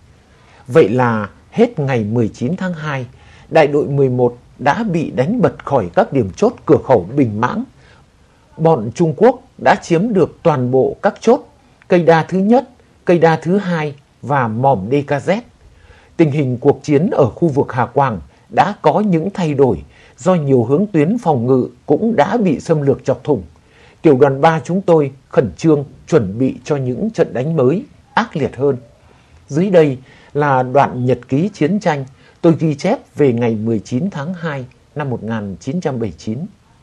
Vậy là hết ngày 19 tháng 2, đại đội 11 đã bị đánh bật khỏi các điểm chốt cửa khẩu Bình Mãng. Bọn Trung Quốc đã chiếm được toàn bộ các chốt, cây đa thứ nhất, cây đa thứ hai và mỏm DKZ. Tình hình cuộc chiến ở khu vực Hà Quảng đã có những thay đổi do nhiều hướng tuyến phòng ngự cũng đã bị xâm lược chọc thủng. Tiểu đoàn 3 chúng tôi khẩn trương chuẩn bị cho những trận đánh mới, ác liệt hơn. Dưới đây là đoạn nhật ký chiến tranh tôi ghi chép về ngày 19 tháng 2 năm 1979.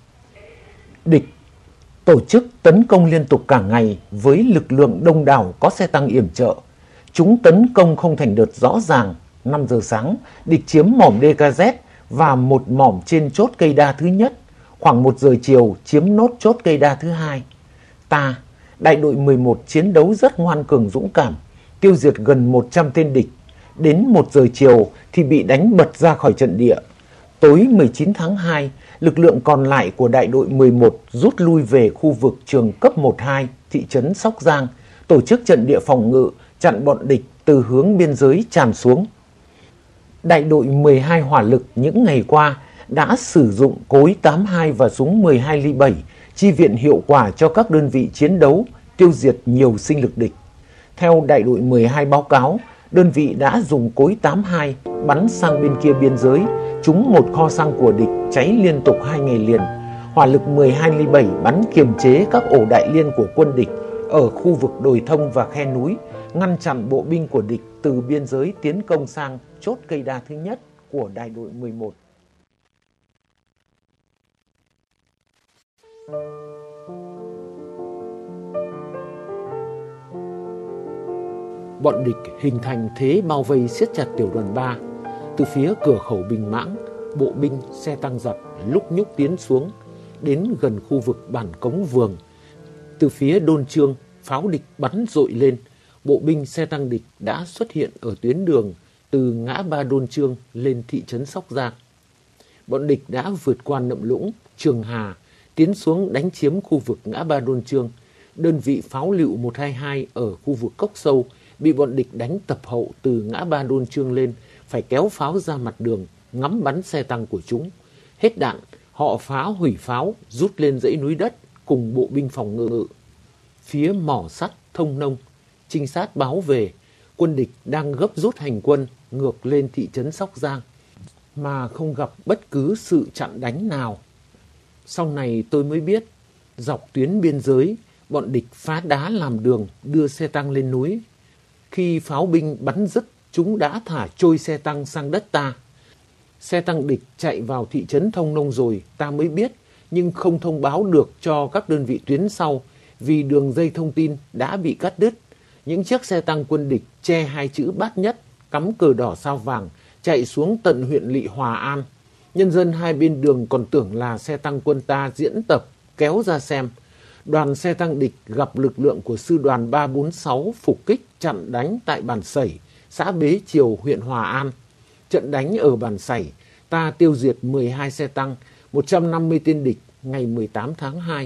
Địch tổ chức tấn công liên tục cả ngày với lực lượng đông đảo có xe tăng yểm trợ. Chúng tấn công không thành đợt rõ ràng. 5 giờ sáng, địch chiếm mỏm DKZ và một mỏm trên chốt cây đa thứ nhất. Khoảng 1 giờ chiều chiếm nốt chốt cây đa thứ hai. Ta, đại đội 11 chiến đấu rất ngoan cường dũng cảm, tiêu diệt gần 100 tên địch. Đến 1 giờ chiều thì bị đánh bật ra khỏi trận địa. Tối 19 tháng 2, lực lượng còn lại của đại đội 11 rút lui về khu vực trường cấp 12 thị trấn Sóc Giang, tổ chức trận địa phòng ngự chặn bọn địch từ hướng biên giới tràn xuống. Đại đội 12 hỏa lực những ngày qua đã sử dụng cối 82 và súng 12 ly 7 chi viện hiệu quả cho các đơn vị chiến đấu, tiêu diệt nhiều sinh lực địch. Theo đại đội 12 báo cáo, đơn vị đã dùng cối 82 bắn sang bên kia biên giới, trúng một kho xăng của địch cháy liên tục 2 ngày liền. Hỏa lực 12 ly 7 bắn kiềm chế các ổ đại liên của quân địch ở khu vực đồi thông và khe núi, ngăn chặn bộ binh của địch từ biên giới tiến công sang chốt cây đa thứ nhất của đại đội 11. Bọn địch hình thành thế bao vây siết chặt tiểu đoàn 3. Từ phía cửa khẩu Bình Mãng, bộ binh, xe tăng giặc lúc nhúc tiến xuống, đến gần khu vực bản Cống Vườn. Từ phía Đôn Trương, pháo địch bắn dội lên, bộ binh xe tăng địch đã xuất hiện ở tuyến đường từ ngã ba Đôn Trương lên thị trấn Sóc Giang. Bọn địch đã vượt qua Nậm Lũng, Trường Hà, tiến xuống đánh chiếm khu vực ngã ba Đôn Trương. Đơn vị pháo lựu 122 ở khu vực Cốc Sâu bị bọn địch đánh tập hậu từ ngã ba Đôn Trương lên, phải kéo pháo ra mặt đường, ngắm bắn xe tăng của chúng. Hết đạn, họ phá hủy pháo, rút lên dãy núi đất cùng bộ binh phòng ngự. Phía mỏ sắt Thông Nông, trinh sát báo về, quân địch đang gấp rút hành quân ngược lên thị trấn Sóc Giang, mà không gặp bất cứ sự chặn đánh nào. Sau này tôi mới biết, dọc tuyến biên giới, bọn địch phá đá làm đường đưa xe tăng lên núi. Khi pháo binh bắn dứt, chúng đã thả trôi xe tăng sang đất ta. Xe tăng địch chạy vào thị trấn Thông Nông rồi, ta mới biết, nhưng không thông báo được cho các đơn vị tuyến sau vì đường dây thông tin đã bị cắt đứt. Những chiếc xe tăng quân địch che hai chữ Bát Nhất, cắm cờ đỏ sao vàng, chạy xuống tận huyện Lỵ Hòa An. Nhân dân hai bên đường còn tưởng là xe tăng quân ta diễn tập, kéo ra xem. Đoàn xe tăng địch gặp lực lượng của sư đoàn 346 phục kích chặn đánh tại Bản Sẩy, xã Bế Triều, huyện Hòa An. Trận đánh ở Bản Sẩy, ta tiêu diệt 12 xe tăng, 150 tên địch ngày 18 tháng 2.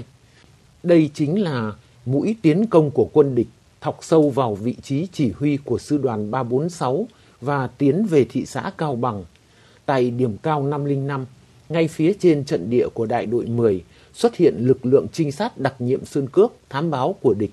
Đây chính là mũi tiến công của quân địch, thọc sâu vào vị trí chỉ huy của sư đoàn 346 và tiến về thị xã Cao Bằng. Tại điểm cao 505, ngay phía trên trận địa của đại đội 10, xuất hiện lực lượng trinh sát đặc nhiệm Sơn Cước, thám báo của địch.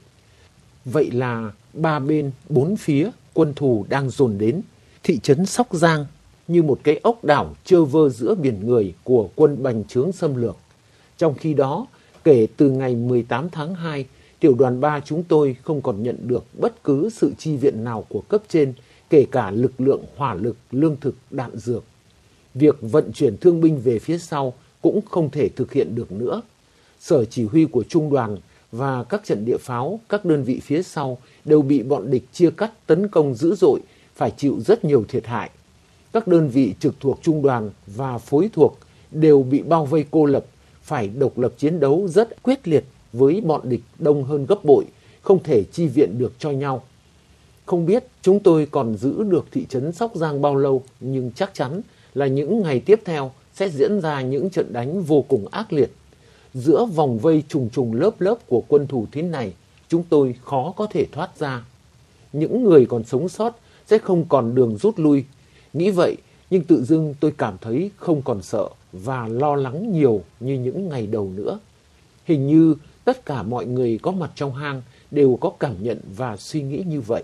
Vậy là ba bên, bốn phía, quân thù đang dồn đến. Thị trấn Sóc Giang như một cái ốc đảo trơ vơ giữa biển người của quân bành trướng xâm lược. Trong khi đó, kể từ ngày 18 tháng 2, tiểu đoàn 3 chúng tôi không còn nhận được bất cứ sự chi viện nào của cấp trên, kể cả lực lượng hỏa lực, lương thực, đạn dược. Việc vận chuyển thương binh về phía sau cũng không thể thực hiện được nữa. Sở chỉ huy của trung đoàn và các trận địa pháo, các đơn vị phía sau đều bị bọn địch chia cắt tấn công dữ dội, phải chịu rất nhiều thiệt hại. Các đơn vị trực thuộc trung đoàn và phối thuộc đều bị bao vây cô lập, phải độc lập chiến đấu rất quyết liệt với bọn địch đông hơn gấp bội, không thể chi viện được cho nhau. Không biết chúng tôi còn giữ được thị trấn Sóc Giang bao lâu, nhưng chắc chắn là những ngày tiếp theo sẽ diễn ra những trận đánh vô cùng ác liệt. Giữa vòng vây trùng trùng lớp lớp của quân thù thế này, chúng tôi khó có thể thoát ra. Những người còn sống sót sẽ không còn đường rút lui. Nghĩ vậy, nhưng tự dưng tôi cảm thấy không còn sợ và lo lắng nhiều như những ngày đầu nữa. Hình như tất cả mọi người có mặt trong hang đều có cảm nhận và suy nghĩ như vậy.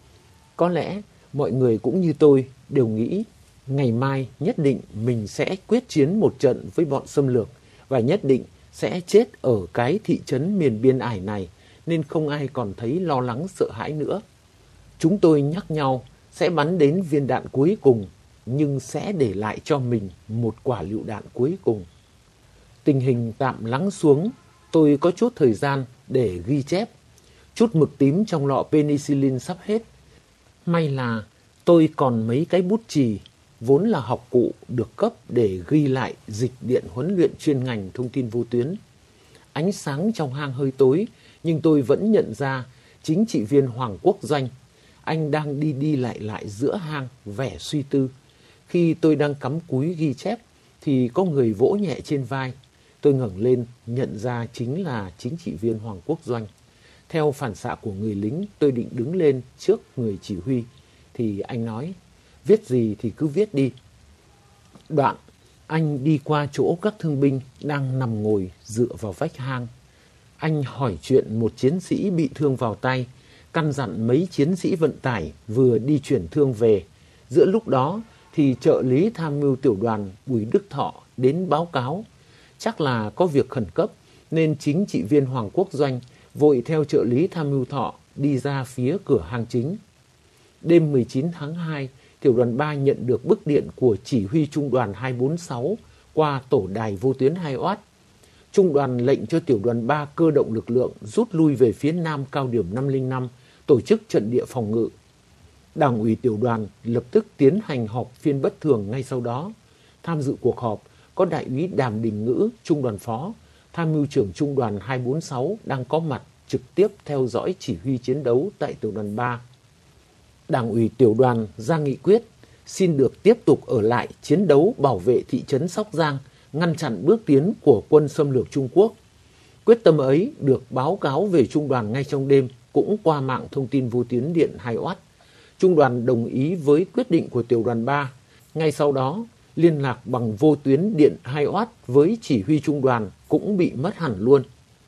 Có lẽ mọi người cũng như tôi đều nghĩ ngày mai nhất định mình sẽ quyết chiến một trận với bọn xâm lược và nhất định sẽ chết ở cái thị trấn miền biên ải này, nên không ai còn thấy lo lắng sợ hãi nữa. Chúng tôi nhắc nhau sẽ bắn đến viên đạn cuối cùng, nhưng sẽ để lại cho mình một quả lựu đạn cuối cùng. Tình hình tạm lắng xuống, tôi có chút thời gian để ghi chép. Chút mực tím trong lọ penicillin sắp hết. May là tôi còn mấy cái bút chì, vốn là học cụ được cấp để ghi lại dịch điện huấn luyện chuyên ngành thông tin vô tuyến. Ánh sáng trong hang hơi tối, nhưng tôi vẫn nhận ra chính trị viên Hoàng Quốc Doanh. Anh đang đi đi lại lại giữa hang, vẻ suy tư. Khi tôi đang cắm cúi ghi chép, thì có người vỗ nhẹ trên vai. Tôi ngẩng lên, nhận ra chính là chính trị viên Hoàng Quốc Doanh. Theo phản xạ của người lính, tôi định đứng lên trước người chỉ huy, thì anh nói: viết gì thì cứ viết đi. Đoạn, anh đi qua chỗ các thương binh đang nằm ngồi dựa vào vách hang. Anh hỏi chuyện một chiến sĩ bị thương vào tay, căn dặn mấy chiến sĩ vận tải vừa đi chuyển thương về. Giữa lúc đó thì trợ lý tham mưu tiểu đoàn Bùi Đức Thọ đến báo cáo. Chắc là có việc khẩn cấp nên chính trị viên Hoàng Quốc Doanh vội theo trợ lý tham mưu Thọ đi ra phía cửa hang chính. Đêm 19 tháng 2, tiểu đoàn 3 nhận được bức điện của chỉ huy trung đoàn 246 qua tổ đài vô tuyến 2 oát. Trung đoàn lệnh cho tiểu đoàn 3 cơ động lực lượng rút lui về phía nam cao điểm 505, tổ chức trận địa phòng ngự. Đảng ủy tiểu đoàn lập tức tiến hành họp phiên bất thường ngay sau đó. Tham dự cuộc họp có đại úy Đàm Đình Ngữ, trung đoàn phó, tham mưu trưởng trung đoàn 246 đang có mặt trực tiếp theo dõi chỉ huy chiến đấu tại tiểu đoàn 3. Đảng ủy tiểu đoàn ra nghị quyết xin được tiếp tục ở lại chiến đấu bảo vệ thị trấn Sóc Giang, ngăn chặn bước tiến của quân xâm lược Trung Quốc. Quyết tâm ấy được báo cáo về trung đoàn ngay trong đêm, cũng qua mạng thông tin vô tuyến điện 2 oát. Trung đoàn đồng ý với quyết định của tiểu đoàn 3. Ngay sau đó, liên lạc bằng vô tuyến điện 2 oát với chỉ huy trung đoàn cũng bị mất hẳn luôn.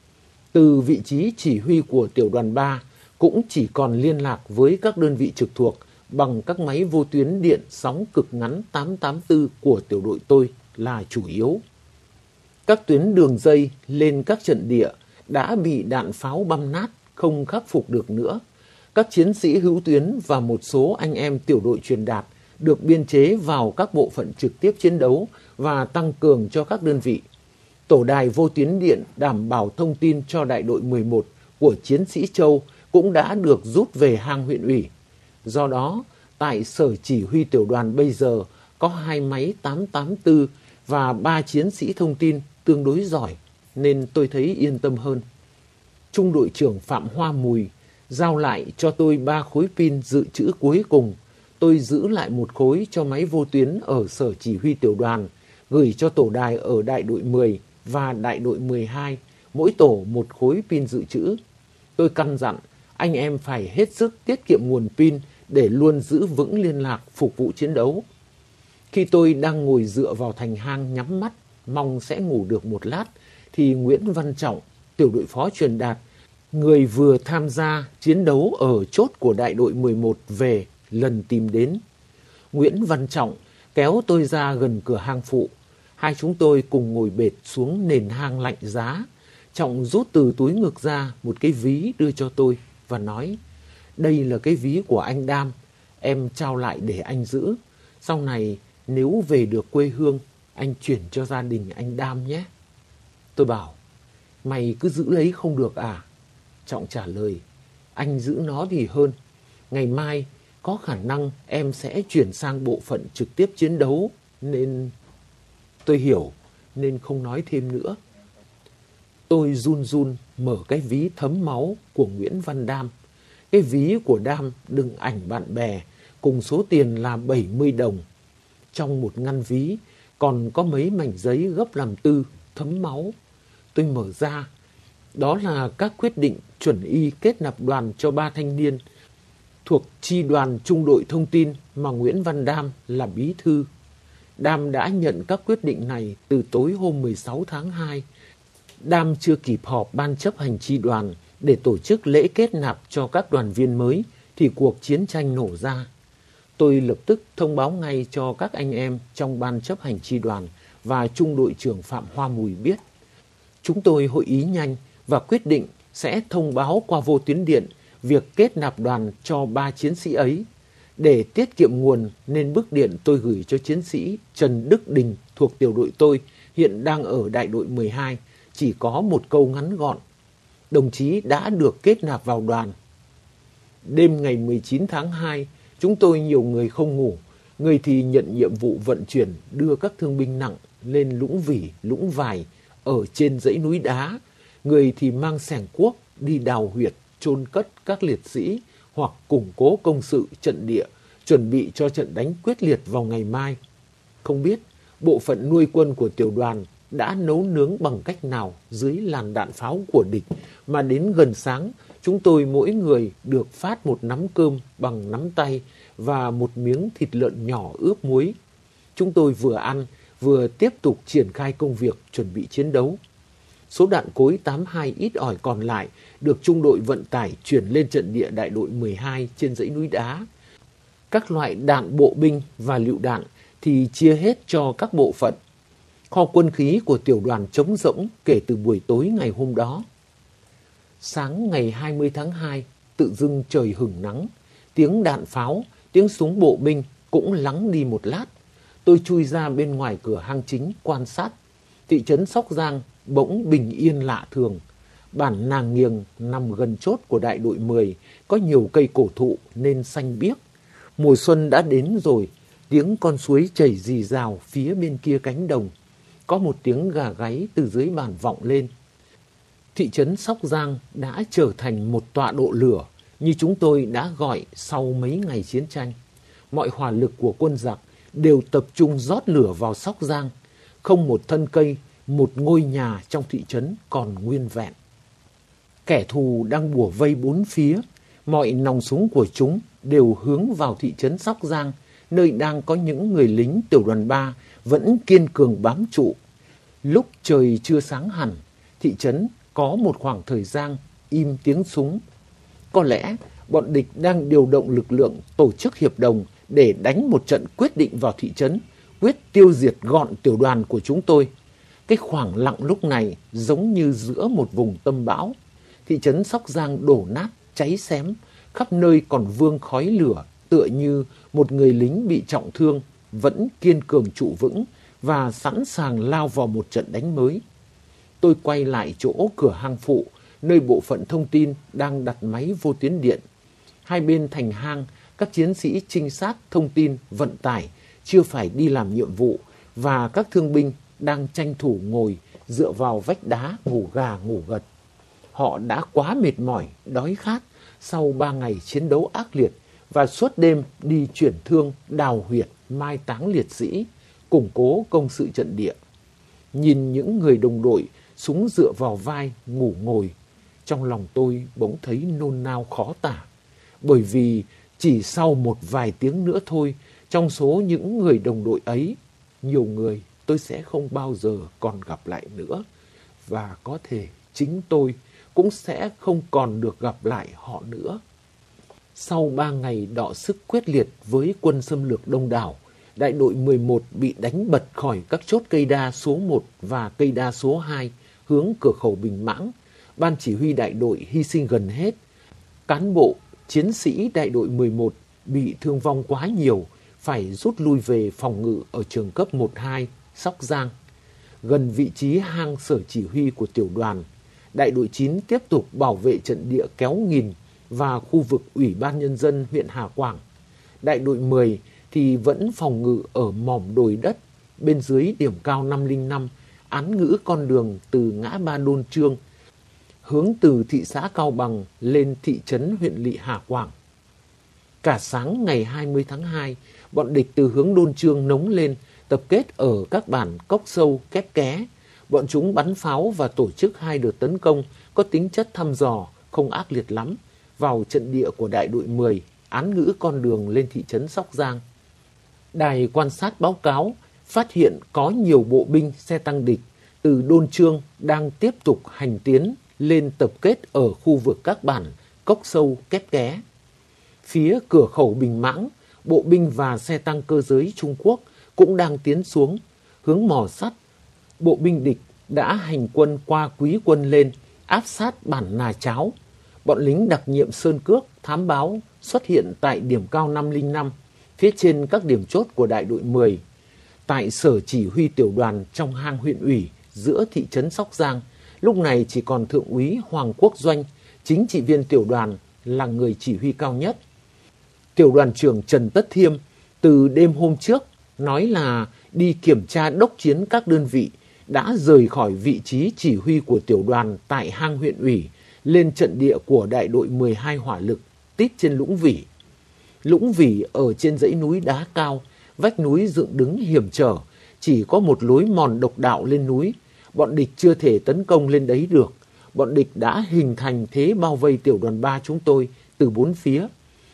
Từ vị trí chỉ huy của tiểu đoàn 3 cũng chỉ còn liên lạc với các đơn vị trực thuộc bằng các máy vô tuyến điện sóng cực ngắn 884 của tiểu đội tôi là chủ yếu. Các tuyến đường dây lên các trận địa đã bị đạn pháo băm nát, không khắc phục được nữa. Các chiến sĩ hữu tuyến và một số anh em tiểu đội truyền đạt được biên chế vào các bộ phận trực tiếp chiến đấu và tăng cường cho các đơn vị. Tổ đài vô tuyến điện đảm bảo thông tin cho đại đội 11 của chiến sĩ Châu cũng đã được rút về hang huyện ủy. Do đó, tại sở chỉ huy tiểu đoàn bây giờ có 2 máy 884 và 3 chiến sĩ thông tin tương đối giỏi, nên tôi thấy yên tâm hơn. Trung đội trưởng Phạm Hoa Mùi giao lại cho tôi 3 khối pin dự trữ cuối cùng. Tôi giữ lại 1 khối cho máy vô tuyến ở sở chỉ huy tiểu đoàn, gửi cho tổ đài ở đại đội 10 và đại đội 12, mỗi tổ 1 khối pin dự trữ. Tôi căn dặn anh em phải hết sức tiết kiệm nguồn pin để luôn giữ vững liên lạc phục vụ chiến đấu. Khi tôi đang ngồi dựa vào thành hang nhắm mắt, mong sẽ ngủ được một lát, thì Nguyễn Văn Trọng, tiểu đội phó truyền đạt, người vừa tham gia chiến đấu ở chốt của đại đội 11 về, lần tìm đến. Nguyễn Văn Trọng kéo tôi ra gần cửa hang phụ. Hai chúng tôi cùng ngồi bệt xuống nền hang lạnh giá. Trọng rút từ túi ngực ra một cái ví đưa cho tôi và nói: "Đây là cái ví của anh Đam, em trao lại để anh giữ. Sau này nếu về được quê hương, anh chuyển cho gia đình anh Đam nhé." Tôi bảo: "Mày cứ giữ lấy không được à?" Trọng trả lời: "Anh giữ nó thì hơn. Ngày mai có khả năng em sẽ chuyển sang bộ phận trực tiếp chiến đấu nên..." Tôi hiểu nên không nói thêm nữa. Tôi run run mở cái ví thấm máu của Nguyễn Văn Đam. Cái ví của Đam đựng ảnh bạn bè cùng số tiền là 70 đồng. Trong một ngăn ví còn có mấy mảnh giấy gấp làm tư thấm máu. Tôi mở ra. Đó là các quyết định chuẩn y kết nạp đoàn cho 3 thanh niên thuộc chi đoàn trung đội thông tin mà Nguyễn Văn Đam là bí thư. Đam đã nhận các quyết định này từ tối hôm 16 tháng 2. Đam chưa kịp họp ban chấp hành chi đoàn để tổ chức lễ kết nạp cho các đoàn viên mới thì cuộc chiến tranh nổ ra. Tôi lập tức thông báo ngay cho các anh em trong ban chấp hành chi đoàn và trung đội trưởng Phạm Hoa Mùi biết. Chúng tôi hội ý nhanh và quyết định sẽ thông báo qua vô tuyến điện việc kết nạp đoàn cho 3 chiến sĩ ấy. Để tiết kiệm nguồn nên bức điện tôi gửi cho chiến sĩ Trần Đức Đình thuộc tiểu đội tôi, hiện đang ở đại đội 12, chỉ có một câu ngắn gọn: "Đồng chí đã được kết nạp vào đoàn." Đêm ngày 19 tháng 2, chúng tôi nhiều người không ngủ. Người thì nhận nhiệm vụ vận chuyển đưa các thương binh nặng lên Lũng Vỉ, Lũng Vài ở trên dãy núi đá. Người thì mang xẻng cuốc đi đào huyệt, chôn cất các liệt sĩ hoặc củng cố công sự trận địa, chuẩn bị cho trận đánh quyết liệt vào ngày mai. Không biết bộ phận nuôi quân của tiểu đoàn đã nấu nướng bằng cách nào dưới làn đạn pháo của địch mà đến gần sáng chúng tôi mỗi người được phát một nắm cơm bằng nắm tay và một miếng thịt lợn nhỏ ướp muối. Chúng tôi vừa ăn, vừa tiếp tục triển khai công việc chuẩn bị chiến đấu. Số đạn cối 82 ít ỏi còn lại được trung đội vận tải chuyển lên trận địa đại đội 12 trên dãy núi đá. Các loại đạn bộ binh và lựu đạn thì chia hết cho các bộ phận. Kho quân khí của tiểu đoàn trống rỗng kể từ buổi tối ngày hôm đó. Sáng ngày 20 tháng 2, tự dưng trời hửng nắng. Tiếng đạn pháo, tiếng súng bộ binh cũng lắng đi một lát. Tôi chui ra bên ngoài cửa hang chính quan sát. Thị trấn Sóc Giang bỗng bình yên lạ thường. Bản Nàng Nghiềng nằm gần chốt của đại đội 10, có nhiều cây cổ thụ nên xanh biếc. Mùa xuân đã đến rồi, tiếng con suối chảy rì rào phía bên kia cánh đồng. Có một tiếng gà gáy từ dưới bản vọng lên. Thị trấn Sóc Giang đã trở thành một tọa độ lửa, như chúng tôi đã gọi sau mấy ngày chiến tranh. Mọi hỏa lực của quân giặc đều tập trung rót lửa vào Sóc Giang. Không một thân cây, một ngôi nhà trong thị trấn còn nguyên vẹn. Kẻ thù đang bủa vây bốn phía. Mọi nòng súng của chúng đều hướng vào thị trấn Sóc Giang, nơi đang có những người lính tiểu đoàn 3 vẫn kiên cường bám trụ. Lúc trời chưa sáng hẳn, thị trấn có một khoảng thời gian im tiếng súng. Có lẽ bọn địch đang điều động lực lượng tổ chức hiệp đồng để đánh một trận quyết định vào thị trấn, quyết tiêu diệt gọn tiểu đoàn của chúng tôi. Cái khoảng lặng lúc này giống như giữa một vùng tâm bão. Thị trấn Sóc Giang đổ nát, cháy xém, khắp nơi còn vương khói lửa, tựa như một người lính bị trọng thương, vẫn kiên cường trụ vững và sẵn sàng lao vào một trận đánh mới. Tôi quay lại chỗ cửa hang phụ, nơi bộ phận thông tin đang đặt máy vô tuyến điện. Hai bên thành hang, các chiến sĩ trinh sát, thông tin, vận tải chưa phải đi làm nhiệm vụ và các thương binh đang tranh thủ ngồi dựa vào vách đá ngủ gà ngủ gật. Họ đã quá mệt mỏi, đói khát sau 3 ngày chiến đấu ác liệt và suốt đêm đi chuyển thương, đào huyệt, mai táng liệt sĩ, củng cố công sự trận địa. Nhìn những người đồng đội súng dựa vào vai ngủ ngồi, trong lòng tôi bỗng thấy nôn nao khó tả. Bởi vì chỉ sau một vài tiếng nữa thôi, trong số những người đồng đội ấy, nhiều người tôi sẽ không bao giờ còn gặp lại nữa. Và có thể chính tôi cũng sẽ không còn được gặp lại họ nữa. Sau 3 ngày đọ sức quyết liệt với quân xâm lược đông đảo, đại đội 11 bị đánh bật khỏi các chốt cây đa số 1 và cây đa số 2 hướng cửa khẩu Bình Mãng. Ban chỉ huy đại đội hy sinh gần hết. Cán bộ, chiến sĩ đại đội 11 bị thương vong quá nhiều, phải rút lui về phòng ngự ở trường cấp 12, Sóc Giang. Gần vị trí hang sở chỉ huy của tiểu đoàn, đại đội 9 tiếp tục bảo vệ trận địa Kéo Nghìn và khu vực Ủy ban Nhân dân huyện Hà Quảng. Đại đội 10 thì vẫn phòng ngự ở mỏm đồi đất bên dưới điểm cao 505, án ngữ con đường từ ngã ba Đôn Trương, hướng từ thị xã Cao Bằng lên thị trấn huyện lỵ Hà Quảng. Cả sáng ngày 20 tháng 2, bọn địch từ hướng Đôn Trương nống lên, tập kết ở các bản Cốc Sâu, Kép Ké. Bọn chúng bắn pháo và tổ chức 2 đợt tấn công có tính chất thăm dò, không ác liệt lắm, vào trận địa của đại đội 10, án ngữ con đường lên thị trấn Sóc Giang. Đài quan sát báo cáo phát hiện có nhiều bộ binh xe tăng địch từ Đôn Trương đang tiếp tục hành tiến lên tập kết ở khu vực các bản Cốc Sâu, Kép Ké. Phía cửa khẩu Bình Mãng, bộ binh và xe tăng cơ giới Trung Quốc cũng đang tiến xuống, hướng Mò Sắt. Bộ binh địch đã hành quân qua Quý Quân lên, áp sát bản Nà Cháo. Bọn lính đặc nhiệm Sơn Cước, thám báo xuất hiện tại điểm cao 505, phía trên các điểm chốt của đại đội 10. Tại sở chỉ huy tiểu đoàn trong hang huyện ủy giữa thị trấn Sóc Giang, lúc này chỉ còn Thượng úy Hoàng Quốc Doanh, chính trị viên tiểu đoàn, là người chỉ huy cao nhất. Tiểu đoàn trưởng Trần Tất Thiêm từ đêm hôm trước nói là đi kiểm tra đốc chiến các đơn vị, đã rời khỏi vị trí chỉ huy của tiểu đoàn tại hang huyện ủy lên trận địa của đại đội 12 hỏa lực tít trên Lũng Vỉ. Lũng Vỉ ở trên dãy núi đá cao, vách núi dựng đứng hiểm trở, chỉ có một lối mòn độc đạo lên núi. Bọn địch chưa thể tấn công lên đấy được. Bọn địch đã hình thành thế bao vây tiểu đoàn 3 chúng tôi từ 4 phía.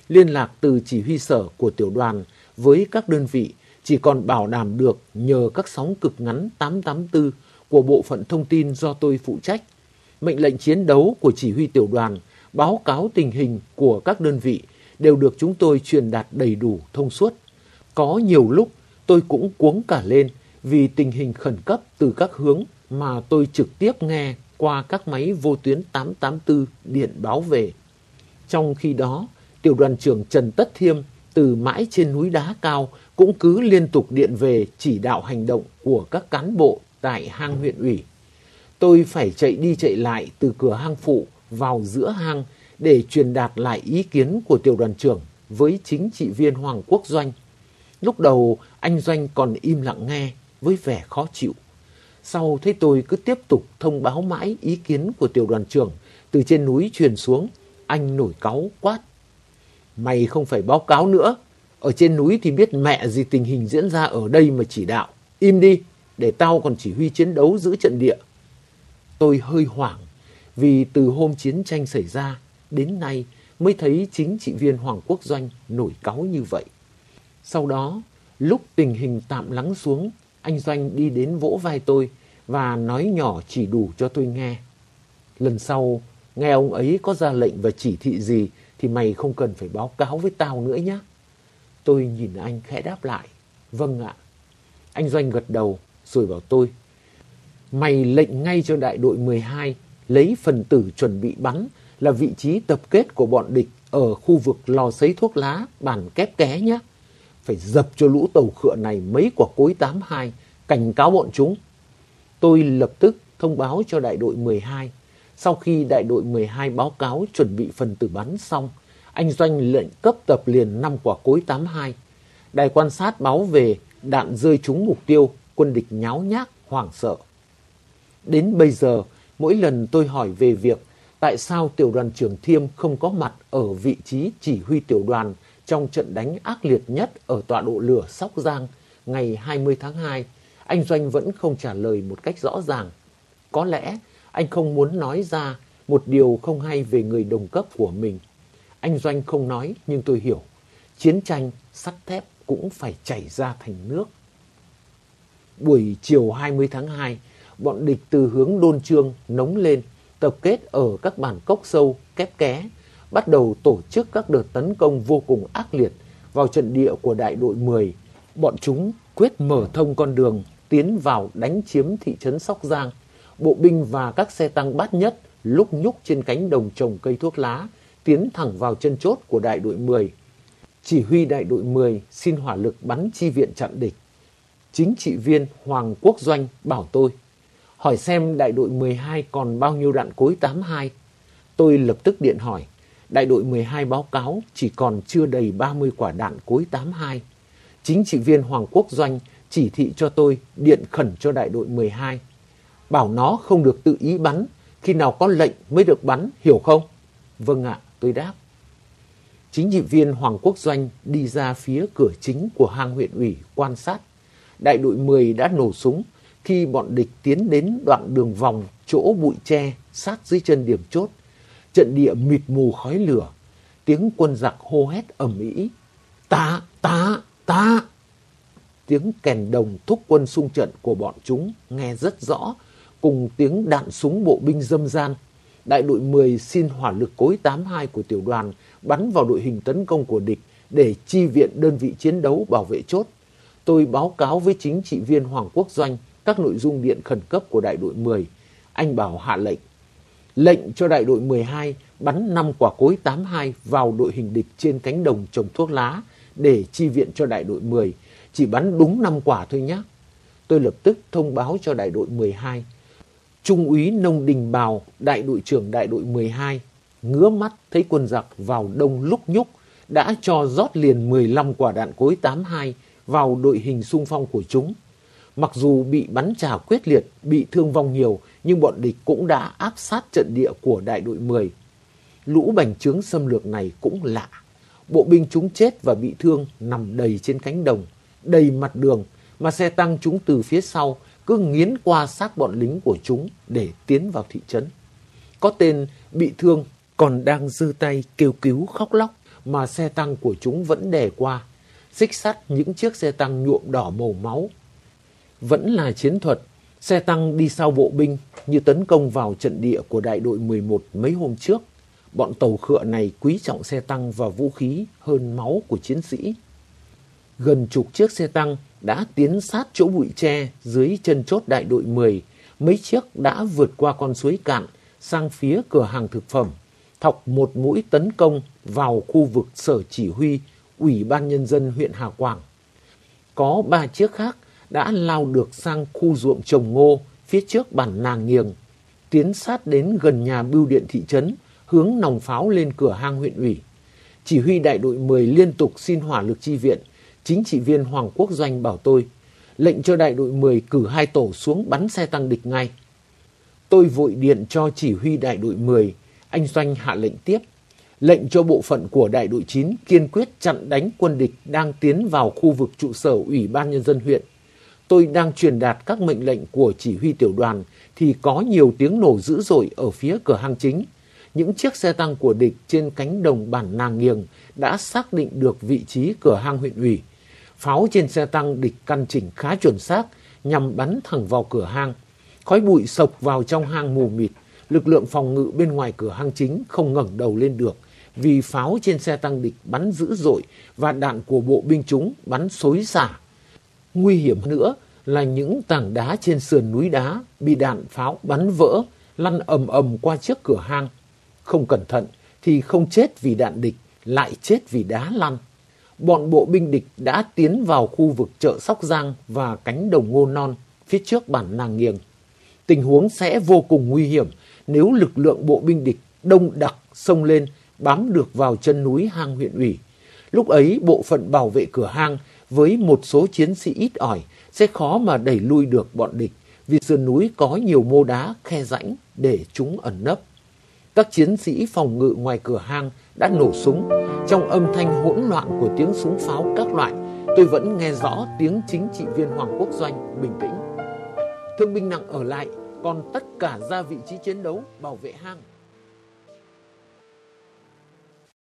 Liên lạc từ chỉ huy sở của tiểu đoàn với các đơn vị chỉ còn bảo đảm được nhờ các sóng cực ngắn 884 của bộ phận thông tin do tôi phụ trách. Mệnh lệnh chiến đấu của chỉ huy tiểu đoàn, báo cáo tình hình của các đơn vị đều được chúng tôi truyền đạt đầy đủ thông suốt. Có nhiều lúc tôi cũng cuống cả lên vì tình hình khẩn cấp từ các hướng mà tôi trực tiếp nghe qua các máy vô tuyến 884 điện báo về. Trong khi đó, tiểu đoàn trưởng Trần Tất Thiêm từ mãi trên núi đá cao cũng cứ liên tục điện về chỉ đạo hành động của các cán bộ tại hang huyện ủy. Tôi phải chạy đi chạy lại từ cửa hang phụ vào giữa hang để truyền đạt lại ý kiến của tiểu đoàn trưởng với chính trị viên Hoàng Quốc Doanh. Lúc đầu anh Doanh còn im lặng nghe với vẻ khó chịu. Sau thấy tôi cứ tiếp tục thông báo mãi ý kiến của tiểu đoàn trưởng từ trên núi truyền xuống, anh nổi cáu quát: "Mày không phải báo cáo nữa, ở trên núi thì biết mẹ gì tình hình diễn ra ở đây mà chỉ đạo. Im đi, để tao còn chỉ huy chiến đấu giữ trận địa." Tôi hơi hoảng vì từ hôm chiến tranh xảy ra đến nay mới thấy chính trị viên Hoàng Quốc Doanh nổi cáu như vậy. Sau đó, lúc tình hình tạm lắng xuống, anh Doanh đi đến vỗ vai tôi và nói nhỏ chỉ đủ cho tôi nghe: "Lần sau nghe ông ấy có ra lệnh và chỉ thị gì thì mày không cần phải báo cáo với tao nữa nhé." Tôi nhìn anh khẽ đáp lại: "Vâng ạ." Anh Doanh gật đầu rồi bảo tôi: "Mày lệnh ngay cho đại đội 12 lấy phần tử chuẩn bị bắn là vị trí tập kết của bọn địch ở khu vực lò sấy thuốc lá bản Kép Ké nhé. Phải dập cho lũ tàu khựa này mấy quả cối 82, cảnh cáo bọn chúng." Tôi lập tức thông báo cho đại đội 12. Sau khi đại đội 12 báo cáo chuẩn bị phần tử bắn xong, anh Doanh lệnh cấp tập liền 5 quả cối 82. Đài quan sát báo về đạn rơi trúng mục tiêu, quân địch nháo nhác, hoảng sợ. Đến bây giờ, mỗi lần tôi hỏi về việc tại sao tiểu đoàn trưởng Thiêm không có mặt ở vị trí chỉ huy tiểu đoàn trong trận đánh ác liệt nhất ở tọa độ lửa Sóc Giang ngày 20 tháng 2, anh Doanh vẫn không trả lời một cách rõ ràng. Có lẽ anh không muốn nói ra một điều không hay về người đồng cấp của mình. Anh Doanh không nói nhưng tôi hiểu. Chiến tranh, sắt thép cũng phải chảy ra thành nước. Buổi chiều 20 tháng 2, bọn địch từ hướng Đôn Trương nóng lên, tập kết ở các bản Cốc Sâu, Kép Ké, bắt đầu tổ chức các đợt tấn công vô cùng ác liệt vào trận địa của đại đội 10. Bọn chúng quyết mở thông con đường tiến vào đánh chiếm thị trấn Sóc Giang. Bộ binh và các xe tăng Bát Nhất lúc nhúc trên cánh đồng trồng cây thuốc lá, tiến thẳng vào chân chốt của đại đội 10. Chỉ huy đại đội 10 xin hỏa lực bắn chi viện chặn địch. Chính trị viên Hoàng Quốc Doanh bảo tôi: "Hỏi xem đại đội 12 còn bao nhiêu đạn cối 82. Tôi lập tức điện hỏi. Đại đội 12 báo cáo chỉ còn chưa đầy 30 quả đạn cối 82. Chính trị viên Hoàng Quốc Doanh chỉ thị cho tôi điện khẩn cho đại đội 12. Bảo nó không được tự ý bắn, khi nào có lệnh mới được bắn, hiểu không?" "Vâng ạ," tôi đáp. Chính trị viên Hoàng Quốc Doanh đi ra phía cửa chính của hang huyện ủy quan sát. Đại đội 10 đã nổ súng khi bọn địch tiến đến đoạn đường vòng chỗ bụi tre sát dưới chân điểm chốt. Trận địa mịt mù khói lửa, tiếng quân giặc hô hét ầm ĩ: "Ta, ta, ta!" Tiếng kèn đồng thúc quân xung trận của bọn chúng nghe rất rõ, cùng tiếng đạn súng bộ binh râm ran. Đại đội 10 xin hỏa lực cối 82 của tiểu đoàn bắn vào đội hình tấn công của địch để chi viện đơn vị chiến đấu bảo vệ chốt. Tôi báo cáo với chính trị viên Hoàng Quốc Doanh các nội dung điện khẩn cấp của đại đội 10. Anh bảo hạ lệnh. Lệnh cho đại đội 12 bắn 5 quả cối 82 vào đội hình địch trên cánh đồng trồng thuốc lá để chi viện cho đại đội 10. Chỉ bắn đúng 5 quả thôi nhé. Tôi lập tức thông báo cho đại đội 12. Trung úy Nông Đình Bào, đại đội trưởng đại đội 12, ngứa mắt thấy quân giặc vào đông lúc nhúc, đã cho rót liền 15 quả đạn cối 82 vào đội hình xung phong của chúng. Mặc dù bị bắn trả quyết liệt, bị thương vong nhiều, nhưng bọn địch cũng đã áp sát trận địa của đại đội 10. Lũ bành trướng xâm lược này cũng lạ. Bộ binh chúng chết và bị thương nằm đầy trên cánh đồng, đầy mặt đường, mà xe tăng chúng từ phía sau cứ nghiến qua xác bọn lính của chúng để tiến vào thị trấn. Có tên bị thương còn đang giơ tay kêu cứu khóc lóc, mà xe tăng của chúng vẫn đè qua, xích sắt những chiếc xe tăng nhuộm đỏ màu máu. Vẫn là chiến thuật, xe tăng đi sau bộ binh như tấn công vào trận địa của đại đội 11 mấy hôm trước. Bọn tàu khựa này quý trọng xe tăng và vũ khí hơn máu của chiến sĩ. Gần chục chiếc xe tăng đã tiến sát chỗ bụi tre dưới chân chốt đại đội 10. Mấy chiếc đã vượt qua con suối Cạn sang phía cửa hàng thực phẩm, thọc một mũi tấn công vào khu vực sở chỉ huy Ủy ban Nhân dân huyện Hà Quảng. Có 3 chiếc khác đã lao được sang khu ruộng trồng ngô phía trước bản Nàng Nghiềng, tiến sát đến gần nhà bưu điện thị trấn, hướng nòng pháo lên cửa hang huyện ủy. Chỉ huy đại đội 10 liên tục xin hỏa lực chi viện. Chính trị viên Hoàng Quốc Doanh bảo tôi lệnh cho đại đội 10 cử 2 tổ xuống bắn xe tăng địch ngay. Tôi vội điện cho chỉ huy đại đội 10, anh Doanh hạ lệnh tiếp, lệnh cho bộ phận của đại đội 9 kiên quyết chặn đánh quân địch đang tiến vào khu vực trụ sở Ủy ban Nhân dân huyện. Tôi đang truyền đạt các mệnh lệnh của chỉ huy tiểu đoàn thì có nhiều tiếng nổ dữ dội ở phía cửa hang chính. Những chiếc xe tăng của địch trên cánh đồng bản Nàng Nghiềng đã xác định được vị trí cửa hang huyện ủy. Pháo trên xe tăng địch căn chỉnh khá chuẩn xác nhằm bắn thẳng vào cửa hang. Khói bụi sộc vào trong hang mù mịt. Lực lượng phòng ngự bên ngoài cửa hang chính không ngẩng đầu lên được vì pháo trên xe tăng địch bắn dữ dội và đạn của bộ binh chúng bắn xối xả. Nguy hiểm nữa là những tảng đá trên sườn núi đá bị đạn pháo bắn vỡ, lăn ầm ầm qua trước cửa hang. Không cẩn thận thì không chết vì đạn địch, lại chết vì đá lăn. Bọn bộ binh địch đã tiến vào khu vực chợ Sóc Giang và cánh đồng ngô non phía trước bản Nàng Nghiềng. Tình huống sẽ vô cùng nguy hiểm nếu lực lượng bộ binh địch đông đặc xông lên bám được vào chân núi hang huyện ủy. Lúc ấy bộ phận bảo vệ cửa hang với một số chiến sĩ ít ỏi sẽ khó mà đẩy lui được bọn địch vì sườn núi có nhiều mô đá khe rãnh để chúng ẩn nấp. Các chiến sĩ phòng ngự ngoài cửa hang đã nổ súng. Trong âm thanh hỗn loạn của tiếng súng pháo các loại, tôi vẫn nghe rõ tiếng chính trị viên Hoàng Quốc Doanh bình tĩnh: thương binh nặng ở lại, còn tất cả ra vị trí chiến đấu bảo vệ hang.